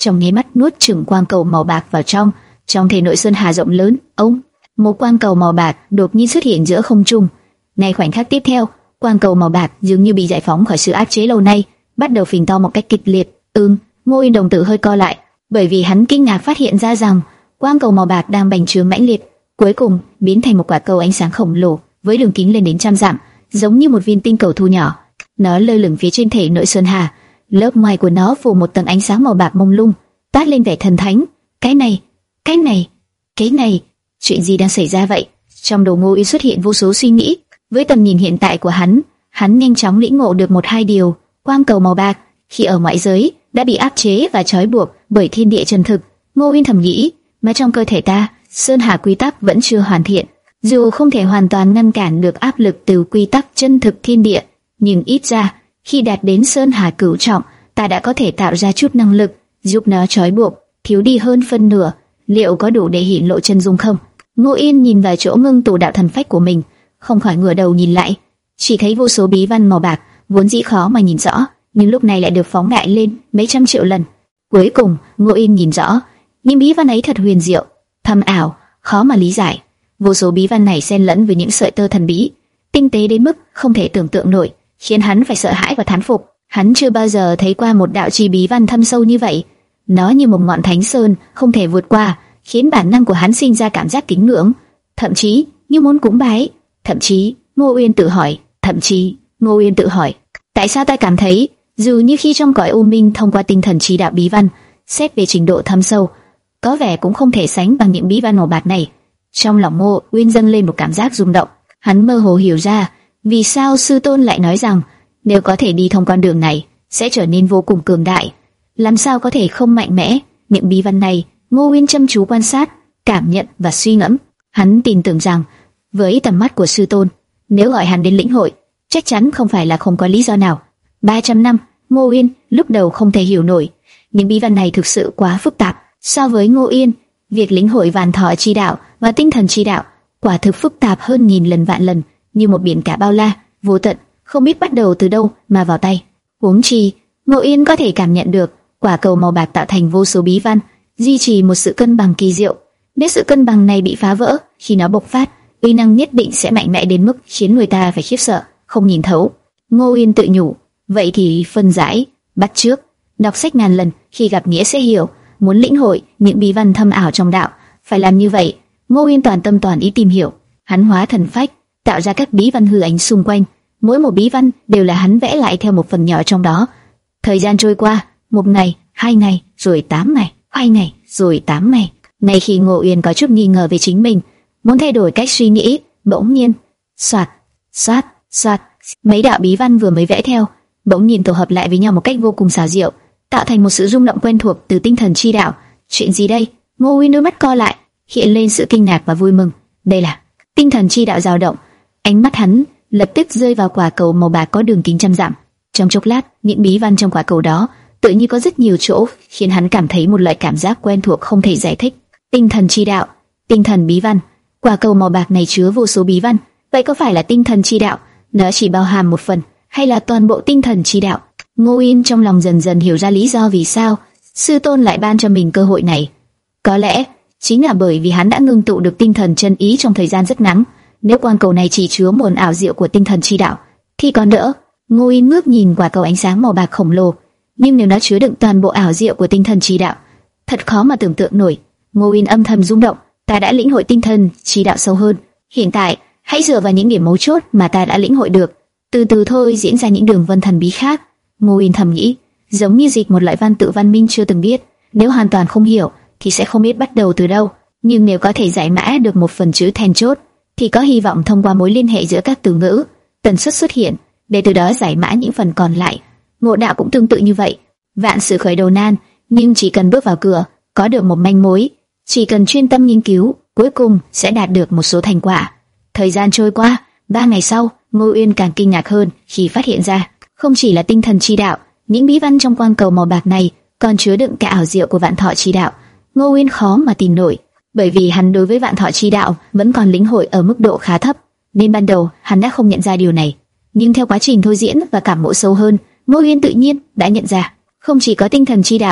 Speaker 1: trong nháy mắt nuốt chửng quang cầu màu bạc vào trong. Trong thể nội sơn hà rộng lớn, ông một quang cầu màu bạc đột nhiên xuất hiện giữa không trung. Ngay khoảnh khắc tiếp theo, quang cầu màu bạc dường như bị giải phóng khỏi sự áp chế lâu nay, bắt đầu phình to một cách kịch liệt. Ừm, Ngô Yên đồng tử hơi co lại, bởi vì hắn kinh ngạc phát hiện ra rằng quang cầu màu bạc đang bành trướng mãnh liệt, cuối cùng biến thành một quả cầu ánh sáng khổng lồ với đường kính lên đến trăm dặm, giống như một viên tinh cầu thu nhỏ. Nó lơ lửng phía trên thể nội sơn hà, lớp ngoài của nó phủ một tầng ánh sáng màu bạc mông lung, toát lên vẻ thần thánh. Cái này, cái này, cái này, chuyện gì đang xảy ra vậy? Trong đầu Ngô Yên xuất hiện vô số suy nghĩ. Với tầm nhìn hiện tại của hắn, hắn nhanh chóng lĩnh ngộ được một hai điều. Quang cầu màu bạc khi ở ngoại giới đã bị áp chế và trói buộc bởi thiên địa chân thực. Ngô Yên thầm nghĩ, mà trong cơ thể ta, sơn hà quy tắc vẫn chưa hoàn thiện. Dù không thể hoàn toàn ngăn cản được áp lực từ quy tắc chân thực thiên địa, nhưng ít ra khi đạt đến sơn hà cửu trọng, ta đã có thể tạo ra chút năng lực giúp nó trói buộc thiếu đi hơn phân nửa. Liệu có đủ để hiển lộ chân dung không? Ngô Yên nhìn vào chỗ ngưng tụ đạo thần phách của mình, không khỏi ngửa đầu nhìn lại, chỉ thấy vô số bí văn màu bạc vốn dĩ khó mà nhìn rõ, nhưng lúc này lại được phóng đại lên mấy trăm triệu lần. Cuối cùng, Ngô Yên nhìn rõ, những bí văn ấy thật huyền diệu, thâm ảo, khó mà lý giải. Vô số bí văn này xen lẫn với những sợi tơ thần bí, tinh tế đến mức không thể tưởng tượng nổi, khiến hắn phải sợ hãi và thán phục. Hắn chưa bao giờ thấy qua một đạo trì bí văn thâm sâu như vậy. Nó như một ngọn thánh sơn không thể vượt qua, khiến bản năng của hắn sinh ra cảm giác kính ngưỡng, thậm chí như muốn cúng bái. Thậm chí, Ngô Uyên tự hỏi, thậm chí, Ngô Uyên tự hỏi, tại sao ta cảm thấy, dù như khi trong cõi u minh thông qua tinh thần chi đạo bí văn, xét về trình độ thâm sâu, có vẻ cũng không thể sánh bằng những bí văn màu bạc này. Trong lòng Ngô Uyên dâng lên một cảm giác rung động, hắn mơ hồ hiểu ra, vì sao sư tôn lại nói rằng, nếu có thể đi thông con đường này, sẽ trở nên vô cùng cường đại. Làm sao có thể không mạnh mẽ? Những bí văn này, Ngô Uyên chăm chú quan sát, cảm nhận và suy ngẫm. Hắn tin tưởng rằng, với tầm mắt của sư tôn, nếu gọi hắn đến lĩnh hội, chắc chắn không phải là không có lý do nào. ba trăm năm, Ngô Uyên lúc đầu không thể hiểu nổi, những bí văn này thực sự quá phức tạp. So với Ngô Uyên, việc lĩnh hội Vạn Thọ chi đạo và tinh thần chi đạo quả thực phức tạp hơn nghìn lần vạn lần, như một biển cả bao la, vô tận, không biết bắt đầu từ đâu mà vào tay. Huống chi, Ngô Uyên có thể cảm nhận được quả cầu màu bạc tạo thành vô số bí văn, duy trì một sự cân bằng kỳ diệu. Nếu sự cân bằng này bị phá vỡ, khi nó bộc phát, uy năng nhất định sẽ mạnh mẽ đến mức khiến người ta phải khiếp sợ, không nhìn thấu. Ngô Uyên tự nhủ, vậy thì phân giải, bắt chước, đọc sách ngàn lần, khi gặp nghĩa sẽ hiểu. Muốn lĩnh hội những bí văn thâm ảo trong đạo, phải làm như vậy. Ngô Uyên toàn tâm toàn ý tìm hiểu, hắn hóa thần phách, tạo ra các bí văn hư ảnh xung quanh. Mỗi một bí văn đều là hắn vẽ lại theo một phần nhỏ trong đó. Thời gian trôi qua, một ngày, hai ngày, rồi tám ngày, hai ngày, rồi tám ngày. Ngay khi Ngô Uyên có chút nghi ngờ về chính mình, muốn thay đổi cách suy nghĩ, bỗng nhiên, soạt, soạt, soạt, mấy đạo bí văn vừa mới vẽ theo, bỗng nhiên tổ hợp lại với nhau một cách vô cùng xảo diệu, tạo thành một sự rung động quen thuộc từ tinh thần chi đạo. Chuyện gì đây? Ngô Uyên đôi mắt co lại, hiện lên sự kinh ngạc và vui mừng. Đây là tinh thần chi đạo dao động. Ánh mắt hắn lập tức rơi vào quả cầu màu bạc có đường kính trăm dặm. Trong chốc lát, những bí văn trong quả cầu đó tự như có rất nhiều chỗ khiến hắn cảm thấy một loại cảm giác quen thuộc không thể giải thích. Tinh thần chi đạo, tinh thần bí văn. Quả cầu màu bạc này chứa vô số bí văn. Vậy có phải là tinh thần chi đạo? Nó chỉ bao hàm một phần, hay là toàn bộ tinh thần chi đạo? Ngô Uyên trong lòng dần dần hiểu ra lý do vì sao sư tôn lại ban cho mình cơ hội này. Có lẽ chính là bởi vì hắn đã ngưng tụ được tinh thần chân ý trong thời gian rất ngắn. Nếu quan cầu này chỉ chứa một ảo diệu của tinh thần chi đạo, thì còn đỡ. Ngô Uyên ngước nhìn quả cầu ánh sáng màu bạc khổng lồ, nhưng nếu nó chứa đựng toàn bộ ảo diệu của tinh thần chi đạo, thật khó mà tưởng tượng nổi. Ngô Uyên âm thầm rung động, ta đã lĩnh hội tinh thần chi đạo sâu hơn. Hiện tại, hãy dựa vào những điểm mấu chốt mà ta đã lĩnh hội được, từ từ thôi diễn ra những đường vân thần bí khác. Ngô Uyên thầm nghĩ, giống như dịch một loại văn tự văn minh chưa từng biết. Nếu hoàn toàn không hiểu, thì sẽ không biết bắt đầu từ đâu. Nhưng nếu có thể giải mã được một phần chữ then chốt, thì có hy vọng thông qua mối liên hệ giữa các từ ngữ, tần suất xuất hiện, để từ đó giải mã những phần còn lại. Ngộ đạo cũng tương tự như vậy. Vạn sự khởi đầu nan, nhưng chỉ cần bước vào cửa, có được một manh mối, chỉ cần chuyên tâm nghiên cứu, cuối cùng sẽ đạt được một số thành quả. Thời gian trôi qua, ba ngày sau, Ngô Uyên càng kinh ngạc hơn khi phát hiện ra, không chỉ là tinh thần chi đạo, những bí văn trong quang cầu màu bạc này còn chứa đựng cả ảo diệu của Vạn Thọ chi đạo. Ngô Uyên khó mà tin nổi, bởi vì hắn đối với Vạn Thọ chi đạo vẫn còn lĩnh hội ở mức độ khá thấp, nên ban đầu hắn đã không nhận ra điều này. Nhưng theo quá trình thôi diễn và cảm ngộ sâu hơn, Ngô Uyên tự nhiên đã nhận ra, không chỉ có tinh thần chi đạo,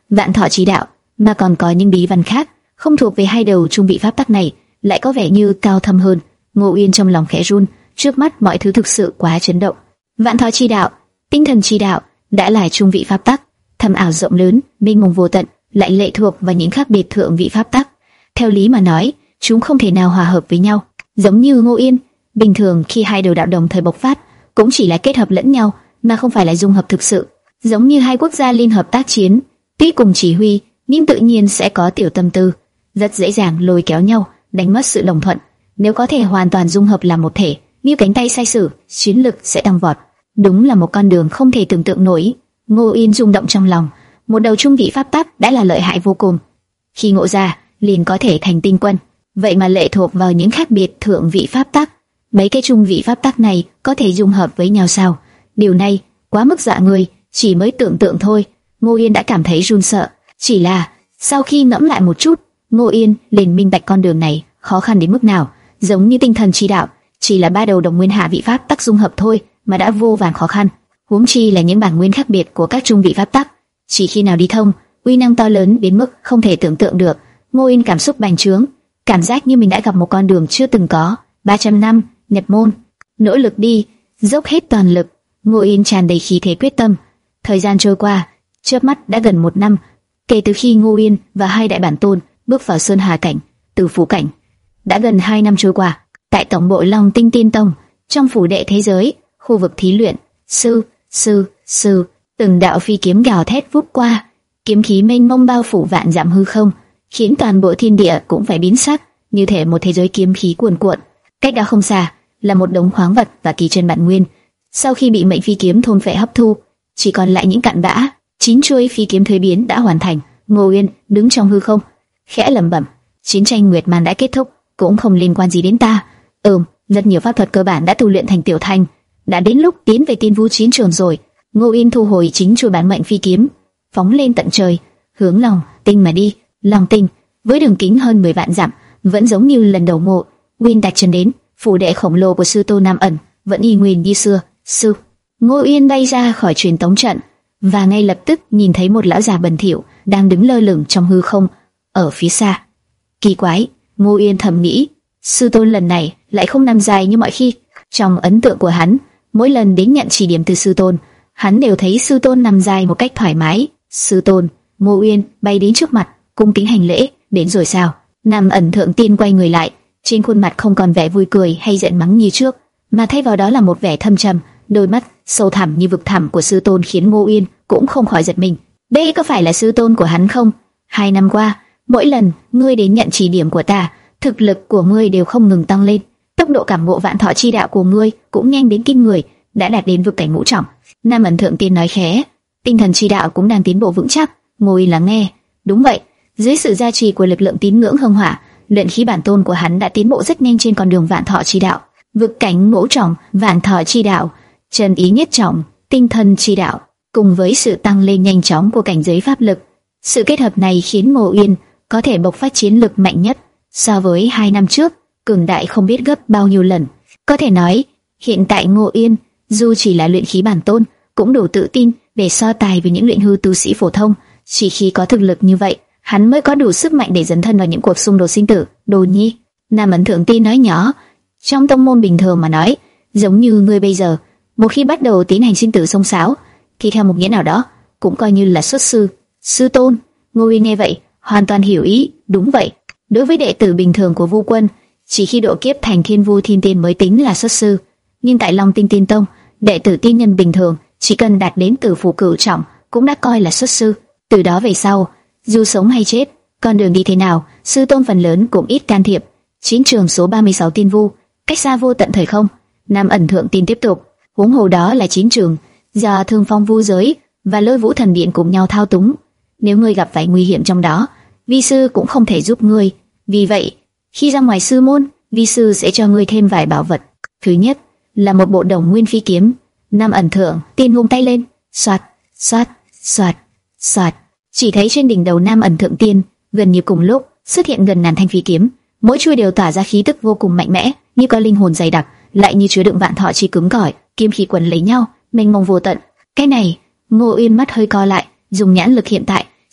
Speaker 1: Vạn Thọ Chi Đạo, mà còn có những bí văn khác không thuộc về hai đầu trung vị pháp tắc này, lại có vẻ như cao thâm hơn. Ngô Uyên trong lòng khẽ run, trước mắt mọi thứ thực sự quá chấn động. Vạn Thọ Chi Đạo, Tinh Thần Chi Đạo đã là trung vị pháp tắc, thâm ảo rộng lớn, mênh mông vô tận, lại lệ thuộc vào những khác biệt thượng vị pháp tắc. Theo lý mà nói, chúng không thể nào hòa hợp với nhau. Giống như Ngô Yên, bình thường khi hai đầu đạo đồng thời bộc phát, cũng chỉ là kết hợp lẫn nhau, mà không phải là dung hợp thực sự. Giống như hai quốc gia liên hợp tác chiến, tuy cùng chỉ huy, nhưng tự nhiên sẽ có tiểu tâm tư, rất dễ dàng lôi kéo nhau, đánh mất sự đồng thuận. Nếu có thể hoàn toàn dung hợp làm một thể, như cánh tay sai sử, chiến lực sẽ tăng vọt. Đúng là một con đường không thể tưởng tượng nổi. Ngô Yên rung động trong lòng, một đầu trung vị pháp tắc đã là lợi hại vô cùng. Khi ngộ ra, liền có thể thành tinh quân. Vậy mà lệ thuộc vào những khác biệt thượng vị pháp tắc, mấy cái trung vị pháp tắc này có thể dung hợp với nhau sao? Điều này quá mức dọa người, chỉ mới tưởng tượng thôi, Ngô Yên đã cảm thấy run sợ. Chỉ là sau khi ngẫm lại một chút, Ngô Yên liền minh bạch con đường này khó khăn đến mức nào. Giống như Tinh Thần Chi Đạo, chỉ là ba đầu đồng nguyên hạ vị pháp tắc dung hợp thôi mà đã vô vàn khó khăn, huống chi là những bản nguyên khác biệt của các trung vị pháp tắc. Chỉ khi nào đi thông, uy năng to lớn đến mức không thể tưởng tượng được. Ngô Yên cảm xúc bành trướng, cảm giác như mình đã gặp một con đường chưa từng có. ba trăm năm nhập môn, nỗ lực đi, dốc hết toàn lực. Ngô Yên tràn đầy khí thế quyết tâm. Thời gian trôi qua, chớp mắt đã gần một năm kể từ khi Ngô Yên và hai đại bản tôn bước vào Sơn Hà cảnh, Tử Phủ cảnh. Đã gần hai năm trôi qua, tại tổng bộ Long Tinh Tiên Tông, trong phủ đệ thế giới, khu vực thí luyện, sư, sư, sư, từng đạo phi kiếm gào thét vút qua, kiếm khí mênh mông bao phủ vạn dặm hư không, khiến toàn bộ thiên địa cũng phải biến sắc, như thể một thế giới kiếm khí cuồn cuộn. Cách đó không xa là một đống khoáng vật và kỳ chân bản nguyên. Sau khi bị mệnh phi kiếm thôn phệ hấp thu, chỉ còn lại những cặn bã. Chín chuôi phi kiếm thuế biến đã hoàn thành. Ngô Uyên đứng trong hư không, khẽ lẩm bẩm: chiến tranh Nguyệt Màn đã kết thúc, cũng không liên quan gì đến ta. Ừm, rất nhiều pháp thuật cơ bản đã tu luyện thành tiểu thành, đã đến lúc tiến về Tiên Vu chiến trường rồi. Ngô Uyên thu hồi chính chuôi bản mệnh phi kiếm, phóng lên tận trời, hướng Long Tinh mà đi. Long Tinh với đường kính hơn mười vạn dặm, vẫn giống như lần đầu Ngô Uyên đặt chân đến. Phủ đệ khổng lồ của sư tôn Nam ẩn vẫn y nguyên như xưa. Sư Ngô Uyên bay ra khỏi truyền tống trận, và ngay lập tức nhìn thấy một lão già bẩn thỉu đang đứng lơ lửng trong hư không ở phía xa. Kỳ quái, Ngô Uyên thầm nghĩ, sư tôn lần này lại không nằm dài như mọi khi. Trong ấn tượng của hắn, mỗi lần đến nhận chỉ điểm từ sư tôn, hắn đều thấy sư tôn nằm dài một cách thoải mái. Sư tôn. Ngô Uyên bay đến trước mặt, cung kính hành lễ. Đến rồi sao? Nam ẩn thượng tiên quay người lại, trên khuôn mặt không còn vẻ vui cười hay giận mắng như trước, mà thay vào đó là một vẻ thâm trầm. Đôi mắt sâu thẳm như vực thẳm của sư tôn khiến Ngô Uyên cũng không khỏi giật mình. Đây có phải là sư tôn của hắn không? Hai năm qua, mỗi lần ngươi đến nhận chỉ điểm của ta, thực lực của ngươi đều không ngừng tăng lên. Tốc độ cảm ngộ Vạn Thọ Chi Đạo của ngươi cũng nhanh đến kinh người, đã đạt đến vực cảnh ngũ trọng. Nam ẩn thượng tiên nói khẽ. Tinh Thần Chi Đạo cũng đang tiến bộ vững chắc. Ngô Uyên lắng nghe. Đúng vậy, dưới sự gia trì của lực lượng tín ngưỡng hưng hỏa, luyện khí bản tôn của hắn đã tiến bộ rất nhanh trên con đường Vạn Thọ Chi Đạo. Vực cảnh ngũ trọng, Vạn Thọ Chi Đạo, chân ý nhất trọng, Tinh Thần Chi Đạo, cùng với sự tăng lên nhanh chóng của cảnh giới pháp lực, sự kết hợp này khiến Ngô Uyên có thể bộc phát chiến lực mạnh nhất so với hai năm trước, cường đại không biết gấp bao nhiêu lần. Có thể nói, hiện tại Ngô Uyên dù chỉ là luyện khí bản tôn, cũng đủ tự tin để so tài với những luyện hư tu sĩ phổ thông. Chỉ khi có thực lực như vậy, hắn mới có đủ sức mạnh để dấn thân vào những cuộc xung đột sinh tử. Đồ nhi, Nam ẩn thượng tiên nói nhỏ, trong tông môn bình thường mà nói, giống như ngươi bây giờ, một khi bắt đầu tiến hành sinh tử xông xáo, thì theo một nghĩa nào đó cũng coi như là xuất sư. Sư tôn. Ngô Uyên nghe vậy hoàn toàn hiểu ý. Đúng vậy, đối với đệ tử bình thường của Vu Quân, chỉ khi độ kiếp thành Thiên Vu Thiên Tiên mới tính là xuất sư. Nhưng tại Long Tinh Tiên Tông, đệ tử tiên nhân bình thường chỉ cần đạt đến Tử Phủ cửu trọng cũng đã coi là xuất sư. Từ đó về sau, dù sống hay chết, con đường đi thế nào, sư tôn phần lớn cũng ít can thiệp. Chiến trường số ba mươi sáu Tiên Vu, cách xa vô tận thời không. Nam ẩn thượng tiên tiếp tục. Huống hồ đó là chiến trường do Thương Phong Vu giới và Lôi Vũ Thần Điện cùng nhau thao túng. Nếu ngươi gặp phải nguy hiểm trong đó, vi sư cũng không thể giúp ngươi. Vì vậy, khi ra ngoài sư môn, vi sư sẽ cho ngươi thêm vài bảo vật. Thứ nhất là một bộ đồng nguyên phi kiếm. Nam ẩn thượng tiên vung tay lên, xoạt, xoạt, xoạt, xoạt. Chỉ thấy trên đỉnh đầu Nam ẩn thượng tiên, gần như cùng lúc xuất hiện gần ngàn thanh phi kiếm, mỗi chuôi đều tỏa ra khí tức vô cùng mạnh mẽ, như có linh hồn dày đặc, lại như chứa đựng vạn thọ chi cứng cỏi. Kiếm khí quấn lấy nhau, mênh mông vô tận. Cái này, Ngô Uyên mắt hơi co lại, dùng nhãn lực hiện tại,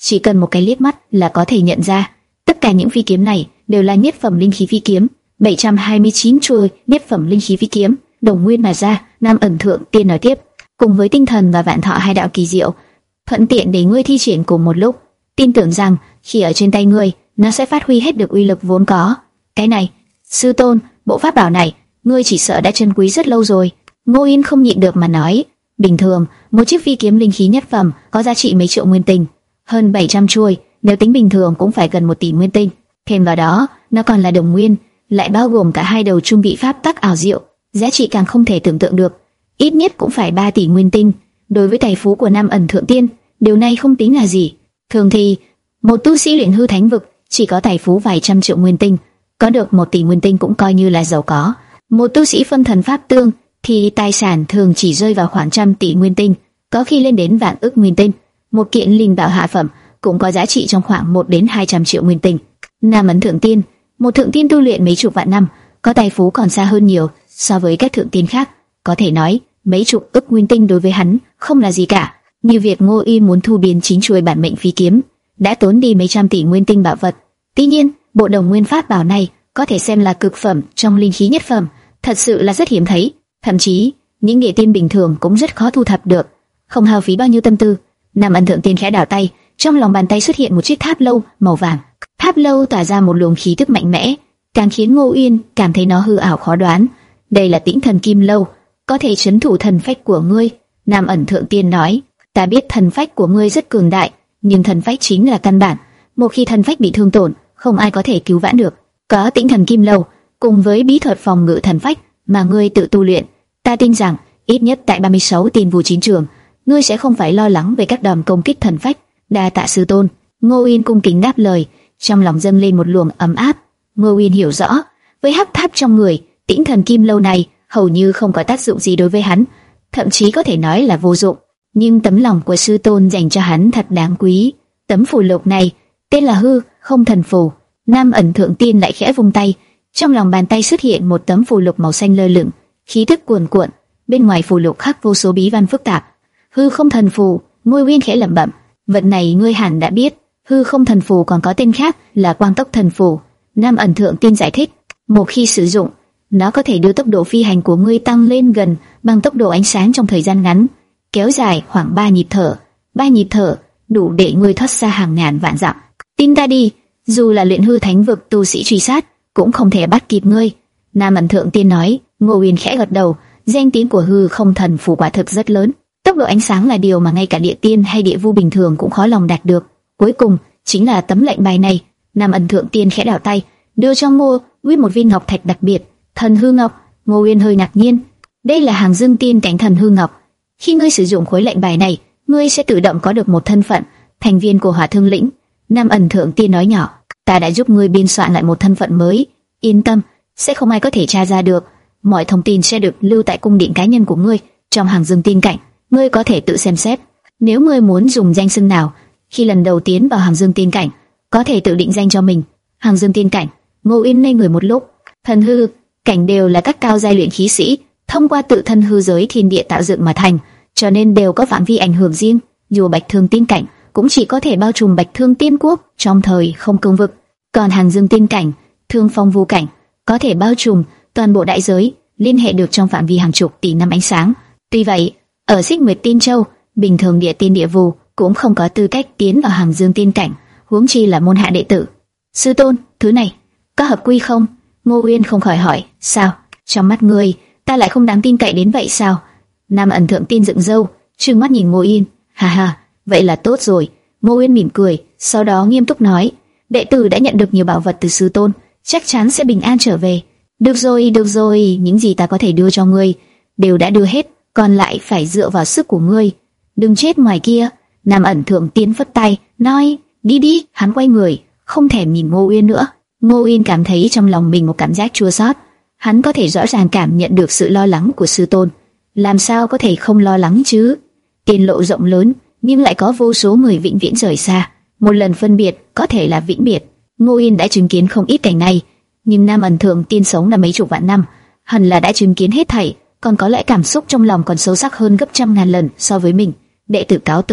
Speaker 1: chỉ cần một cái liếc mắt là có thể nhận ra. Tất cả những phi kiếm này đều là nhất phẩm linh khí phi kiếm, bảy trăm hai mươi chín chuôi nhất phẩm linh khí phi kiếm, đồng nguyên mà ra. Nam Ẩn Thượng Tiên nói tiếp, cùng với tinh thần và vạn thọ hai đạo kỳ diệu, thuận tiện để ngươi thi triển cùng một lúc. Tin tưởng rằng khi ở trên tay ngươi, nó sẽ phát huy hết được uy lực vốn có. Cái này, sư tôn, bộ pháp bảo này, ngươi chỉ sợ đã trân quý rất lâu rồi. Ngô Yên không nhịn được mà nói, bình thường một chiếc phi kiếm linh khí nhất phẩm có giá trị mấy triệu nguyên tinh, hơn bảy trăm chuôi, nếu tính bình thường cũng phải gần một tỷ nguyên tinh. Thêm vào đó, nó còn là đồng nguyên, lại bao gồm cả hai đầu trung bị pháp tắc ảo diệu, giá trị càng không thể tưởng tượng được, ít nhất cũng phải ba tỷ nguyên tinh. Đối với tài phú của Nam Ẩn Thượng Tiên, điều này không tính là gì. Thường thì một tu sĩ luyện hư thánh vực chỉ có tài phú vài trăm triệu nguyên tinh, có được một tỷ nguyên tinh cũng coi như là giàu có. Một tu sĩ phân thần pháp tương thì tài sản thường chỉ rơi vào khoảng trăm tỷ nguyên tinh, có khi lên đến vạn ức nguyên tinh. Một kiện linh bảo hạ phẩm cũng có giá trị trong khoảng một đến hai trăm triệu nguyên tinh. Nam Ẩn Thượng Tiên, một thượng tiên tu luyện mấy chục vạn năm, có tài phú còn xa hơn nhiều so với các thượng tiên khác. Có thể nói, mấy chục ức nguyên tinh đối với hắn không là gì cả. Như việc Ngô Yên muốn thu biến chín chuôi bản mệnh phi kiếm, đã tốn đi mấy trăm tỷ nguyên tinh bảo vật. Tuy nhiên, bộ đồng nguyên pháp bảo này có thể xem là cực phẩm trong linh khí nhất phẩm, thật sự là rất hiếm thấy. Thậm chí, những địa tiên bình thường cũng rất khó thu thập được. Không hao phí bao nhiêu tâm tư, Nam Ẩn Thượng Tiên khẽ đảo tay, trong lòng bàn tay xuất hiện một chiếc tháp lâu màu vàng. Tháp lâu tỏa ra một luồng khí tức mạnh mẽ, càng khiến Ngô Uyên cảm thấy nó hư ảo khó đoán. Đây là Tĩnh Thần Kim Lâu, có thể trấn thủ thần phách của ngươi. Nam Ẩn Thượng Tiên nói, ta biết thần phách của ngươi rất cường đại, nhưng thần phách chính là căn bản. Một khi thần phách bị thương tổn, không ai có thể cứu vãn được. Có Tĩnh Thần Kim Lâu cùng với bí thuật phòng ngự thần phách mà ngươi tự tu luyện, ta tin rằng ít nhất tại ba mươi sáu tiên vu chiến trường, ngươi sẽ không phải lo lắng về các đòn công kích thần phách. Đa tạ sư tôn. Ngô Uyên cung kính đáp lời, trong lòng dâng lên một luồng ấm áp. Ngô Uyên hiểu rõ, với hắc tháp trong người, Tĩnh Thần Kim Lâu này hầu như không có tác dụng gì đối với hắn, thậm chí có thể nói là vô dụng. Nhưng tấm lòng của sư tôn dành cho hắn thật đáng quý. Tấm phù lục này tên là Hư Không Thần Phù. Nam Ẩn Thượng Tiên lại khẽ vung tay, trong lòng bàn tay xuất hiện một tấm phù lục màu xanh lơ lửng, khí tức cuồn cuộn. Bên ngoài phù lục khắc vô số bí văn phức tạp. Hư Không Thần Phù. Ngô Uyên khẽ lẩm bẩm, vật này ngươi hẳn đã biết. Hư Không Thần Phù còn có tên khác là Quang Tốc Thần Phù. Nam Ẩn Thượng Tiên giải thích, một khi sử dụng, nó có thể đưa tốc độ phi hành của ngươi tăng lên gần bằng tốc độ ánh sáng trong thời gian ngắn, kéo dài khoảng ba nhịp thở. Ba nhịp thở đủ để ngươi thoát xa hàng ngàn vạn dặm. Tin ta đi, dù là luyện hư thánh vực tu sĩ truy sát cũng không thể bắt kịp ngươi. Nam Ẩn Thượng Tiên nói. Ngô Uyên khẽ gật đầu, danh tiếng của Hư Không Thần Phù quả thực rất lớn. Tốc độ ánh sáng là điều mà ngay cả địa tiên hay địa vu bình thường cũng khó lòng đạt được. Cuối cùng chính là tấm lệnh bài này. Nam Ẩn Thượng Tiên khẽ đảo tay, đưa cho Ngô Uyên một viên ngọc thạch đặc biệt, Thần Hư Ngọc. Ngô Uyên hơi ngạc nhiên, đây là hàng dương tiên cảnh Thần Hư Ngọc. Khi ngươi sử dụng khối lệnh bài này, ngươi sẽ tự động có được một thân phận thành viên của Hỏa Thương Lĩnh. Nam Ẩn Thượng Tiên nói nhỏ, ta đã giúp ngươi biên soạn lại một thân phận mới, yên tâm, sẽ không ai có thể tra ra được. Mọi thông tin sẽ được lưu tại cung điện cá nhân của ngươi trong hàng dương tiên cảnh, ngươi có thể tự xem xét. Nếu ngươi muốn dùng danh xưng nào khi lần đầu tiến vào hàng dương tiên cảnh, có thể tự định danh cho mình. Hàng dương tiên cảnh. Ngô Uyên ngây người một lúc. Thần hư cảnh đều là các cao giai luyện khí sĩ thông qua tự thân hư giới thiên địa tạo dựng mà thành, cho nên đều có phạm vi ảnh hưởng riêng. Dù Bạch Thương tiên cảnh cũng chỉ có thể bao trùm Bạch Thương tiên quốc trong thời không cương vực, còn hàng dương tiên cảnh, Thương Phong vu cảnh có thể bao trùm toàn bộ đại giới, liên hệ được trong phạm vi hàng chục tỷ năm ánh sáng. Tuy vậy, ở Xích Nguyệt Tiên Châu, bình thường địa tiên địa vu cũng không có tư cách tiến vào hàng dương tiên cảnh, huống chi là môn hạ đệ tử. Sư tôn, thứ này có hợp quy không? Ngô Uyên không khỏi hỏi. Sao? Trong mắt ngươi, ta lại không đáng tin cậy đến vậy sao? Nam Ẩn Thượng Tiên dựng râu, trừng mắt nhìn Ngô Uyên. Ha ha, vậy là tốt rồi. Ngô Uyên mỉm cười, sau đó nghiêm túc nói, đệ tử đã nhận được nhiều bảo vật từ sư tôn, chắc chắn sẽ bình an trở về. Được rồi, được rồi, những gì ta có thể đưa cho ngươi đều đã đưa hết, còn lại phải dựa vào sức của ngươi. Đừng chết ngoài kia. Nam Ẩn Thượng Tiên phất tay, nói, đi đi. Hắn quay người, không thèm nhìn Ngô Uyên nữa. Ngô Uyên cảm thấy trong lòng mình một cảm giác chua xót. Hắn có thể rõ ràng cảm nhận được sự lo lắng của sư tôn, làm sao có thể không lo lắng chứ? Tiên lộ rộng lớn, nhưng lại có vô số người vĩnh viễn rời xa. Một lần phân biệt có thể là vĩnh biệt. Ngô Uyên đã chứng kiến không ít cảnh này, nhưng Nam Ẩn Thượng Tiên sống là mấy chục vạn năm, hẳn là đã chứng kiến hết thảy, còn có lẽ cảm xúc trong lòng còn sâu sắc hơn gấp trăm ngàn lần so với mình. Đệ tử cáo từ.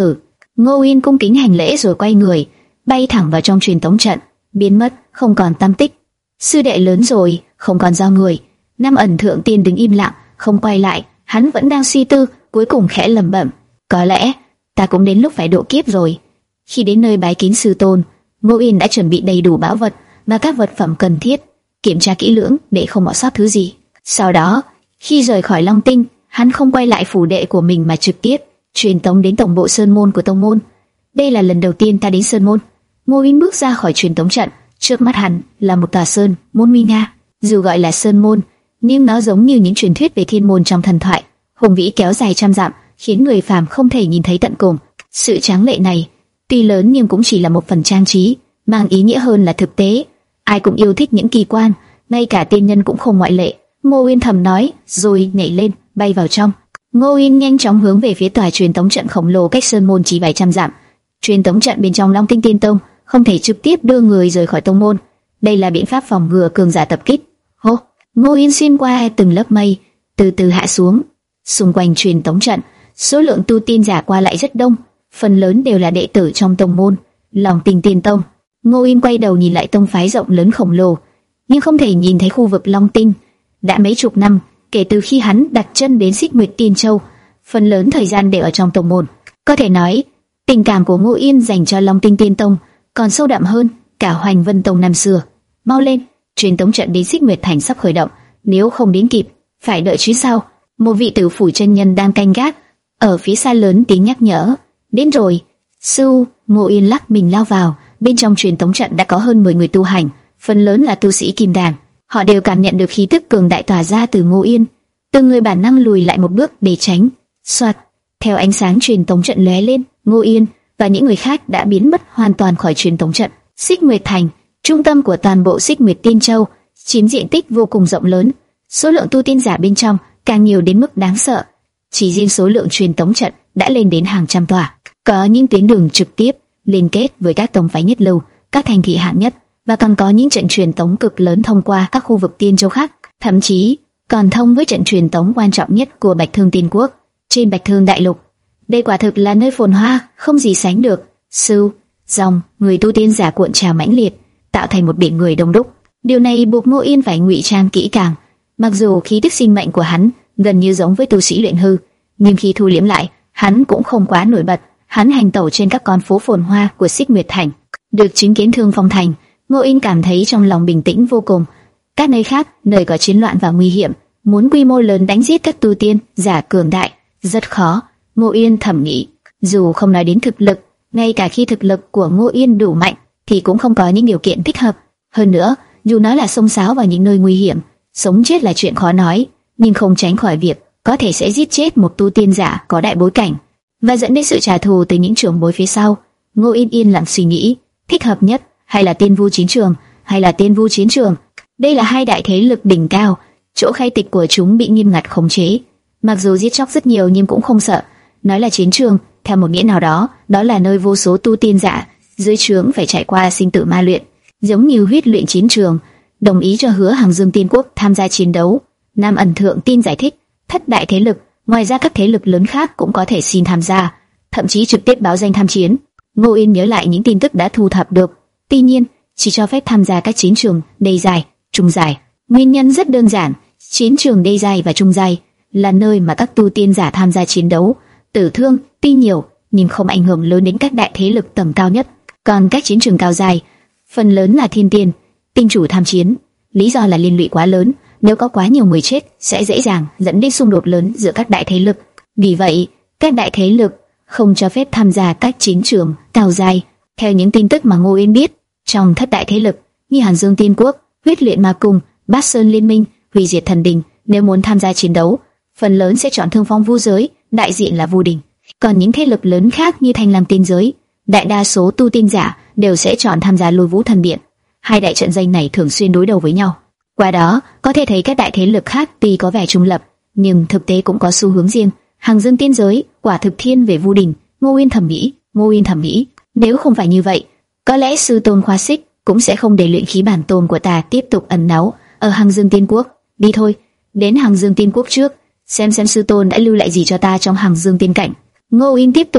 Speaker 1: Ngô Uyên cung kính hành lễ rồi quay người, bay thẳng vào trong truyền tống trận, biến mất không còn tăm tích. Sư đệ lớn rồi, không còn giao người. Nam Ẩn Thượng Tiên đứng im lặng, không quay lại, hắn vẫn đang suy tư, cuối cùng khẽ lẩm bẩm, có lẽ ta cũng đến lúc phải độ kiếp rồi. Khi đến nơi bái kiến sư tôn, Ngô Uyên đã chuẩn bị đầy đủ bảo vật và các vật phẩm cần thiết, kiểm tra kỹ lưỡng để không bỏ sót thứ gì. Sau đó, khi rời khỏi Long Tinh, hắn không quay lại phủ đệ của mình mà trực tiếp truyền tống đến tổng bộ Sơn Môn của tông môn. Đây là lần đầu tiên ta đến Sơn Môn. Ngô Uyên bước ra khỏi truyền tống trận, trước mắt hắn là một tòa sơn môn nguy nga. Dù gọi là Sơn Môn, nhưng nó giống như những truyền thuyết về thiên môn trong thần thoại, hùng vĩ kéo dài trăm dặm, khiến người phàm không thể nhìn thấy tận cùng. Sự tráng lệ này, tuy lớn nhưng cũng chỉ là một phần trang trí, mang ý nghĩa hơn là thực tế. Ai cũng yêu thích những kỳ quan, ngay cả tiên nhân cũng không ngoại lệ. Ngô Uyên thầm nói, rồi nhảy lên, bay vào trong. Ngô Uyên nhanh chóng hướng về phía tòa truyền tống trận khổng lồ cách Sơn Môn chỉ vài trăm dặm. Truyền tống trận bên trong Long Tinh Tiên Tông không thể trực tiếp đưa người rời khỏi tông môn. Đây là biện pháp phòng ngừa cường giả tập kích. Hô, Ngô Uyên xuyên qua từng lớp mây, từ từ hạ xuống. Xung quanh truyền tống trận, số lượng tu tiên giả qua lại rất đông, phần lớn đều là đệ tử trong tông môn Long Tinh Tiên Tông. Ngô Uyên quay đầu nhìn lại tông phái rộng lớn khổng lồ, nhưng không thể nhìn thấy khu vực Long Tinh. Đã mấy chục năm kể từ khi hắn đặt chân đến Xích Nguyệt Tiên Châu, phần lớn thời gian đều ở trong tông môn. Có thể nói, tình cảm của Ngô Uyên dành cho Long Tinh Tiên Tông còn sâu đậm hơn cả Hoành Vân Tông năm xưa. Mau lên, truyền tống trận đến Xích Nguyệt Thành sắp khởi động, nếu không đến kịp, phải đợi chuyến sau. Một vị tử phủ chân nhân đang canh gác ở phía xa lớn tiếng nhắc nhở. Đến rồi. Sư, Ngô Uyên lắc mình lao vào. Bên trong truyền tống trận đã có hơn mười người tu hành, phần lớn là tu sĩ kim đan. Họ đều cảm nhận được khí tức cường đại tỏa ra từ Ngô Uyên, từng người bản năng lùi lại một bước để tránh. Soạt, theo ánh sáng truyền tống trận lóe lên, Ngô Uyên và những người khác đã biến mất hoàn toàn khỏi truyền tống trận. Xích Nguyệt Thành, trung tâm của toàn bộ Xích Nguyệt Tiên Châu, chiếm diện tích vô cùng rộng lớn, số lượng tu tiên giả bên trong càng nhiều đến mức đáng sợ. Chỉ riêng số lượng truyền tống trận đã lên đến hàng trăm tòa, có những tuyến đường trực tiếp liên kết với các tông phái nhất lưu, các thành thị hạng nhất, và còn có những trận truyền tống cực lớn thông qua các khu vực Tiên Châu khác, thậm chí còn thông với trận truyền tống quan trọng nhất của Bạch Thương Tiên Quốc trên Bạch Thương Đại Lục. Đây quả thực là nơi phồn hoa không gì sánh được. Sư, dòng người tu tiên giả cuộn trào mãnh liệt, tạo thành một biển người đông đúc. Điều này buộc Ngô Uyên phải ngụy trang kỹ càng. Mặc dù khí tức sinh mệnh của hắn gần như giống với tu sĩ luyện hư, nhưng khi thu liễm lại, hắn cũng không quá nổi bật. Hắn hành tẩu trên các con phố phồn hoa của Xích Nguyệt Thành, được chứng kiến Thương Phong Thành, Ngô Uyên cảm thấy trong lòng bình tĩnh vô cùng. Các nơi khác, nơi có chiến loạn và nguy hiểm, muốn quy mô lớn đánh giết các tu tiên giả cường đại rất khó. Ngô Uyên thầm nghĩ, dù không nói đến thực lực, ngay cả khi thực lực của Ngô Uyên đủ mạnh, thì cũng không có những điều kiện thích hợp. Hơn nữa, dù nó là xông xáo vào những nơi nguy hiểm, sống chết là chuyện khó nói, nhưng không tránh khỏi việc có thể sẽ giết chết một tu tiên giả có đại bối cảnh và dẫn đến sự trả thù từ những trưởng bối phía sau. Ngô Uyên yên lặng suy nghĩ, thích hợp nhất hay là Tiên Vu Chiến Trường, hay là Tiên Vu Chiến Trường. Đây là hai đại thế lực đỉnh cao, chỗ khai tịch của chúng bị nghiêm ngặt khống chế. Mặc dù giết chóc rất nhiều nhưng cũng không sợ. Nói là chiến trường, theo một nghĩa nào đó, đó là nơi vô số tu tiên giả dưới trướng phải trải qua sinh tử ma luyện, giống như huyết luyện chiến trường. Đồng ý cho Hứa Hàng Dương Tiên Quốc tham gia chiến đấu. Nam Ẩn Thượng Tiên giải thích, thất đại thế lực, ngoài ra các thế lực lớn khác cũng có thể xin tham gia, thậm chí trực tiếp báo danh tham chiến. Ngô Uyên nhớ lại những tin tức đã thu thập được. Tuy nhiên, chỉ cho phép tham gia các chiến trường đầy dài, trung dài. Nguyên nhân rất đơn giản, chiến trường đầy dài và trung dài là nơi mà các tu tiên giả tham gia chiến đấu, tử thương tuy nhiều nhưng không ảnh hưởng lớn đến các đại thế lực tầm cao nhất. Còn các chiến trường cao dài, phần lớn là thiên tiên, tinh chủ tham chiến. Lý do là liên lụy quá lớn, nếu có quá nhiều người chết sẽ dễ dàng dẫn đến xung đột lớn giữa các đại thế lực. Vì vậy, các đại thế lực không cho phép tham gia các chiến trường cao dài. Theo những tin tức mà Ngô Uyên biết, trong thất đại thế lực như Hàn Dương Tiên Quốc, Huyết Luyện Ma Cung, Bát Sơn Liên Minh, Hủy Diệt Thần Đình, nếu muốn tham gia chiến đấu, phần lớn sẽ chọn Thương Phong Vu Giới, đại diện là Vu Đình. Còn những thế lực lớn khác như Thanh Lam Tiên Giới, đại đa số tu tiên giả đều sẽ chọn tham gia Lôi Vũ Thần Điện. Hai đại trận danh này thường xuyên đối đầu với nhau. Qua đó, có thể thấy các đại thế lực khác tuy có vẻ trung lập, nhưng thực tế cũng có xu hướng riêng. Hàn Dương Tiên Giới quả thực thiên về Vu Đình. Ngô Uyên thẩm mỹ, Ngô Uyên thẩm mỹ. Nếu không phải như vậy, có lẽ sư tôn Khoa Xích cũng sẽ không để luyện khí bản tôn của ta tiếp tục ẩn náu ở Hàn Dương Tiên Quốc. Đi thôi, đến Hàn Dương Tiên Quốc trước, xem xem sư tôn đã lưu lại gì cho ta trong Hàn Dương Tiên cảnh. Ngô Uyên tiếp tục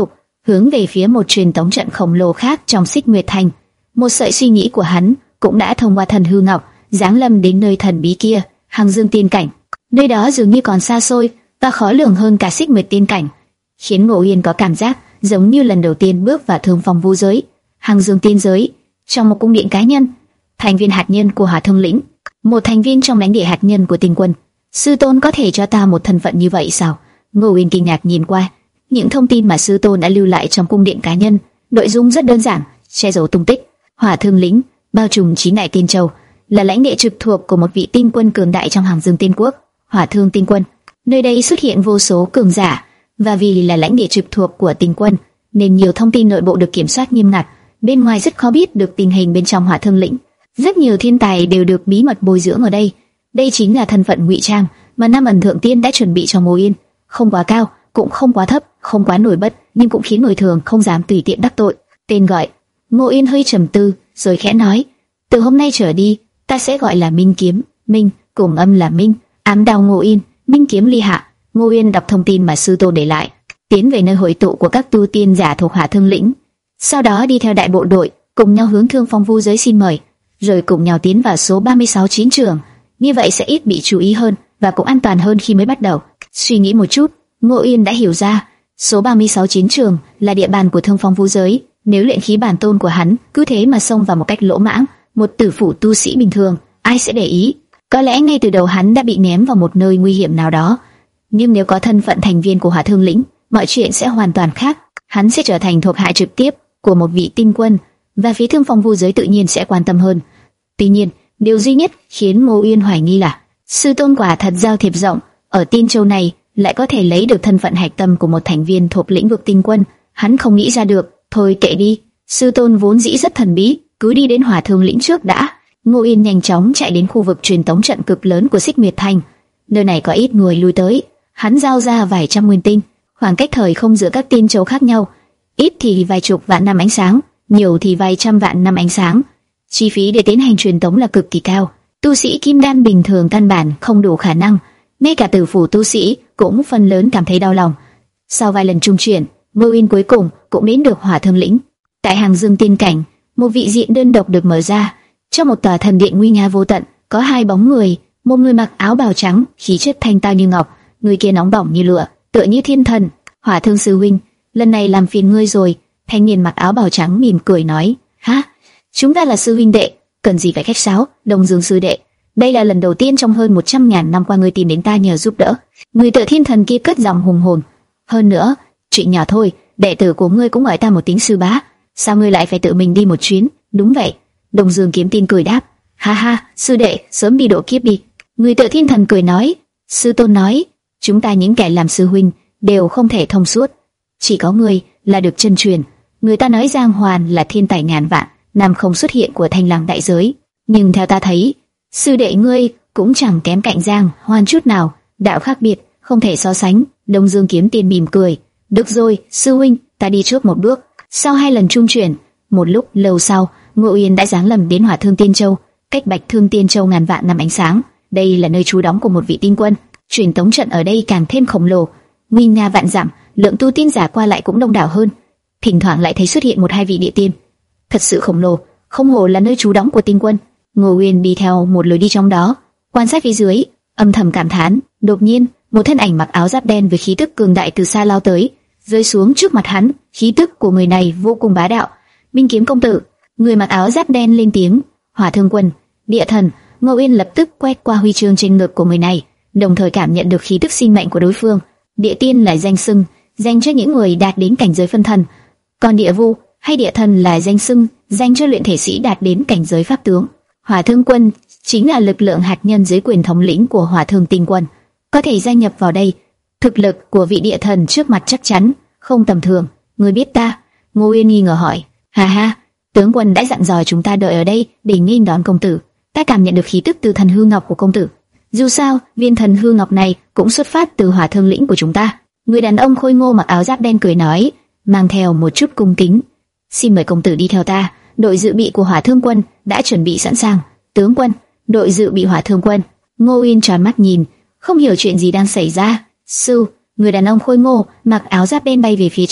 Speaker 1: hướng về phía một truyền tống trận khổng lồ khác trong Xích Nguyệt Thành. Một sợi suy nghĩ của hắn cũng đã thông qua thần hư ngọc, giáng lâm đến nơi thần bí kia, Hằng Dương Tiên Cảnh. Nơi đó dường như còn xa xôi và khó lường hơn cả Xích Nguyệt Tiên Cảnh, khiến Ngô Yên có cảm giác giống như lần đầu tiên bước vào Thương Phong Vu giới, Hằng Dương Tiên giới, trong một cung điện cá nhân. Thành viên hạt nhân của Hỏa Thương lĩnh, một thành viên trong lãnh địa hạt nhân của Tinh Quân. Sư tôn có thể cho ta một thân phận như vậy sao? Ngô Yên kinh ngạc nhìn qua những thông tin mà sư tôn đã lưu lại trong cung điện cá nhân. Nội dung rất đơn giản, che giấu tung tích. Hỏa Thương lĩnh bao trùm chín đại tiên châu, là lãnh địa trực thuộc của một vị tinh quân cường đại trong Hằng Dương Tiên quốc, Hỏa Thương Tinh Quân. Nơi đây xuất hiện vô số cường giả, và vì là lãnh địa trực thuộc của Tinh Quân, nên nhiều thông tin nội bộ được kiểm soát nghiêm ngặt. Bên ngoài rất khó biết được tình hình bên trong Hỏa Thương lĩnh. Rất nhiều thiên tài đều được bí mật bồi dưỡng ở đây. Đây chính là thân phận ngụy trang mà Nam Ẩn Thượng Tiên đã chuẩn bị cho Ngô Yên. Không quá cao, cũng không quá thấp, không quá nổi bật, nhưng cũng khiến người thường không dám tùy tiện đắc tội. Tên gọi. Ngô Yên hơi trầm tư, rồi khẽ nói: từ hôm nay trở đi, ta sẽ gọi là Minh Kiếm. Minh cùng âm là Minh, ám đao Ngô Yên, Minh Kiếm ly hạ. Ngô Yên đọc thông tin mà sư tôn để lại, tiến về nơi hội tụ của các tu tiên giả thuộc Hỏa Thương lĩnh. Sau đó đi theo đại bộ đội, cùng nhau hướng Thương Phong Vu giới xin mời, rồi cùng nhau tiến vào số ba mươi sáu chiến trường. Như vậy sẽ ít bị chú ý hơn và cũng an toàn hơn khi mới bắt đầu. Suy nghĩ một chút, Ngô Yên đã hiểu ra, số ba mươi sáu chiến trường là địa bàn của Thương Phong Vu giới. Nếu luyện khí bản tôn của hắn cứ thế mà xông vào một cách lỗ mãng, một tử phủ tu sĩ bình thường, ai sẽ để ý? Có lẽ ngay từ đầu hắn đã bị ném vào một nơi nguy hiểm nào đó. Nhưng nếu có thân phận thành viên của Hỏa Thương lĩnh, mọi chuyện sẽ hoàn toàn khác. Hắn sẽ trở thành thuộc hạ trực tiếp của một vị tinh quân, và phía Thương Phong Vu giới tự nhiên sẽ quan tâm hơn. Tuy nhiên, điều duy nhất khiến Ngô Yên hoài nghi là sư tôn quả thật giao thiệp rộng, ở Tiên Châu này lại có thể lấy được thân phận hạch tâm của một thành viên thuộc lĩnh vực tinh quân. Hắn không nghĩ ra được. Thôi kệ đi, sư tôn vốn dĩ rất thần bí, cứ đi đến Hỏa Thương lĩnh trước đã. Ngô Yên nhanh chóng chạy đến khu vực truyền tống trận cực lớn của Xích Nguyệt Thành. Nơi này có ít người lui tới. Hắn giao ra vài trăm nguyên tinh, khoảng cách thời không giữa các tiên châu khác nhau, ít thì vài chục vạn năm ánh sáng, nhiều thì vài trăm vạn năm ánh sáng. Chi phí để tiến hành truyền tống là cực kỳ cao, tu sĩ kim đan bình thường căn bản không đủ khả năng, ngay cả tử phủ tu sĩ cũng phần lớn cảm thấy đau lòng. Sau vài lần trung chuyển, Ngô Yên cuối cùng cũng đến được Hỏa Thương lĩnh. Tại Hằng Dương Tiên cảnh, một vị diện đơn độc được mở ra. Trong một tòa thần điện nguy nga vô tận, có hai bóng người, một người mặc áo bào trắng, khí chất thanh tao như ngọc, người kia nóng bỏng như lửa, tựa như thiên thần. Hỏa Thương sư huynh, lần này làm phiền ngươi rồi. Thanh niên mặc áo bào trắng mỉm cười nói: hả? Chúng ta là sư huynh đệ, cần gì phải khách sáo. Đông Dương sư đệ, đây là lần đầu tiên trong hơn một trăm ngàn năm qua ngươi tìm đến ta nhờ giúp đỡ. Người tựa thiên thần kia cất giọng hùng hồn. Hơn nữa, chuyện nhỏ thôi, đệ tử của ngươi cũng gọi ta một tiếng sư bá, sao ngươi lại phải tự mình đi một chuyến? Đúng vậy. Đông Dương kiếm tin cười đáp: ha ha, sư đệ, sớm đi độ kiếp đi. Người tựa thiên thần cười nói: sư tôn nói, chúng ta những kẻ làm sư huynh đều không thể thông suốt, chỉ có ngươi là được chân truyền. Người ta nói Giang Hoàn là thiên tài ngàn vạn, năm không xuất hiện của Thanh Lăng đại giới, nhưng theo ta thấy, sư đệ ngươi cũng chẳng kém cạnh Giang Hoàn chút nào, đạo khác biệt, không thể so sánh. Đông Dương kiếm tiên mỉm cười: được rồi, sư huynh, ta đi trước một bước. Sau hai lần trung chuyển, một lúc lâu sau, Ngô Yên đã giáng lâm đến Hỏa Thương Tiên Châu, cách Bạch Thương Tiên Châu ngàn vạn năm ánh sáng. Đây là nơi trú đóng của một vị tinh quân. Truyền tống trận ở đây càng thêm khổng lồ, nguy nga vạn dặm, lượng tu tiên giả qua lại cũng đông đảo hơn. Thỉnh thoảng lại thấy xuất hiện một hai vị địa tiên, thật sự khổng lồ, không hổ là nơi trú đóng của tinh quân. Ngô Yên đi theo một lối đi trong đó, quan sát phía dưới, âm thầm cảm thán. Đột nhiên, một thân ảnh mặc áo giáp đen với khí tức cường đại từ xa lao tới, rơi xuống trước mặt hắn. Khí tức của người này vô cùng bá đạo. Minh Kiếm công tử. Người mặc áo giáp đen lên tiếng: Hỏa Thương quân, địa thần. Ngô Yên lập tức quét qua huy chương trên ngực của người này, đồng thời cảm nhận được khí tức sinh mệnh của đối phương. Địa tiên là danh xưng dành cho những người đạt đến cảnh giới phân thần, còn địa vu hay địa thần là danh xưng dành cho luyện thể sĩ đạt đến cảnh giới pháp tướng. Hỏa Thương quân chính là lực lượng hạt nhân dưới quyền thống lĩnh của Hỏa Thương Tinh quân, có thể gia nhập vào đây. Thực lực của vị địa thần trước mặt chắc chắn không tầm thường. Ngươi biết ta? Ngô Yên nghi ngờ hỏi. Ha ha, tướng quân đã dặn dò chúng ta đợi ở đây để nghênh đón công tử. Ta cảm nhận được khí tức từ thần hư ngọc của công tử. Dù sao, viên thần hư ngọc này cũng xuất phát từ Hỏa Thương lĩnh của chúng ta. Người đàn ông khôi ngô mặc áo giáp đen cười nói, mang theo một chút cung kính. Xin mời công tử đi theo ta. Đội dự bị của Hỏa Thương quân đã chuẩn bị sẵn sàng. Tướng quân, đội dự bị Hỏa Thương quân. Ngô Yên tròn mắt nhìn, không hiểu chuyện gì đang xảy ra. Sư, người đàn ông khôi ngô mặc áo giáp đen bay về phía trước,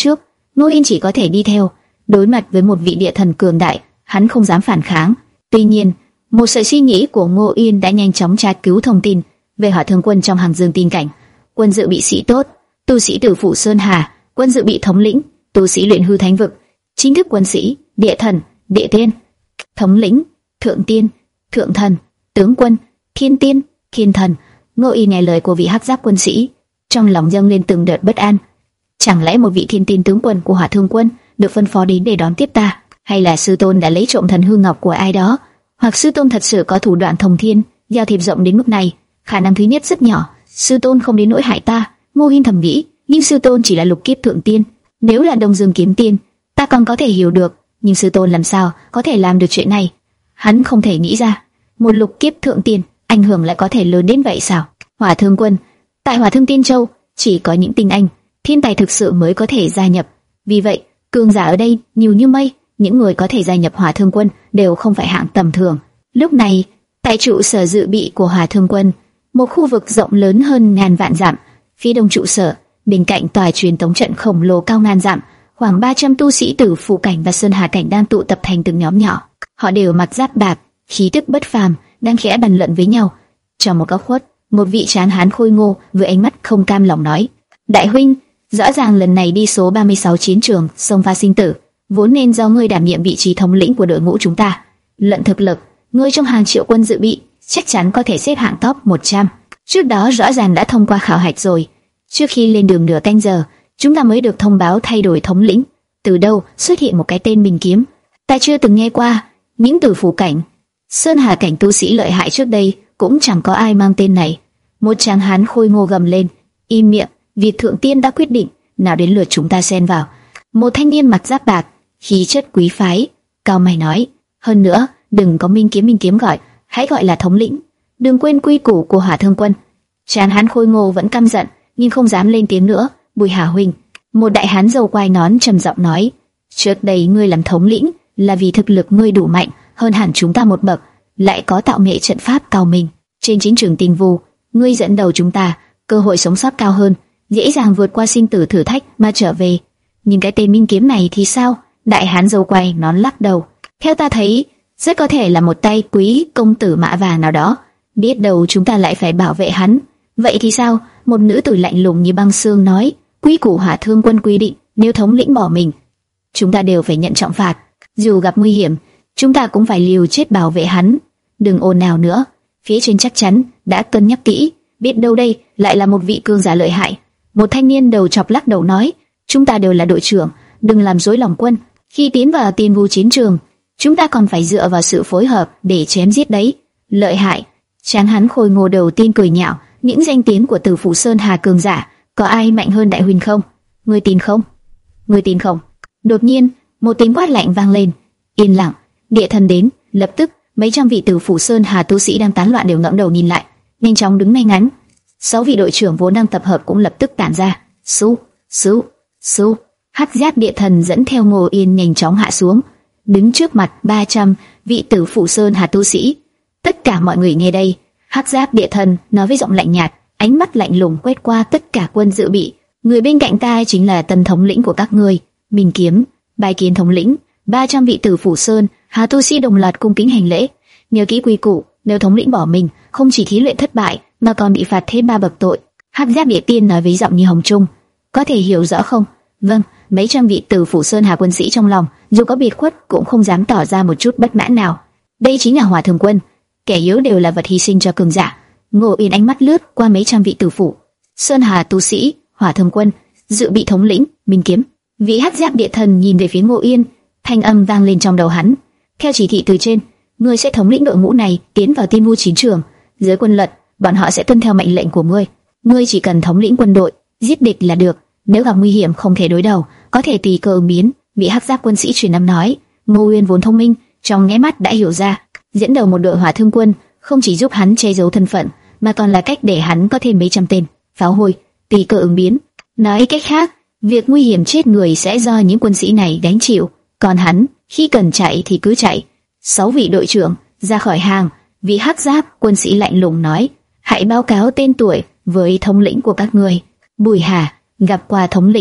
Speaker 1: Ngô Yên chỉ có thể đi theo. Đối mặt với một vị địa thần cường đại, hắn không dám phản kháng. Tuy nhiên, một sợi suy nghĩ của Ngô Yên đã nhanh chóng tra cứu thông tin về Hỏa Thương Quân trong hàng dương tin cảnh. Quân dự bị sĩ tốt, tu sĩ Tử Phủ Sơn Hà, quân dự bị thống lĩnh, tu sĩ luyện hư thánh vực, chính thức quân sĩ, địa thần, địa tiên, thống lĩnh, thượng tiên, thượng thần, tướng quân, thiên tiên, thiên thần. Ngô Yên nghe lời của vị hắc giáp quân sĩ, trong lòng dâng lên từng đợt bất an. Chẳng lẽ một vị thiên tiên tướng quân của Hỏa Thương Quân được phân phó đến để đón tiếp ta, hay là sư tôn đã lấy trộm thần hư ngọc của ai đó, hoặc sư tôn thật sự có thủ đoạn thông thiên, giao thiệp rộng đến mức này? Khả năng thứ nhất rất nhỏ, sư tôn không đến nỗi hại ta. Ngô Yên thầm nghĩ, nhưng sư tôn chỉ là lục kiếp thượng tiên, nếu là Đông Dương kiếm tiên, ta còn có thể hiểu được, nhưng sư tôn làm sao có thể làm được chuyện này? Hắn không thể nghĩ ra, một lục kiếp thượng tiên, ảnh hưởng lại có thể lớn đến vậy sao? Hỏa Thương Quân, tại Hỏa Thương Tiên Châu, chỉ có những tinh anh, thiên tài thực sự mới có thể gia nhập. Vì vậy, cường giả ở đây nhiều như mây, những người có thể gia nhập Hỏa Thương Quân đều không phải hạng tầm thường. Lúc này, tại trụ sở dự bị của Hỏa Thương Quân, một khu vực rộng lớn hơn ngàn vạn dặm, phía đông trụ sở, bên cạnh tòa truyền tống trận khổng lồ cao ngàn dặm, khoảng ba trăm tu sĩ Tử Phủ cảnh và Sơn Hà cảnh đang tụ tập thành từng nhóm nhỏ. Họ đều mặc giáp bạc, khí tức bất phàm, đang khẽ bàn luận với nhau. Trong một góc khuất, một vị tráng hán khôi ngô với ánh mắt không cam lòng nói: "Đại huynh, rõ ràng lần này đi số ba mươi sáu chiến trường xông pha sinh tử, vốn nên do ngươi đảm nhiệm vị trí thống lĩnh của đội ngũ chúng ta. Luận thực lực, ngươi trong hàng triệu quân dự bị chắc chắn có thể xếp hạng top một trăm. Trước đó rõ ràng đã thông qua khảo hạch rồi. Trước khi lên đường nửa canh giờ, chúng ta mới được thông báo thay đổi thống lĩnh. Từ đâu xuất hiện một cái tên Minh Kiếm? Ta chưa từng nghe qua. Những Tử Phủ cảnh, Sơn Hà cảnh tu sĩ lợi hại trước đây cũng chẳng có ai mang tên này." Một tráng hán khôi ngô gầm lên: "Im miệng, việc thượng tiên đã quyết định, nào đến lượt chúng ta xen vào." Một thanh niên mặc giáp bạc, khí chất quý phái, cao mày nói: "Hơn nữa, đừng có Minh Kiếm Minh Kiếm gọi, hãy gọi là thống lĩnh. Đừng quên quy củ của Hỏa Thương Quân." Tráng hán khôi ngô vẫn căm giận, nhưng không dám lên tiếng nữa. "Bùi Hà huynh," một đại hán râu quai nón trầm giọng nói, "trước đây ngươi làm thống lĩnh là vì thực lực ngươi đủ mạnh, hơn hẳn chúng ta một bậc, lại có tạo nghệ trận pháp cao minh. Trên chính trường tình vu, ngươi dẫn đầu chúng ta, cơ hội sống sót cao hơn, dễ dàng vượt qua sinh tử thử thách mà trở về. Nhưng cái tên Minh Kiếm này thì sao?" Đại hán râu quai nón lắc đầu: "Theo ta thấy, rất có thể là một tay quý công tử mã vàng nào đó, biết đâu chúng ta lại phải bảo vệ hắn." "Vậy thì sao?" Một nữ tử lạnh lùng như băng xương nói: "Quy củ Hỏa Thương Quân quy định, nếu thống lĩnh bỏ mình, chúng ta đều phải nhận trọng phạt. Dù gặp nguy hiểm, chúng ta cũng phải liều chết bảo vệ hắn. Đừng ồn ào nữa, phía trên chắc chắn đã cân nhắc kỹ, biết đâu đây lại là một vị cường giả lợi hại." Một thanh niên đầu chọc lắc đầu nói: "Chúng ta đều là đội trưởng, đừng làm rối lòng quân. Khi tiến vào tiên vu chiến trường, chúng ta còn phải dựa vào sự phối hợp để chém giết đấy." "Lợi hại?" Tráng hán khôi ngô đầu tiên cười nhạo: "Những danh tiếng của Tử Phủ Sơn Hà cường giả, có ai mạnh hơn đại huynh không? Ngươi tin không? Ngươi tin không?" Đột nhiên, một tiếng quát lạnh vang lên. Yên lặng. Địa thần đến. Lập tức, mấy trăm vị Tử Phủ Sơn Hà tu sĩ đang tán loạn đều ngẩng đầu nhìn lại, nhanh chóng đứng ngay ngắn. Sáu vị đội trưởng vốn đang tập hợp cũng lập tức tản ra. Su, su, su. Hắc giáp địa thần dẫn theo Ngô Yên nhanh chóng hạ xuống, đứng trước mặt ba trăm vị Tử Phủ Sơn Hà tu sĩ. Tất cả mọi người nghe đây. Hắc giáp địa thần nói với giọng lạnh nhạt, ánh mắt lạnh lùng quét qua tất cả quân dự bị. "Người bên cạnh ta chính là tân thống lĩnh của các ngươi, Minh Kiếm, bái kiến thống lĩnh." ba trăm vị Tử Phủ Sơn Hà tu sĩ đồng loạt cung kính hành lễ. Nhớ kỹ quy củ, nếu thống lĩnh bỏ mình, không chỉ thí luyện thất bại mà còn bị phạt thêm ba bậc tội. Hắc giáp địa tiên nói với giọng như hồng trung: "Có thể hiểu rõ không?" "Vâng." Mấy trăm vị Tử Phủ Sơn Hà quân sĩ trong lòng dù có biệt khuất cũng không dám tỏ ra một chút bất mãn nào. Đây chính là Hỏa Thương Quân, kẻ yếu đều là vật hy sinh cho cường giả. Ngô Yên ánh mắt lướt qua mấy trăm vị Tử Phủ Sơn Hà tu sĩ. Hỏa Thương Quân dự bị thống lĩnh Minh Kiếm. Vị hắc giáp địa thần nhìn về phía Ngô Yên, thanh âm vang lên trong đầu hắn: "Theo chỉ thị từ trên, ngươi sẽ thống lĩnh đội ngũ này tiến vào tiên vu chiến trường. Dưới quân luật, bọn họ sẽ tuân theo mệnh lệnh của ngươi. Ngươi chỉ cần thống lĩnh quân đội, giết địch là được. Nếu gặp nguy hiểm không thể đối đầu, có thể tùy cơ ứng biến." Vị hắc giáp quân sĩ truyền âm nói. Ngô Yên vốn thông minh, trong nháy mắt đã hiểu ra, dẫn đầu một đội Hỏa Thương Quân không chỉ giúp hắn che giấu thân phận, mà còn là cách để hắn có thêm mấy trăm tên pháo hôi, tùy cơ ứng biến. Nói cách khác, việc nguy hiểm chết người sẽ do những quân sĩ này gánh chịu, còn hắn khi cần chạy thì cứ chạy. Sáu vị đội trưởng ra khỏi hàng. Vị hắc giáp quân sĩ lạnh lùng nói: "Hãy báo cáo tên tuổi với thống lĩnh của các ngươi." "Bùi Hà, gặp qua thống lĩnh."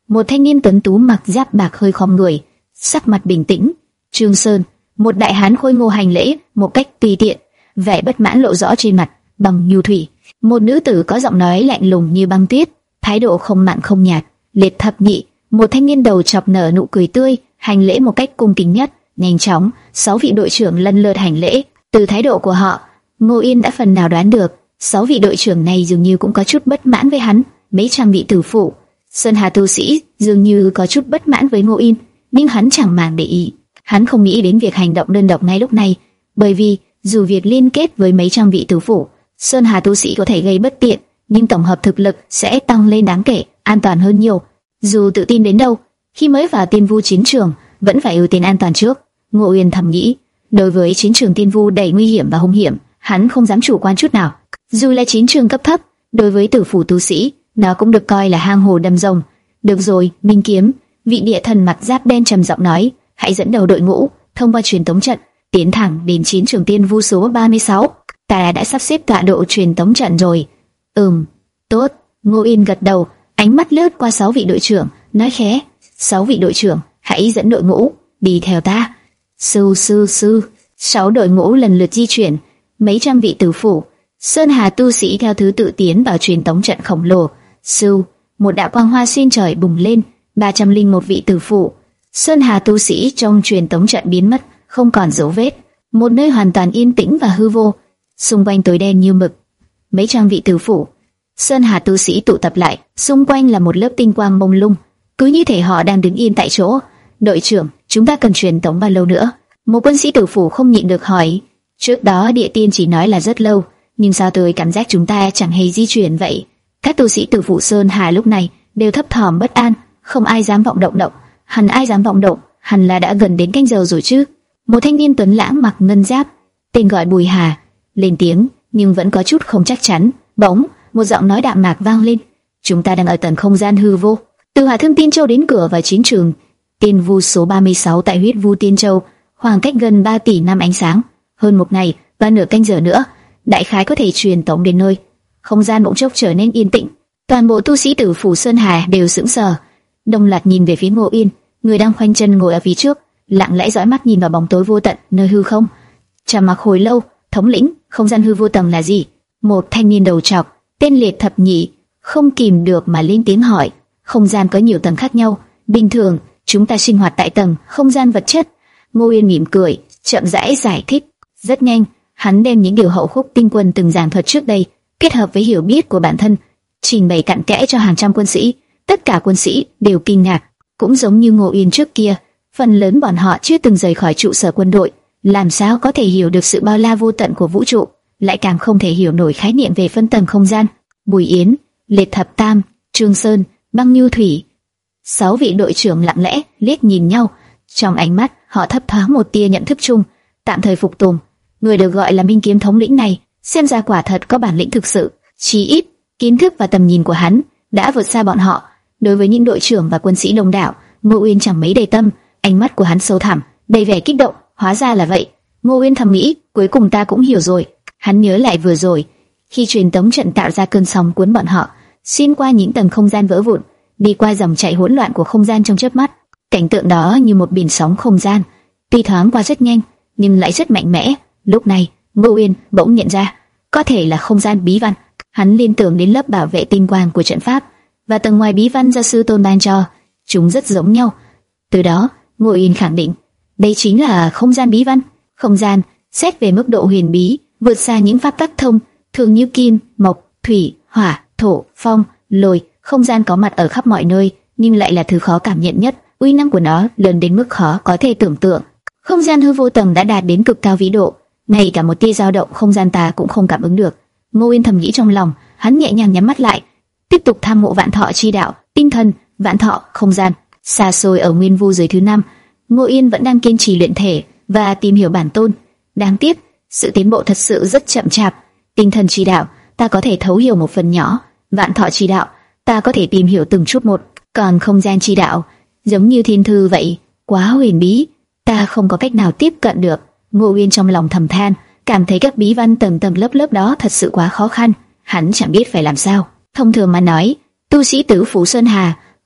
Speaker 1: Một thanh niên tuấn tú mặc giáp bạc hơi khom người, sắc mặt bình tĩnh. Trương Sơn, một đại hán khôi ngô hành lễ một cách tùy tiện, vẻ bất mãn lộ rõ trên mặt. Bằng nhu thủy, một nữ tử có giọng nói lạnh lùng như băng tuyết, thái độ không mặn không nhạt. Liệt thập nhị, một thanh niên đầu chọc nở nụ cười tươi, hành lễ một cách cung kính nhất. Nhanh chóng, sáu vị đội trưởng lần lượt hành lễ. Từ thái độ của họ, Ngô Yên đã phần nào đoán được, sáu vị đội trưởng này dường như cũng có chút bất mãn với hắn. Mấy trăm vị tử phụ, Sơn Hà tu sĩ dường như có chút bất mãn với Ngô Yên, nhưng hắn chẳng màng để ý. Hắn không nghĩ đến việc hành động đơn độc ngay lúc này, bởi vì dù việc liên kết với mấy trăm vị tử phụ, Sơn Hà tu sĩ có thể gây bất tiện, nhưng tổng hợp thực lực sẽ tăng lên đáng kể, an toàn hơn nhiều. Dù tự tin đến đâu, khi mới vào Tiên Vu chiến trường, vẫn phải ưu tiên an toàn trước. Ngô Uyên thầm nghĩ, đối với chiến trường Tiên Vu đầy nguy hiểm và hung hiểm, hắn không dám chủ quan chút nào. Dù là chiến trường cấp thấp, đối với tử phụ tu sĩ, nó cũng được coi là hang hồ đầm rồng. Được rồi, Minh Kiếm, vị địa thần mặt giáp đen trầm giọng nói, hãy dẫn đầu đội ngũ, thông qua truyền tống trận, tiến thẳng đến chiến trường Tiên Vu số ba mươi sáu. Ta đã sắp xếp tọa độ truyền tống trận rồi. Ừm, tốt. Ngô Yên gật đầu, ánh mắt lướt qua sáu vị đội trưởng, nói khẽ, sáu vị đội trưởng, hãy dẫn đội ngũ, đi theo ta. Sư sư sư, sáu đội ngũ lần lượt di chuyển, mấy trăm vị tử phụ, Sơn Hà tu sĩ theo thứ tự tiến vào truyền tống trận khổng lồ. Sư, một đạo quang hoa xuyên trời bùng lên, ba trăm linh một vị tử phụ, Sơn Hà tu sĩ trong truyền tống trận biến mất, không còn dấu vết. Một nơi hoàn toàn yên tĩnh và hư vô, xung quanh tối đen như mực. Mấy trăm vị tử phụ, Sơn Hà tu sĩ tụ tập lại, xung quanh là một lớp tinh quang mông lung, cứ như thể họ đang đứng yên tại chỗ. Đội trưởng, chúng ta cần truyền tống bao lâu nữa? Một quân sĩ tử phụ không nhịn được hỏi. Trước đó địa tiên chỉ nói là rất lâu, nhưng sao tôi cảm giác chúng ta chẳng hề di chuyển vậy? Các tu sĩ tử phụ Sơn Hà lúc này đều thấp thỏm bất an, không ai dám vọng động động. Hẳn ai dám vọng động, hẳn là đã gần đến canh giờ rồi chứ. Một thanh niên tuấn lãng mặc ngân giáp, tên gọi Bùi Hà, lên tiếng nhưng vẫn có chút không chắc chắn. Bỗng, một giọng nói đạm mạc vang lên, chúng ta đang ở tầng không gian hư vô. Từ Hà Thương Tiên Châu đến cửa vào chiến trường Tiên Vu số ba mươi sáu tại Huyết Vu Tiên Châu, khoảng cách gần ba tỷ năm ánh sáng, hơn một ngày và nửa canh giờ nữa, đại khái có thể truyền tống đến nơi. Không gian bỗng chốc trở nên yên tĩnh, toàn bộ tu sĩ tử phủ Sơn Hà đều sững sờ, đồng loạt nhìn về phía Ngô Yên, người đang khoanh chân ngồi ở phía trước, lặng lẽ dõi mắt nhìn vào bóng tối vô tận nơi hư không. Trầm mặc hồi lâu, thống lĩnh, không gian hư vô tầng là gì? Một thanh niên đầu trọc, tên Liệt Thập Nhị, không kìm được mà lên tiếng hỏi. Không gian có nhiều tầng khác nhau, bình thường chúng ta sinh hoạt tại tầng không gian vật chất. Ngô Yên mỉm cười, chậm rãi giải thích. Rất nhanh, hắn đem những điều hậu khúc tinh quân từng giảng thuật trước đây, kết hợp với hiểu biết của bản thân, trình bày cặn kẽ cho hàng trăm quân sĩ. Tất cả quân sĩ đều kinh ngạc, cũng giống như Ngô Yên trước kia, phần lớn bọn họ chưa từng rời khỏi trụ sở quân đội, làm sao có thể hiểu được sự bao la vô tận của vũ trụ, lại càng không thể hiểu nổi khái niệm về phân tầng không gian. Bùi Yến, Liệt Thập Tam, Trương Sơn, Băng Như Thủy, sáu vị đội trưởng lặng lẽ liếc nhìn nhau, trong ánh mắt họ thấp thoáng một tia nhận thức chung, tạm thời phục tùng. Người được gọi là Minh Kiếm thống lĩnh này, xem ra quả thật có bản lĩnh thực sự, chí ít kiến thức và tầm nhìn của hắn đã vượt xa bọn họ. Đối với những đội trưởng và quân sĩ đông đảo, Ngô Uyên chẳng mấy để tâm, ánh mắt của hắn sâu thẳm, đầy vẻ kích động. Hóa ra là vậy, Ngô Uyên thầm nghĩ, cuối cùng ta cũng hiểu rồi. Hắn nhớ lại vừa rồi, khi truyền tống trận tạo ra cơn sóng cuốn bọn họ, xuyên qua những tầng không gian vỡ vụn, đi qua dòng chảy hỗn loạn của không gian trong chớp mắt. Cảnh tượng đó như một biển sóng không gian, tuy thoáng qua rất nhanh, nhưng lại rất mạnh mẽ. Lúc này, Ngô Uyên bỗng nhận ra, có thể là không gian bí văn. Hắn liên tưởng đến lớp bảo vệ tinh quang của trận pháp và tầng ngoài bí văn do sư tôn ban cho, chúng rất giống nhau. Từ đó, Ngô Uyên khẳng định, đây chính là không gian bí văn. Không gian, xét về mức độ huyền bí, vượt xa những pháp tắc thông thường như kim, mộc, thủy, hỏa, thổ, phong, lôi. Không gian có mặt ở khắp mọi nơi, nhưng lại là thứ khó cảm nhận nhất. Uy năng của nó lớn đến mức khó có thể tưởng tượng. Không gian hư vô tầng đã đạt đến cực cao vĩ độ, ngay cả một tia dao động không gian ta cũng không cảm ứng được. Ngô Uyên thầm nghĩ trong lòng, hắn nhẹ nhàng nhắm mắt lại, tiếp tục tham ngộ vạn thọ chi đạo, tinh thần, vạn thọ, không gian. Xa xôi ở Nguyên Vu giới thứ năm, Ngô Uyên vẫn đang kiên trì luyện thể và tìm hiểu bản tôn. Đáng tiếc, sự tiến bộ thật sự rất chậm chạp. Tinh thần chi đạo, ta có thể thấu hiểu một phần nhỏ; vạn thọ chi đạo, ta có thể tìm hiểu từng chút một. Còn không gian chi đạo, giống như thiên thư vậy, quá huyền bí, ta không có cách nào tiếp cận được. Ngô Uyên trong lòng thầm than, cảm thấy các bí văn tầng tầng lớp lớp đó thật sự quá khó khăn, hắn chẳng biết phải làm sao. Thông thường mà nói, tu sĩ tử phủ Sơn Hà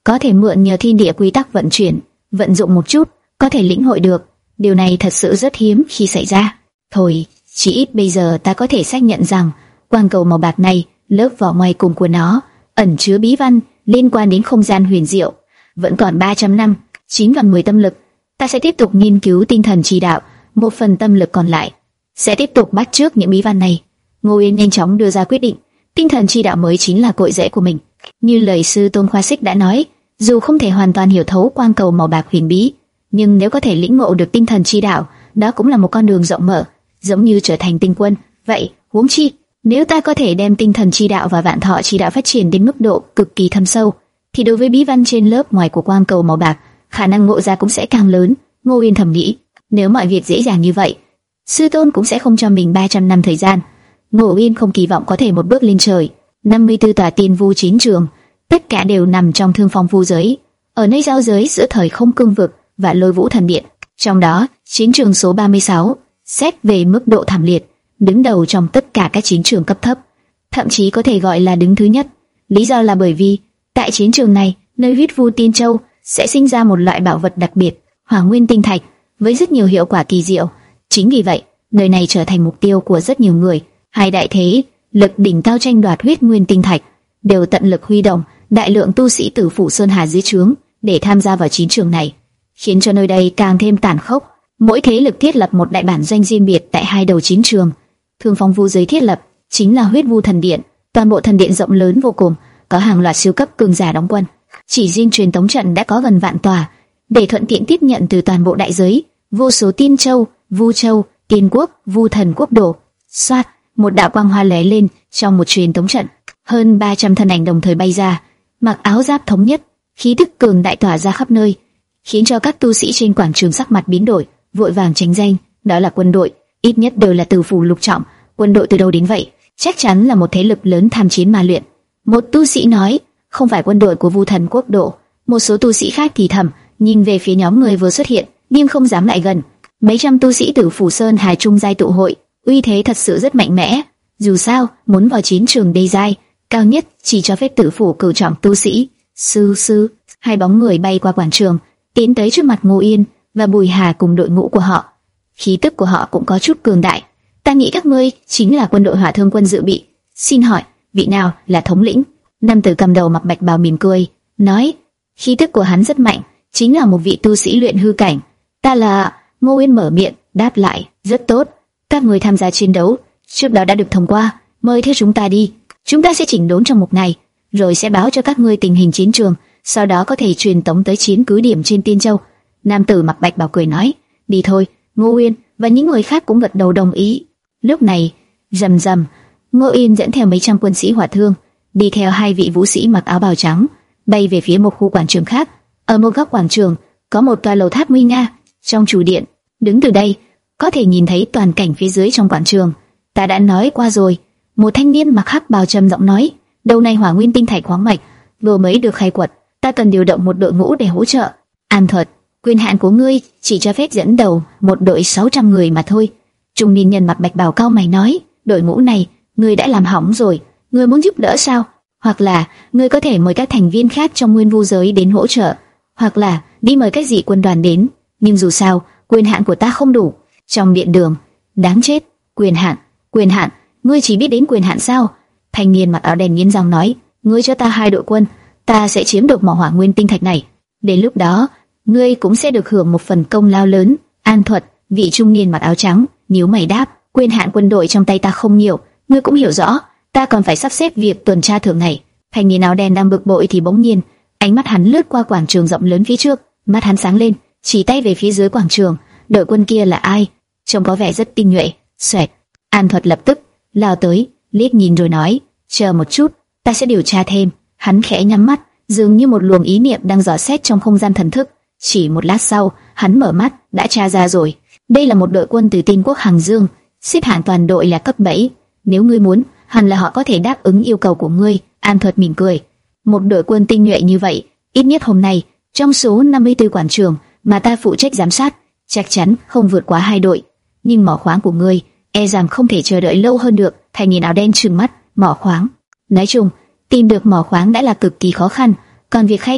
Speaker 1: có thể mượn nhờ thiên địa quy tắc vận chuyển, vận dụng một chút, có thể lĩnh hội được. Điều này thật sự rất hiếm khi xảy ra. Thôi, chỉ ít bây giờ ta có thể xác nhận rằng quang cầu màu bạc này, lớp vỏ ngoài cùng của nó ẩn chứa bí văn liên quan đến không gian huyền diệu. Vẫn còn ba trăm năm, chín phần mười tâm lực, ta sẽ tiếp tục nghiên cứu tinh thần chi đạo, một phần tâm lực còn lại sẽ tiếp tục bắt chước những bí văn này. Ngô Yên nhanh chóng đưa ra quyết định, tinh thần chi đạo mới chính là cội rễ của mình. Như lời sư Tôn Khoa Xích đã nói, dù không thể hoàn toàn hiểu thấu quang cầu màu bạc huyền bí, nhưng nếu có thể lĩnh ngộ được tinh thần chi đạo, đó cũng là một con đường rộng mở, giống như trở thành tinh quân. Vậy, huống chi, nếu ta có thể đem tinh thần chi đạo và vạn thọ chi đạo phát triển đến mức độ cực kỳ thâm sâu, thì đối với bí văn trên lớp ngoài của quang cầu màu bạc, khả năng ngộ ra cũng sẽ càng lớn. Ngô Yên thầm nghĩ, nếu mọi việc dễ dàng như vậy, sư tôn cũng sẽ không cho mình ba trăm năm thời gian. Ngô Yên không kỳ vọng có thể một bước lên trời. năm mươi tư tòa tiên vu chiến trường, tất cả đều nằm trong thương phong vu giới, ở nơi giao giới giữa thời không cương vực và lôi vũ thần điện. Trong đó, chiến trường số ba mươi sáu, xét về mức độ thảm liệt, đứng đầu trong tất cả các chiến trường cấp thấp, thậm chí có thể gọi là đứng thứ nhất. Lý do là bởi vì tại chiến trường này, nơi huyết vu tiên châu sẽ sinh ra một loại bảo vật đặc biệt, Hỏa Nguyên Tinh Thạch, với rất nhiều hiệu quả kỳ diệu. Chính vì vậy, nơi này trở thành mục tiêu của rất nhiều người. Hai đại thế lực đỉnh cao tranh đoạt huyết nguyên tinh thạch, đều tận lực huy động đại lượng tu sĩ Tử Phủ Sơn Hà dưới trướng để tham gia vào chiến trường này, khiến cho nơi đây càng thêm tàn khốc. Mỗi thế lực thiết lập một đại bản doanh riêng biệt tại hai đầu chiến trường. Thương Phong Vu giới thiết lập chính là huyết vu thần điện, toàn bộ thần điện rộng lớn vô cùng, có hàng loạt siêu cấp cường giả đóng quân. Chỉ riêng truyền tống trận đã có gần vạn tòa, để thuận tiện tiếp nhận từ toàn bộ đại giới vô số tiên châu, vu châu, tiên quốc, vu thần quốc độ. Xoát, một đạo quang hoa lóe lên trong một truyền tống trận, hơn ba trăm thân ảnh đồng thời bay ra, mặc áo giáp thống nhất, khí tức cường đại tỏa ra khắp nơi, khiến cho các tu sĩ trên quảng trường sắc mặt biến đổi, vội vàng tránh danh. Đó là quân đội, ít nhất đều là Tử Phủ lục trọng. Quân đội từ đâu đến vậy? Chắc chắn là một thế lực lớn tham chiến mà luyện. Một tu sĩ nói, không phải quân đội của vu thần quốc độ. Một số tu sĩ khác thì thầm nhìn về phía nhóm người vừa xuất hiện, nhưng không dám lại gần. Mấy trăm tu sĩ Tử Phủ Sơn Hà trung giai tụ hội, uy thế thật sự rất mạnh mẽ. Dù sao, muốn vào chiến trường đê giai, cao nhất chỉ cho phép Tử Phủ cửu trọng tu sĩ. Sư sư, hai bóng người bay qua quảng trường, tiến tới trước mặt Ngô Yên và Bùi Hà cùng đội ngũ của họ. Khí tức của họ cũng có chút cường đại. Ta nghĩ các ngươi chính là quân đội Hỏa Thương quân dự bị. Xin hỏi, vị nào là thống lĩnh? Nam tử cầm đầu mặc bạch bào mỉm cười, nói, khí tức của hắn rất mạnh, chính là một vị tu sĩ luyện hư cảnh. Ta là... Ngô Yên mở miệng, đáp lại, rất tốt. Các người tham gia chiến đấu trước đó đã được thông qua, mời theo chúng ta đi. Chúng ta sẽ chỉnh đốn trong một ngày, rồi sẽ báo cho các ngươi tình hình chiến trường, sau đó có thể truyền tống tới chiến cứ điểm trên Tiên Châu. Nam tử mặc bạch bào cười nói, đi thôi. Ngô Yên và những người khác cũng gật đầu đồng ý. Lúc này, rầm rầm, Ngô Yên dẫn theo mấy trăm quân sĩ Hỏa Thương, đi theo hai vị vũ sĩ mặc áo bào trắng, bay về phía một khu quảng trường khác. Ở một góc quảng trường có một tòa lầu tháp nguy nga. Trong chủ điện, đứng từ đây có thể nhìn thấy toàn cảnh phía dưới trong quảng trường. Ta đã nói qua rồi. Một thanh niên mặc hắc bào trầm giọng nói, đầu này Hỏa Nguyên Tinh Thạch khoáng mạch vừa mới được khai quật, ta cần điều động một đội ngũ để hỗ trợ. An Thuật, quyền hạn của ngươi chỉ cho phép dẫn đầu một đội sáu trăm người mà thôi. Trung niên nhân mặc bạch bào cao mày nói, đội ngũ này ngươi đã làm hỏng rồi, ngươi muốn giúp đỡ sao? Hoặc là ngươi có thể mời các thành viên khác trong Nguyên Vu giới đến hỗ trợ, hoặc là đi mời các dị quân đoàn đến. Nhưng dù sao, quyền hạn của ta không đủ. Trong điện đường, đáng chết, quyền hạn, quyền hạn, ngươi chỉ biết đến quyền hạn sao? Thanh niên mặc áo đen nghiến răng nói, ngươi cho ta hai đội quân, ta sẽ chiếm được mỏ Hỏa Nguyên Tinh Thạch này. Đến lúc đó, ngươi cũng sẽ được hưởng một phần công lao lớn. An Thuật, vị trung niên mặc áo trắng, nhíu mày đáp, quyền hạn quân đội trong tay ta không nhiều, ngươi cũng hiểu rõ, ta còn phải sắp xếp việc tuần tra thường ngày. Thanh niên áo đen đang bực bội thì bỗng nhiên, ánh mắt hắn lướt qua quảng trường rộng lớn phía trước, mắt hắn sáng lên, chỉ tay về phía dưới quảng trường. Đội quân kia là ai? Trông có vẻ rất tinh nhuệ. Xoẹt. An Thuật lập tức lao tới, liếc nhìn rồi nói, chờ một chút, ta sẽ điều tra thêm. Hắn khẽ nhắm mắt, dường như một luồng ý niệm đang dò xét trong không gian thần thức. Chỉ một lát sau, hắn mở mắt, đã tra ra rồi. Đây là một đội quân từ Tiên quốc Hằng Dương, xếp hạng toàn đội là cấp bảy. Nếu ngươi muốn, hẳn là họ có thể đáp ứng yêu cầu của ngươi. An Thuật mỉm cười. Một đội quân tinh nhuệ như vậy, ít nhất hôm nay, trong số năm mươi tư quảng trường mà ta phụ trách giám sát, chắc chắn không vượt quá hai đội. Nhưng mỏ khoáng của ngươi, e rằng không thể chờ đợi lâu hơn được. Thanh niên áo đen trừng mắt, mỏ khoáng. Nói chung, tìm được mỏ khoáng đã là cực kỳ khó khăn, còn việc khai thác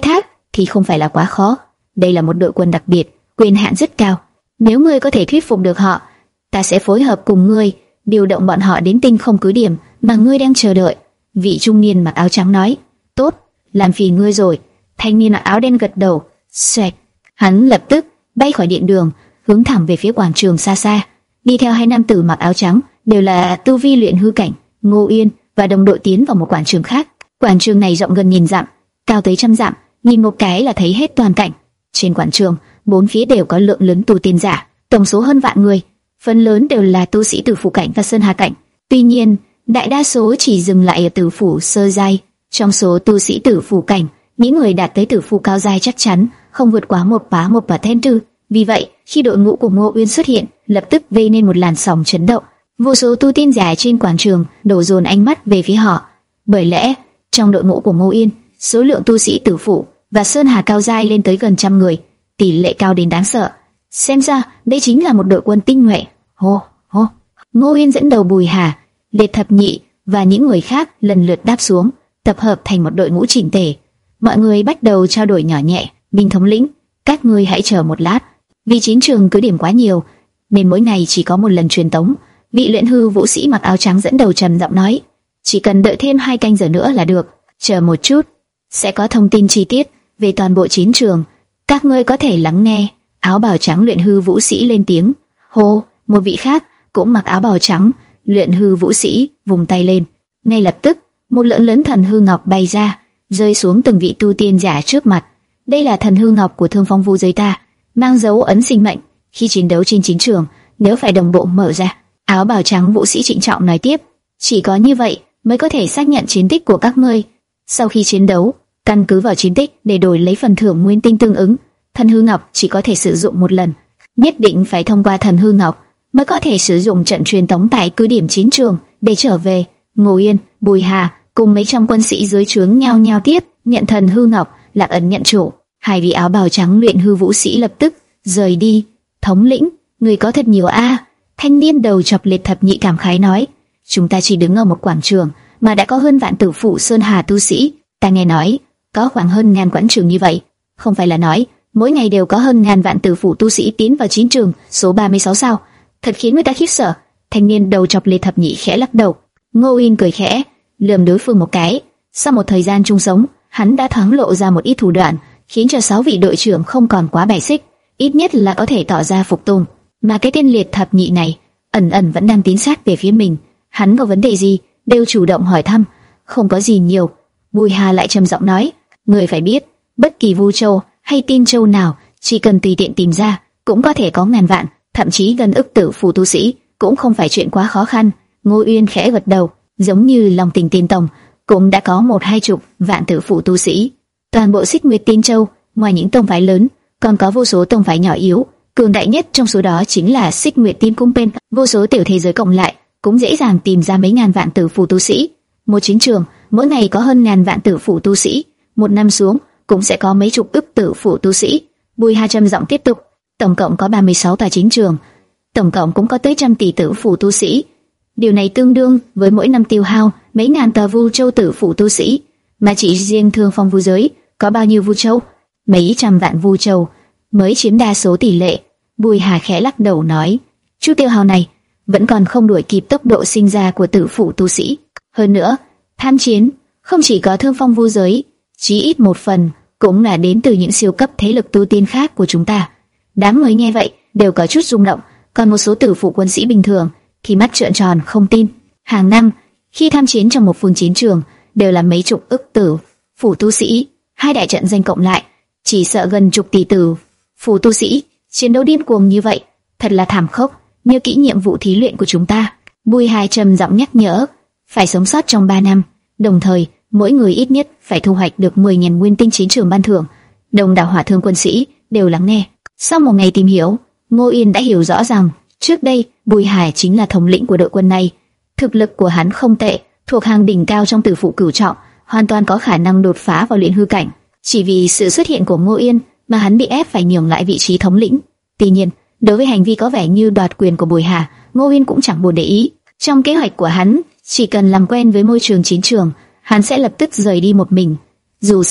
Speaker 1: thì không phải là quá khó. Đây là một đội quân đặc biệt, quyền hạn rất cao. Nếu ngươi có thể thuyết phục được họ, ta sẽ phối hợp cùng ngươi, điều động bọn họ đến tinh không cứ điểm mà ngươi đang chờ đợi. Vị trung niên mặc áo trắng nói. Tốt, làm phiền ngươi rồi. Thanh niên mặc áo đen gật đầu. Xoẹt, hắn lập tức bay khỏi điện đường, hướng thẳng về phía quảng trường xa xa. Đi theo hai nam tử mặc áo trắng, đều là tu vi luyện hư cảnh. Ngô Uyên và đồng đội tiến vào một quảng trường khác. Quảng trường này rộng gần nghìn dặm, cao tới trăm dặm, nhìn một cái là thấy hết toàn cảnh. Trên quảng trường, bốn phía đều có lượng lớn tu tiên giả, tổng số hơn vạn người, phần lớn đều là tu sĩ tử phủ cảnh và sơn hà cảnh. Tuy nhiên, đại đa số chỉ dừng lại ở tử phủ sơ giai. Trong số tu sĩ tử phủ cảnh, những người đạt tới tử phủ cao giai chắc chắn không vượt quá một bá một bả then tư. Vì vậy, khi đội ngũ của Ngô Uyên xuất hiện, lập tức gây nên một làn sóng chấn động. Vô số tu tiên giả trên quảng trường đổ dồn ánh mắt về phía họ. Bởi lẽ, trong đội ngũ của Ngô Uyên, số lượng tu sĩ tử phủ và sơn hà cao giai lên tới gần trăm người, tỷ lệ cao đến đáng sợ. Xem ra, đây chính là một đội quân tinh nhuệ. Hô, hô. Ngô Uyên dẫn đầu Bùi Hà, Lê Thập Nhị và những người khác lần lượt đáp xuống, tập hợp thành một đội ngũ chỉnh tề. Mọi người bắt đầu trao đổi nhỏ nhẹ. Minh thống lĩnh, các ngươi hãy chờ một lát. Vì chiến trường cứ điểm quá nhiều, nên mỗi ngày chỉ có một lần truyền tống. Vị luyện hư vũ sĩ mặc áo trắng dẫn đầu trầm giọng nói, chỉ cần đợi thêm hai canh giờ nữa là được. Chờ một chút, sẽ có thông tin chi tiết về toàn bộ chiến trường, các ngươi có thể lắng nghe. Áo bào trắng luyện hư vũ sĩ lên tiếng. Hô, một vị khác cũng mặc áo bào trắng luyện hư vũ sĩ vùng tay lên. Ngay lập tức, một lượng lớn thần hư ngọc bay ra, rơi xuống từng vị tu tiên giả trước mặt. Đây là thần hư ngọc của Thương Phong Vu giới ta, mang dấu ấn sinh mệnh. Khi chiến đấu trên chiến trường, nếu phải đồng bộ mở ra. Áo bào trắng vũ sĩ trịnh trọng nói tiếp, chỉ có như vậy mới có thể xác nhận chiến tích của các ngươi. Sau khi chiến đấu, căn cứ vào chiến tích để đổi lấy phần thưởng nguyên tinh tương ứng. Thần hư ngọc chỉ có thể sử dụng một lần, nhất định phải thông qua thần hư ngọc mới có thể sử dụng trận truyền tống tại cứ điểm chiến trường để trở về. Ngô Yên, Bùi Hà cùng mấy trăm quân sĩ dưới trướng nhao nhao tiếp nhận thần hư ngọc, lạc ấn nhận chủ. Hai vị áo bào trắng luyện hư vũ sĩ lập tức rời đi. Thống lĩnh, người có thật nhiều a. Thanh niên đầu chọc Liệt Thập Nhị cảm khái nói, chúng ta chỉ đứng ở một quảng trường mà đã có hơn vạn tử phụ sơn hà tu sĩ. Ta nghe nói có khoảng hơn ngàn quảng trường như vậy, không phải là nói mỗi ngày đều có hơn ngàn vạn tử phụ tu sĩ tiến vào chiến trường số ba mươi sáu sao? Thật khiến người ta khiếp sợ. Thanh niên đầu chọc Liệt Thập Nhị khẽ lắc đầu. Ngô Uyên cười khẽ, lườm đối phương một cái. Sau một thời gian chung sống, hắn đã thoáng lộ ra một ít thủ đoạn, khiến cho sáu vị đội trưởng không còn quá bài xích, ít nhất là có thể tỏ ra phục tùng. Mà cái tên Liệt Thập Nhị này, ẩn ẩn vẫn đang tín sát về phía mình. Hắn có vấn đề gì, đều chủ động hỏi thăm. Không có gì nhiều. Bùi Hà lại trầm giọng nói, người phải biết, bất kỳ Vu Châu hay Tin Châu nào, chỉ cần tùy tiện tìm ra, cũng có thể có ngàn vạn, thậm chí gần ức tử phù tu sĩ, cũng không phải chuyện quá khó khăn. Ngô Uyên khẽ gật đầu, giống như Long Tình Tiên Tông cũng đã có một hai chục vạn tử phụ tu sĩ. Toàn bộ Xích Nguyệt Tiên Châu, ngoài những tông phái lớn, còn có vô số tông phái nhỏ yếu, cường đại nhất trong số đó chính là Xích Nguyệt Tiên Cung Pen. Vô số tiểu thế giới cộng lại cũng dễ dàng tìm ra mấy ngàn vạn tử phụ tu sĩ. Một chiến trường mỗi ngày có hơn ngàn vạn tử phụ tu sĩ, một năm xuống cũng sẽ có mấy chục ức tử phụ tu sĩ. Bùi Hà trầm giọng tiếp tục, tổng cộng có ba mươi sáu tòa chiến trường, tổng cộng cũng có tới trăm tỷ tử phụ tu sĩ. Điều này tương đương với mỗi năm tiêu hao mấy ngàn tòa Vu Châu tử phụ tu sĩ. Mà chỉ riêng Thương Phong Vu giới có bao nhiêu Vu Châu? Mấy trăm vạn Vu Châu mới chiếm đa số tỷ lệ. Bùi Hà khẽ lắc đầu nói, chút tiêu hao này vẫn còn không đuổi kịp tốc độ sinh ra của tử phụ tu sĩ. Hơn nữa, tham chiến không chỉ có Thương Phong Vu giới, chí ít một phần cũng là đến từ những siêu cấp thế lực tu tiên khác của chúng ta. Đám người nghe vậy đều có chút rung động, còn một số tử phụ quân sĩ bình thường thì mắt trợn tròn không tin. Hàng năm khi tham chiến trong một phương chiến trường đều là mấy chục ức tử phụ tu sĩ, hai đại trận danh cộng lại chỉ sợ gần chục tỷ tử phụ tu sĩ, chiến đấu điên cuồng như vậy thật là thảm khốc. Nhớ kỹ nhiệm vụ thí luyện của chúng ta. Bùi Hà trầm giọng nhắc nhở, phải sống sót trong ba năm, đồng thời mỗi người ít nhất phải thu hoạch được mười nghìn nguyên tinh chiến trường ban thưởng. Đông đảo hỏa thương quân sĩ đều lắng nghe. Sau một ngày tìm hiểu, Ngô Yên đã hiểu rõ rằng trước đây Bùi Hà chính là thống lĩnh của đội quân này. Thực lực của hắn không tệ, thuộc hàng đỉnh cao trong tử phụ cửu trọng, hoàn toàn có khả năng đột phá vào luyện hư cảnh. Chỉ vì sự xuất hiện của Ngô Yên mà hắn bị ép phải nhường lại vị trí thống lĩnh. Tuy nhiên, đối với hành vi có vẻ như đoạt quyền của Bùi Hà, Ngô Yên cũng chẳng buồn để ý. Trong kế hoạch của hắn, chỉ cần làm quen với môi trường chiến trường, hắn sẽ lập tức rời đi một mình. Dù sao,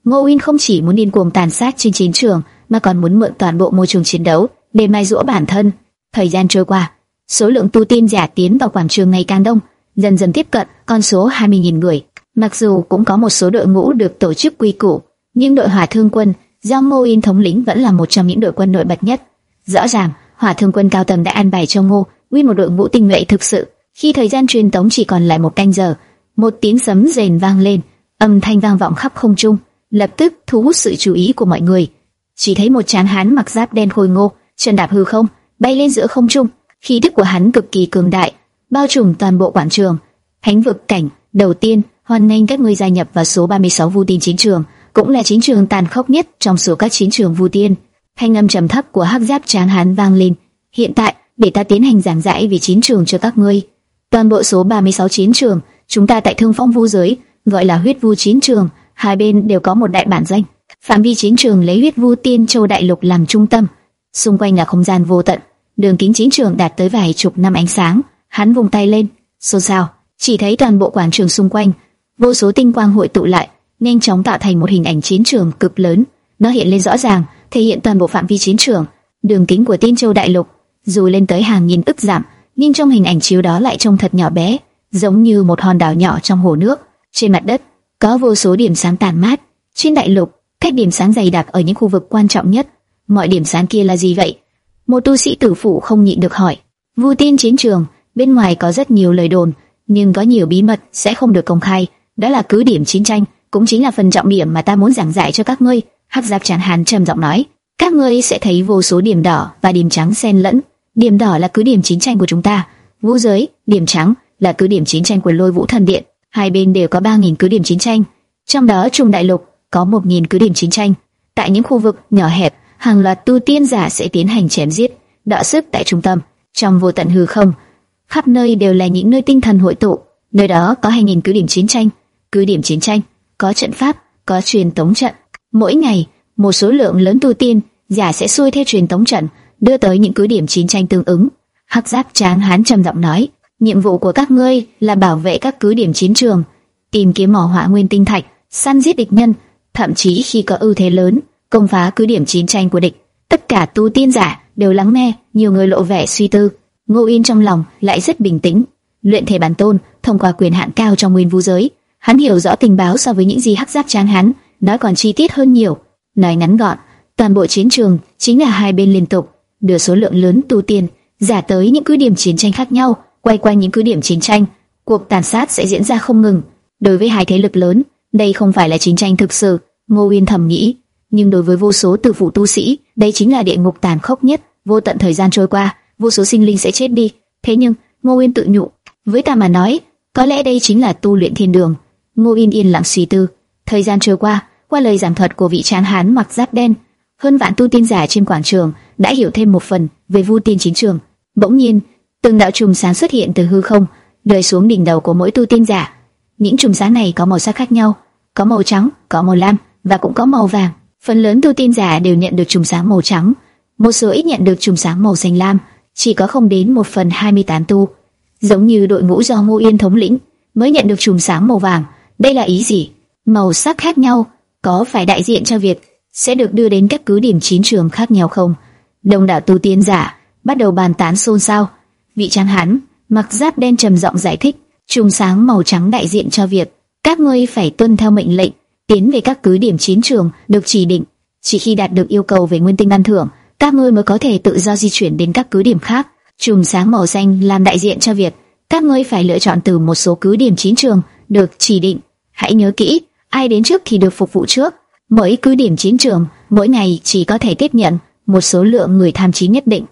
Speaker 1: Ngô Uyên không chỉ muốn điên cuồng tàn sát trên chiến trường, mà còn muốn mượn toàn bộ môi trường chiến đấu để mai dũa bản thân. Thời gian trôi qua, số lượng tu tiên giả tiến vào quảng trường ngày càng đông, dần dần tiếp cận con số hai mươi nghìn người. Mặc dù cũng có một số đội ngũ được tổ chức quy củ, nhưng đội Hỏa Thương Quân do Ngô Uyên thống lĩnh vẫn là một trong những đội quân nổi bật nhất. Rõ ràng, Hỏa Thương Quân cao tầng đã an bài cho Ngô Uyên một đội ngũ tinh nhuệ thực sự. Khi thời gian truyền tống chỉ còn lại một canh giờ, một tiếng sấm rền vang lên, âm thanh vang vọng khắp không trung, lập tức thu hút sự chú ý của mọi người. Chỉ thấy một tráng hán mặc giáp đen khôi ngô, chân đạp hư không, bay lên giữa không trung. Khí tức của hắn cực kỳ cường đại, bao trùm toàn bộ quảng trường. Thánh vực cảnh, đầu tiên, hoan nghênh các ngươi gia nhập vào số ba mươi sáu Vu Tiên chiến trường, cũng là chiến trường tàn khốc nhất trong số các chiến trường Vu Tiên. Thanh âm trầm thấp của hắc giáp tráng hán vang lên. Hiện tại, để ta tiến hành giảng giải về chiến trường cho các ngươi. Toàn bộ số ba mươi sáu chiến trường, chúng ta tại Thương Phong Vu giới gọi là Huyết Vu chiến trường, hai bên đều có một đại bản danh. Phạm vi chiến trường lấy Huyết Vu Tiên Châu đại lục làm trung tâm, xung quanh là không gian vô tận, đường kính chiến trường đạt tới vài chục năm ánh sáng. Hắn vung tay lên, xôn xao, chỉ thấy toàn bộ quảng trường xung quanh, vô số tinh quang hội tụ lại, nhanh chóng tạo thành một hình ảnh chiến trường cực lớn. Nó hiện lên rõ ràng, thể hiện toàn bộ phạm vi chiến trường. Đường kính của Tiên Châu đại lục dù lên tới hàng nghìn ức dặm, nhưng trong hình ảnh chiếu đó lại trông thật nhỏ bé, giống như một hòn đảo nhỏ trong hồ nước. Trên mặt đất có vô số điểm sáng tàn mát. Trên đại lục, các điểm sáng dày đặc ở những khu vực quan trọng nhất. Mọi điểm sáng kia là gì vậy? Một tu sĩ tử phụ không nhịn được hỏi. Vu Tiên chiến trường, bên ngoài có rất nhiều lời đồn, nhưng có nhiều bí mật sẽ không được công khai. Đó là cứ điểm chiến tranh, cũng chính là phần trọng điểm mà ta muốn giảng giải cho các ngươi. Hắc giáp tráng hán trầm giọng nói. Các ngươi sẽ thấy vô số điểm đỏ và điểm trắng xen lẫn. Điểm đỏ là cứ điểm chiến tranh của chúng ta, Vũ giới; điểm trắng là cứ điểm chiến tranh của Lôi Vũ Thần Điện. Hai bên đều có ba nghìn cứ điểm chiến tranh, trong đó Trung Đại Lục có một nghìn cứ điểm chiến tranh. Tại những khu vực nhỏ hẹp, hàng loạt tu tiên giả sẽ tiến hành chém giết, đọ sức tại trung tâm. Trong vô tận hư không, khắp nơi đều là những nơi tinh thần hội tụ. Nơi đó có hai nghìn cứ điểm chiến tranh. Cứ điểm chiến tranh có trận pháp, có truyền tống trận. Mỗi ngày, một số lượng lớn tu tiên giả sẽ xuôi theo truyền tống trận đưa tới những cứ điểm chiến tranh tương ứng. Hắc giáp tráng hán trầm giọng nói, nhiệm vụ của các ngươi là bảo vệ các cứ điểm chiến trường, tìm kiếm mỏ hỏa nguyên tinh thạch, săn giết địch nhân, thậm chí khi có ưu thế lớn, công phá cứ điểm chiến tranh của địch. Tất cả tu tiên giả đều lắng nghe, nhiều người lộ vẻ suy tư. Ngô Uyên trong lòng lại rất bình tĩnh. Luyện thể bản tôn thông qua quyền hạn cao trong nguyên vũ giới, hắn hiểu rõ tình báo so với những gì hắc giáp tráng hán nói còn chi tiết hơn nhiều. Nói ngắn gọn, toàn bộ chiến trường chính là hai bên liên tục đưa số lượng lớn tu tiên giả tới những cứ điểm chiến tranh khác nhau, quay quanh những cứ điểm chiến tranh, cuộc tàn sát sẽ diễn ra không ngừng. Đối với hai thế lực lớn, đây không phải là chiến tranh thực sự, Ngô Uyên thầm nghĩ, nhưng đối với vô số tử phụ tu sĩ, đây chính là địa ngục tàn khốc nhất. Vô tận thời gian trôi qua, vô số sinh linh sẽ chết đi. Thế nhưng, Ngô Uyên tự nhủ, với ta mà nói, có lẽ đây chính là tu luyện thiên đường. Ngô Uyên yên lặng suy tư. Thời gian trôi qua, qua lời giảng thuật của vị tráng hán mặc giáp đen, hơn vạn tu tiên giả trên quảng trường đã hiểu thêm một phần về Vu Tiên chiến trường. Bỗng nhiên, từng đạo chùm sáng xuất hiện từ hư không, rơi xuống đỉnh đầu của mỗi tu tiên giả. Những chùm sáng này có màu sắc khác nhau, có màu trắng, có màu lam và cũng có màu vàng. Phần lớn tu tiên giả đều nhận được chùm sáng màu trắng, một số ít nhận được chùm sáng màu xanh lam, chỉ có không đến một phần hai mươi tám tu, giống như đội ngũ do Ngô Uyên thống lĩnh, mới nhận được chùm sáng màu vàng. Đây là ý gì? Màu sắc khác nhau có phải đại diện cho việc sẽ được đưa đến các cứ điểm chiến trường khác nhau không? Đông đảo tu tiên giả bắt đầu bàn tán xôn xao. Vị tráng hán mặc giáp đen trầm giọng giải thích, chùm sáng màu trắng đại diện cho việc các ngươi phải tuân theo mệnh lệnh, tiến về các cứ điểm chiến trường được chỉ định. Chỉ khi đạt được yêu cầu về nguyên tinh ban thưởng, các ngươi mới có thể tự do di chuyển đến các cứ điểm khác. Chùm sáng màu xanh làm đại diện cho việc các ngươi phải lựa chọn từ một số cứ điểm chiến trường được chỉ định. Hãy nhớ kỹ, ai đến trước thì được phục vụ trước. Mỗi cứ điểm chiến trường mỗi ngày chỉ có thể tiếp nhận một số lượng người tham chiến nhất định.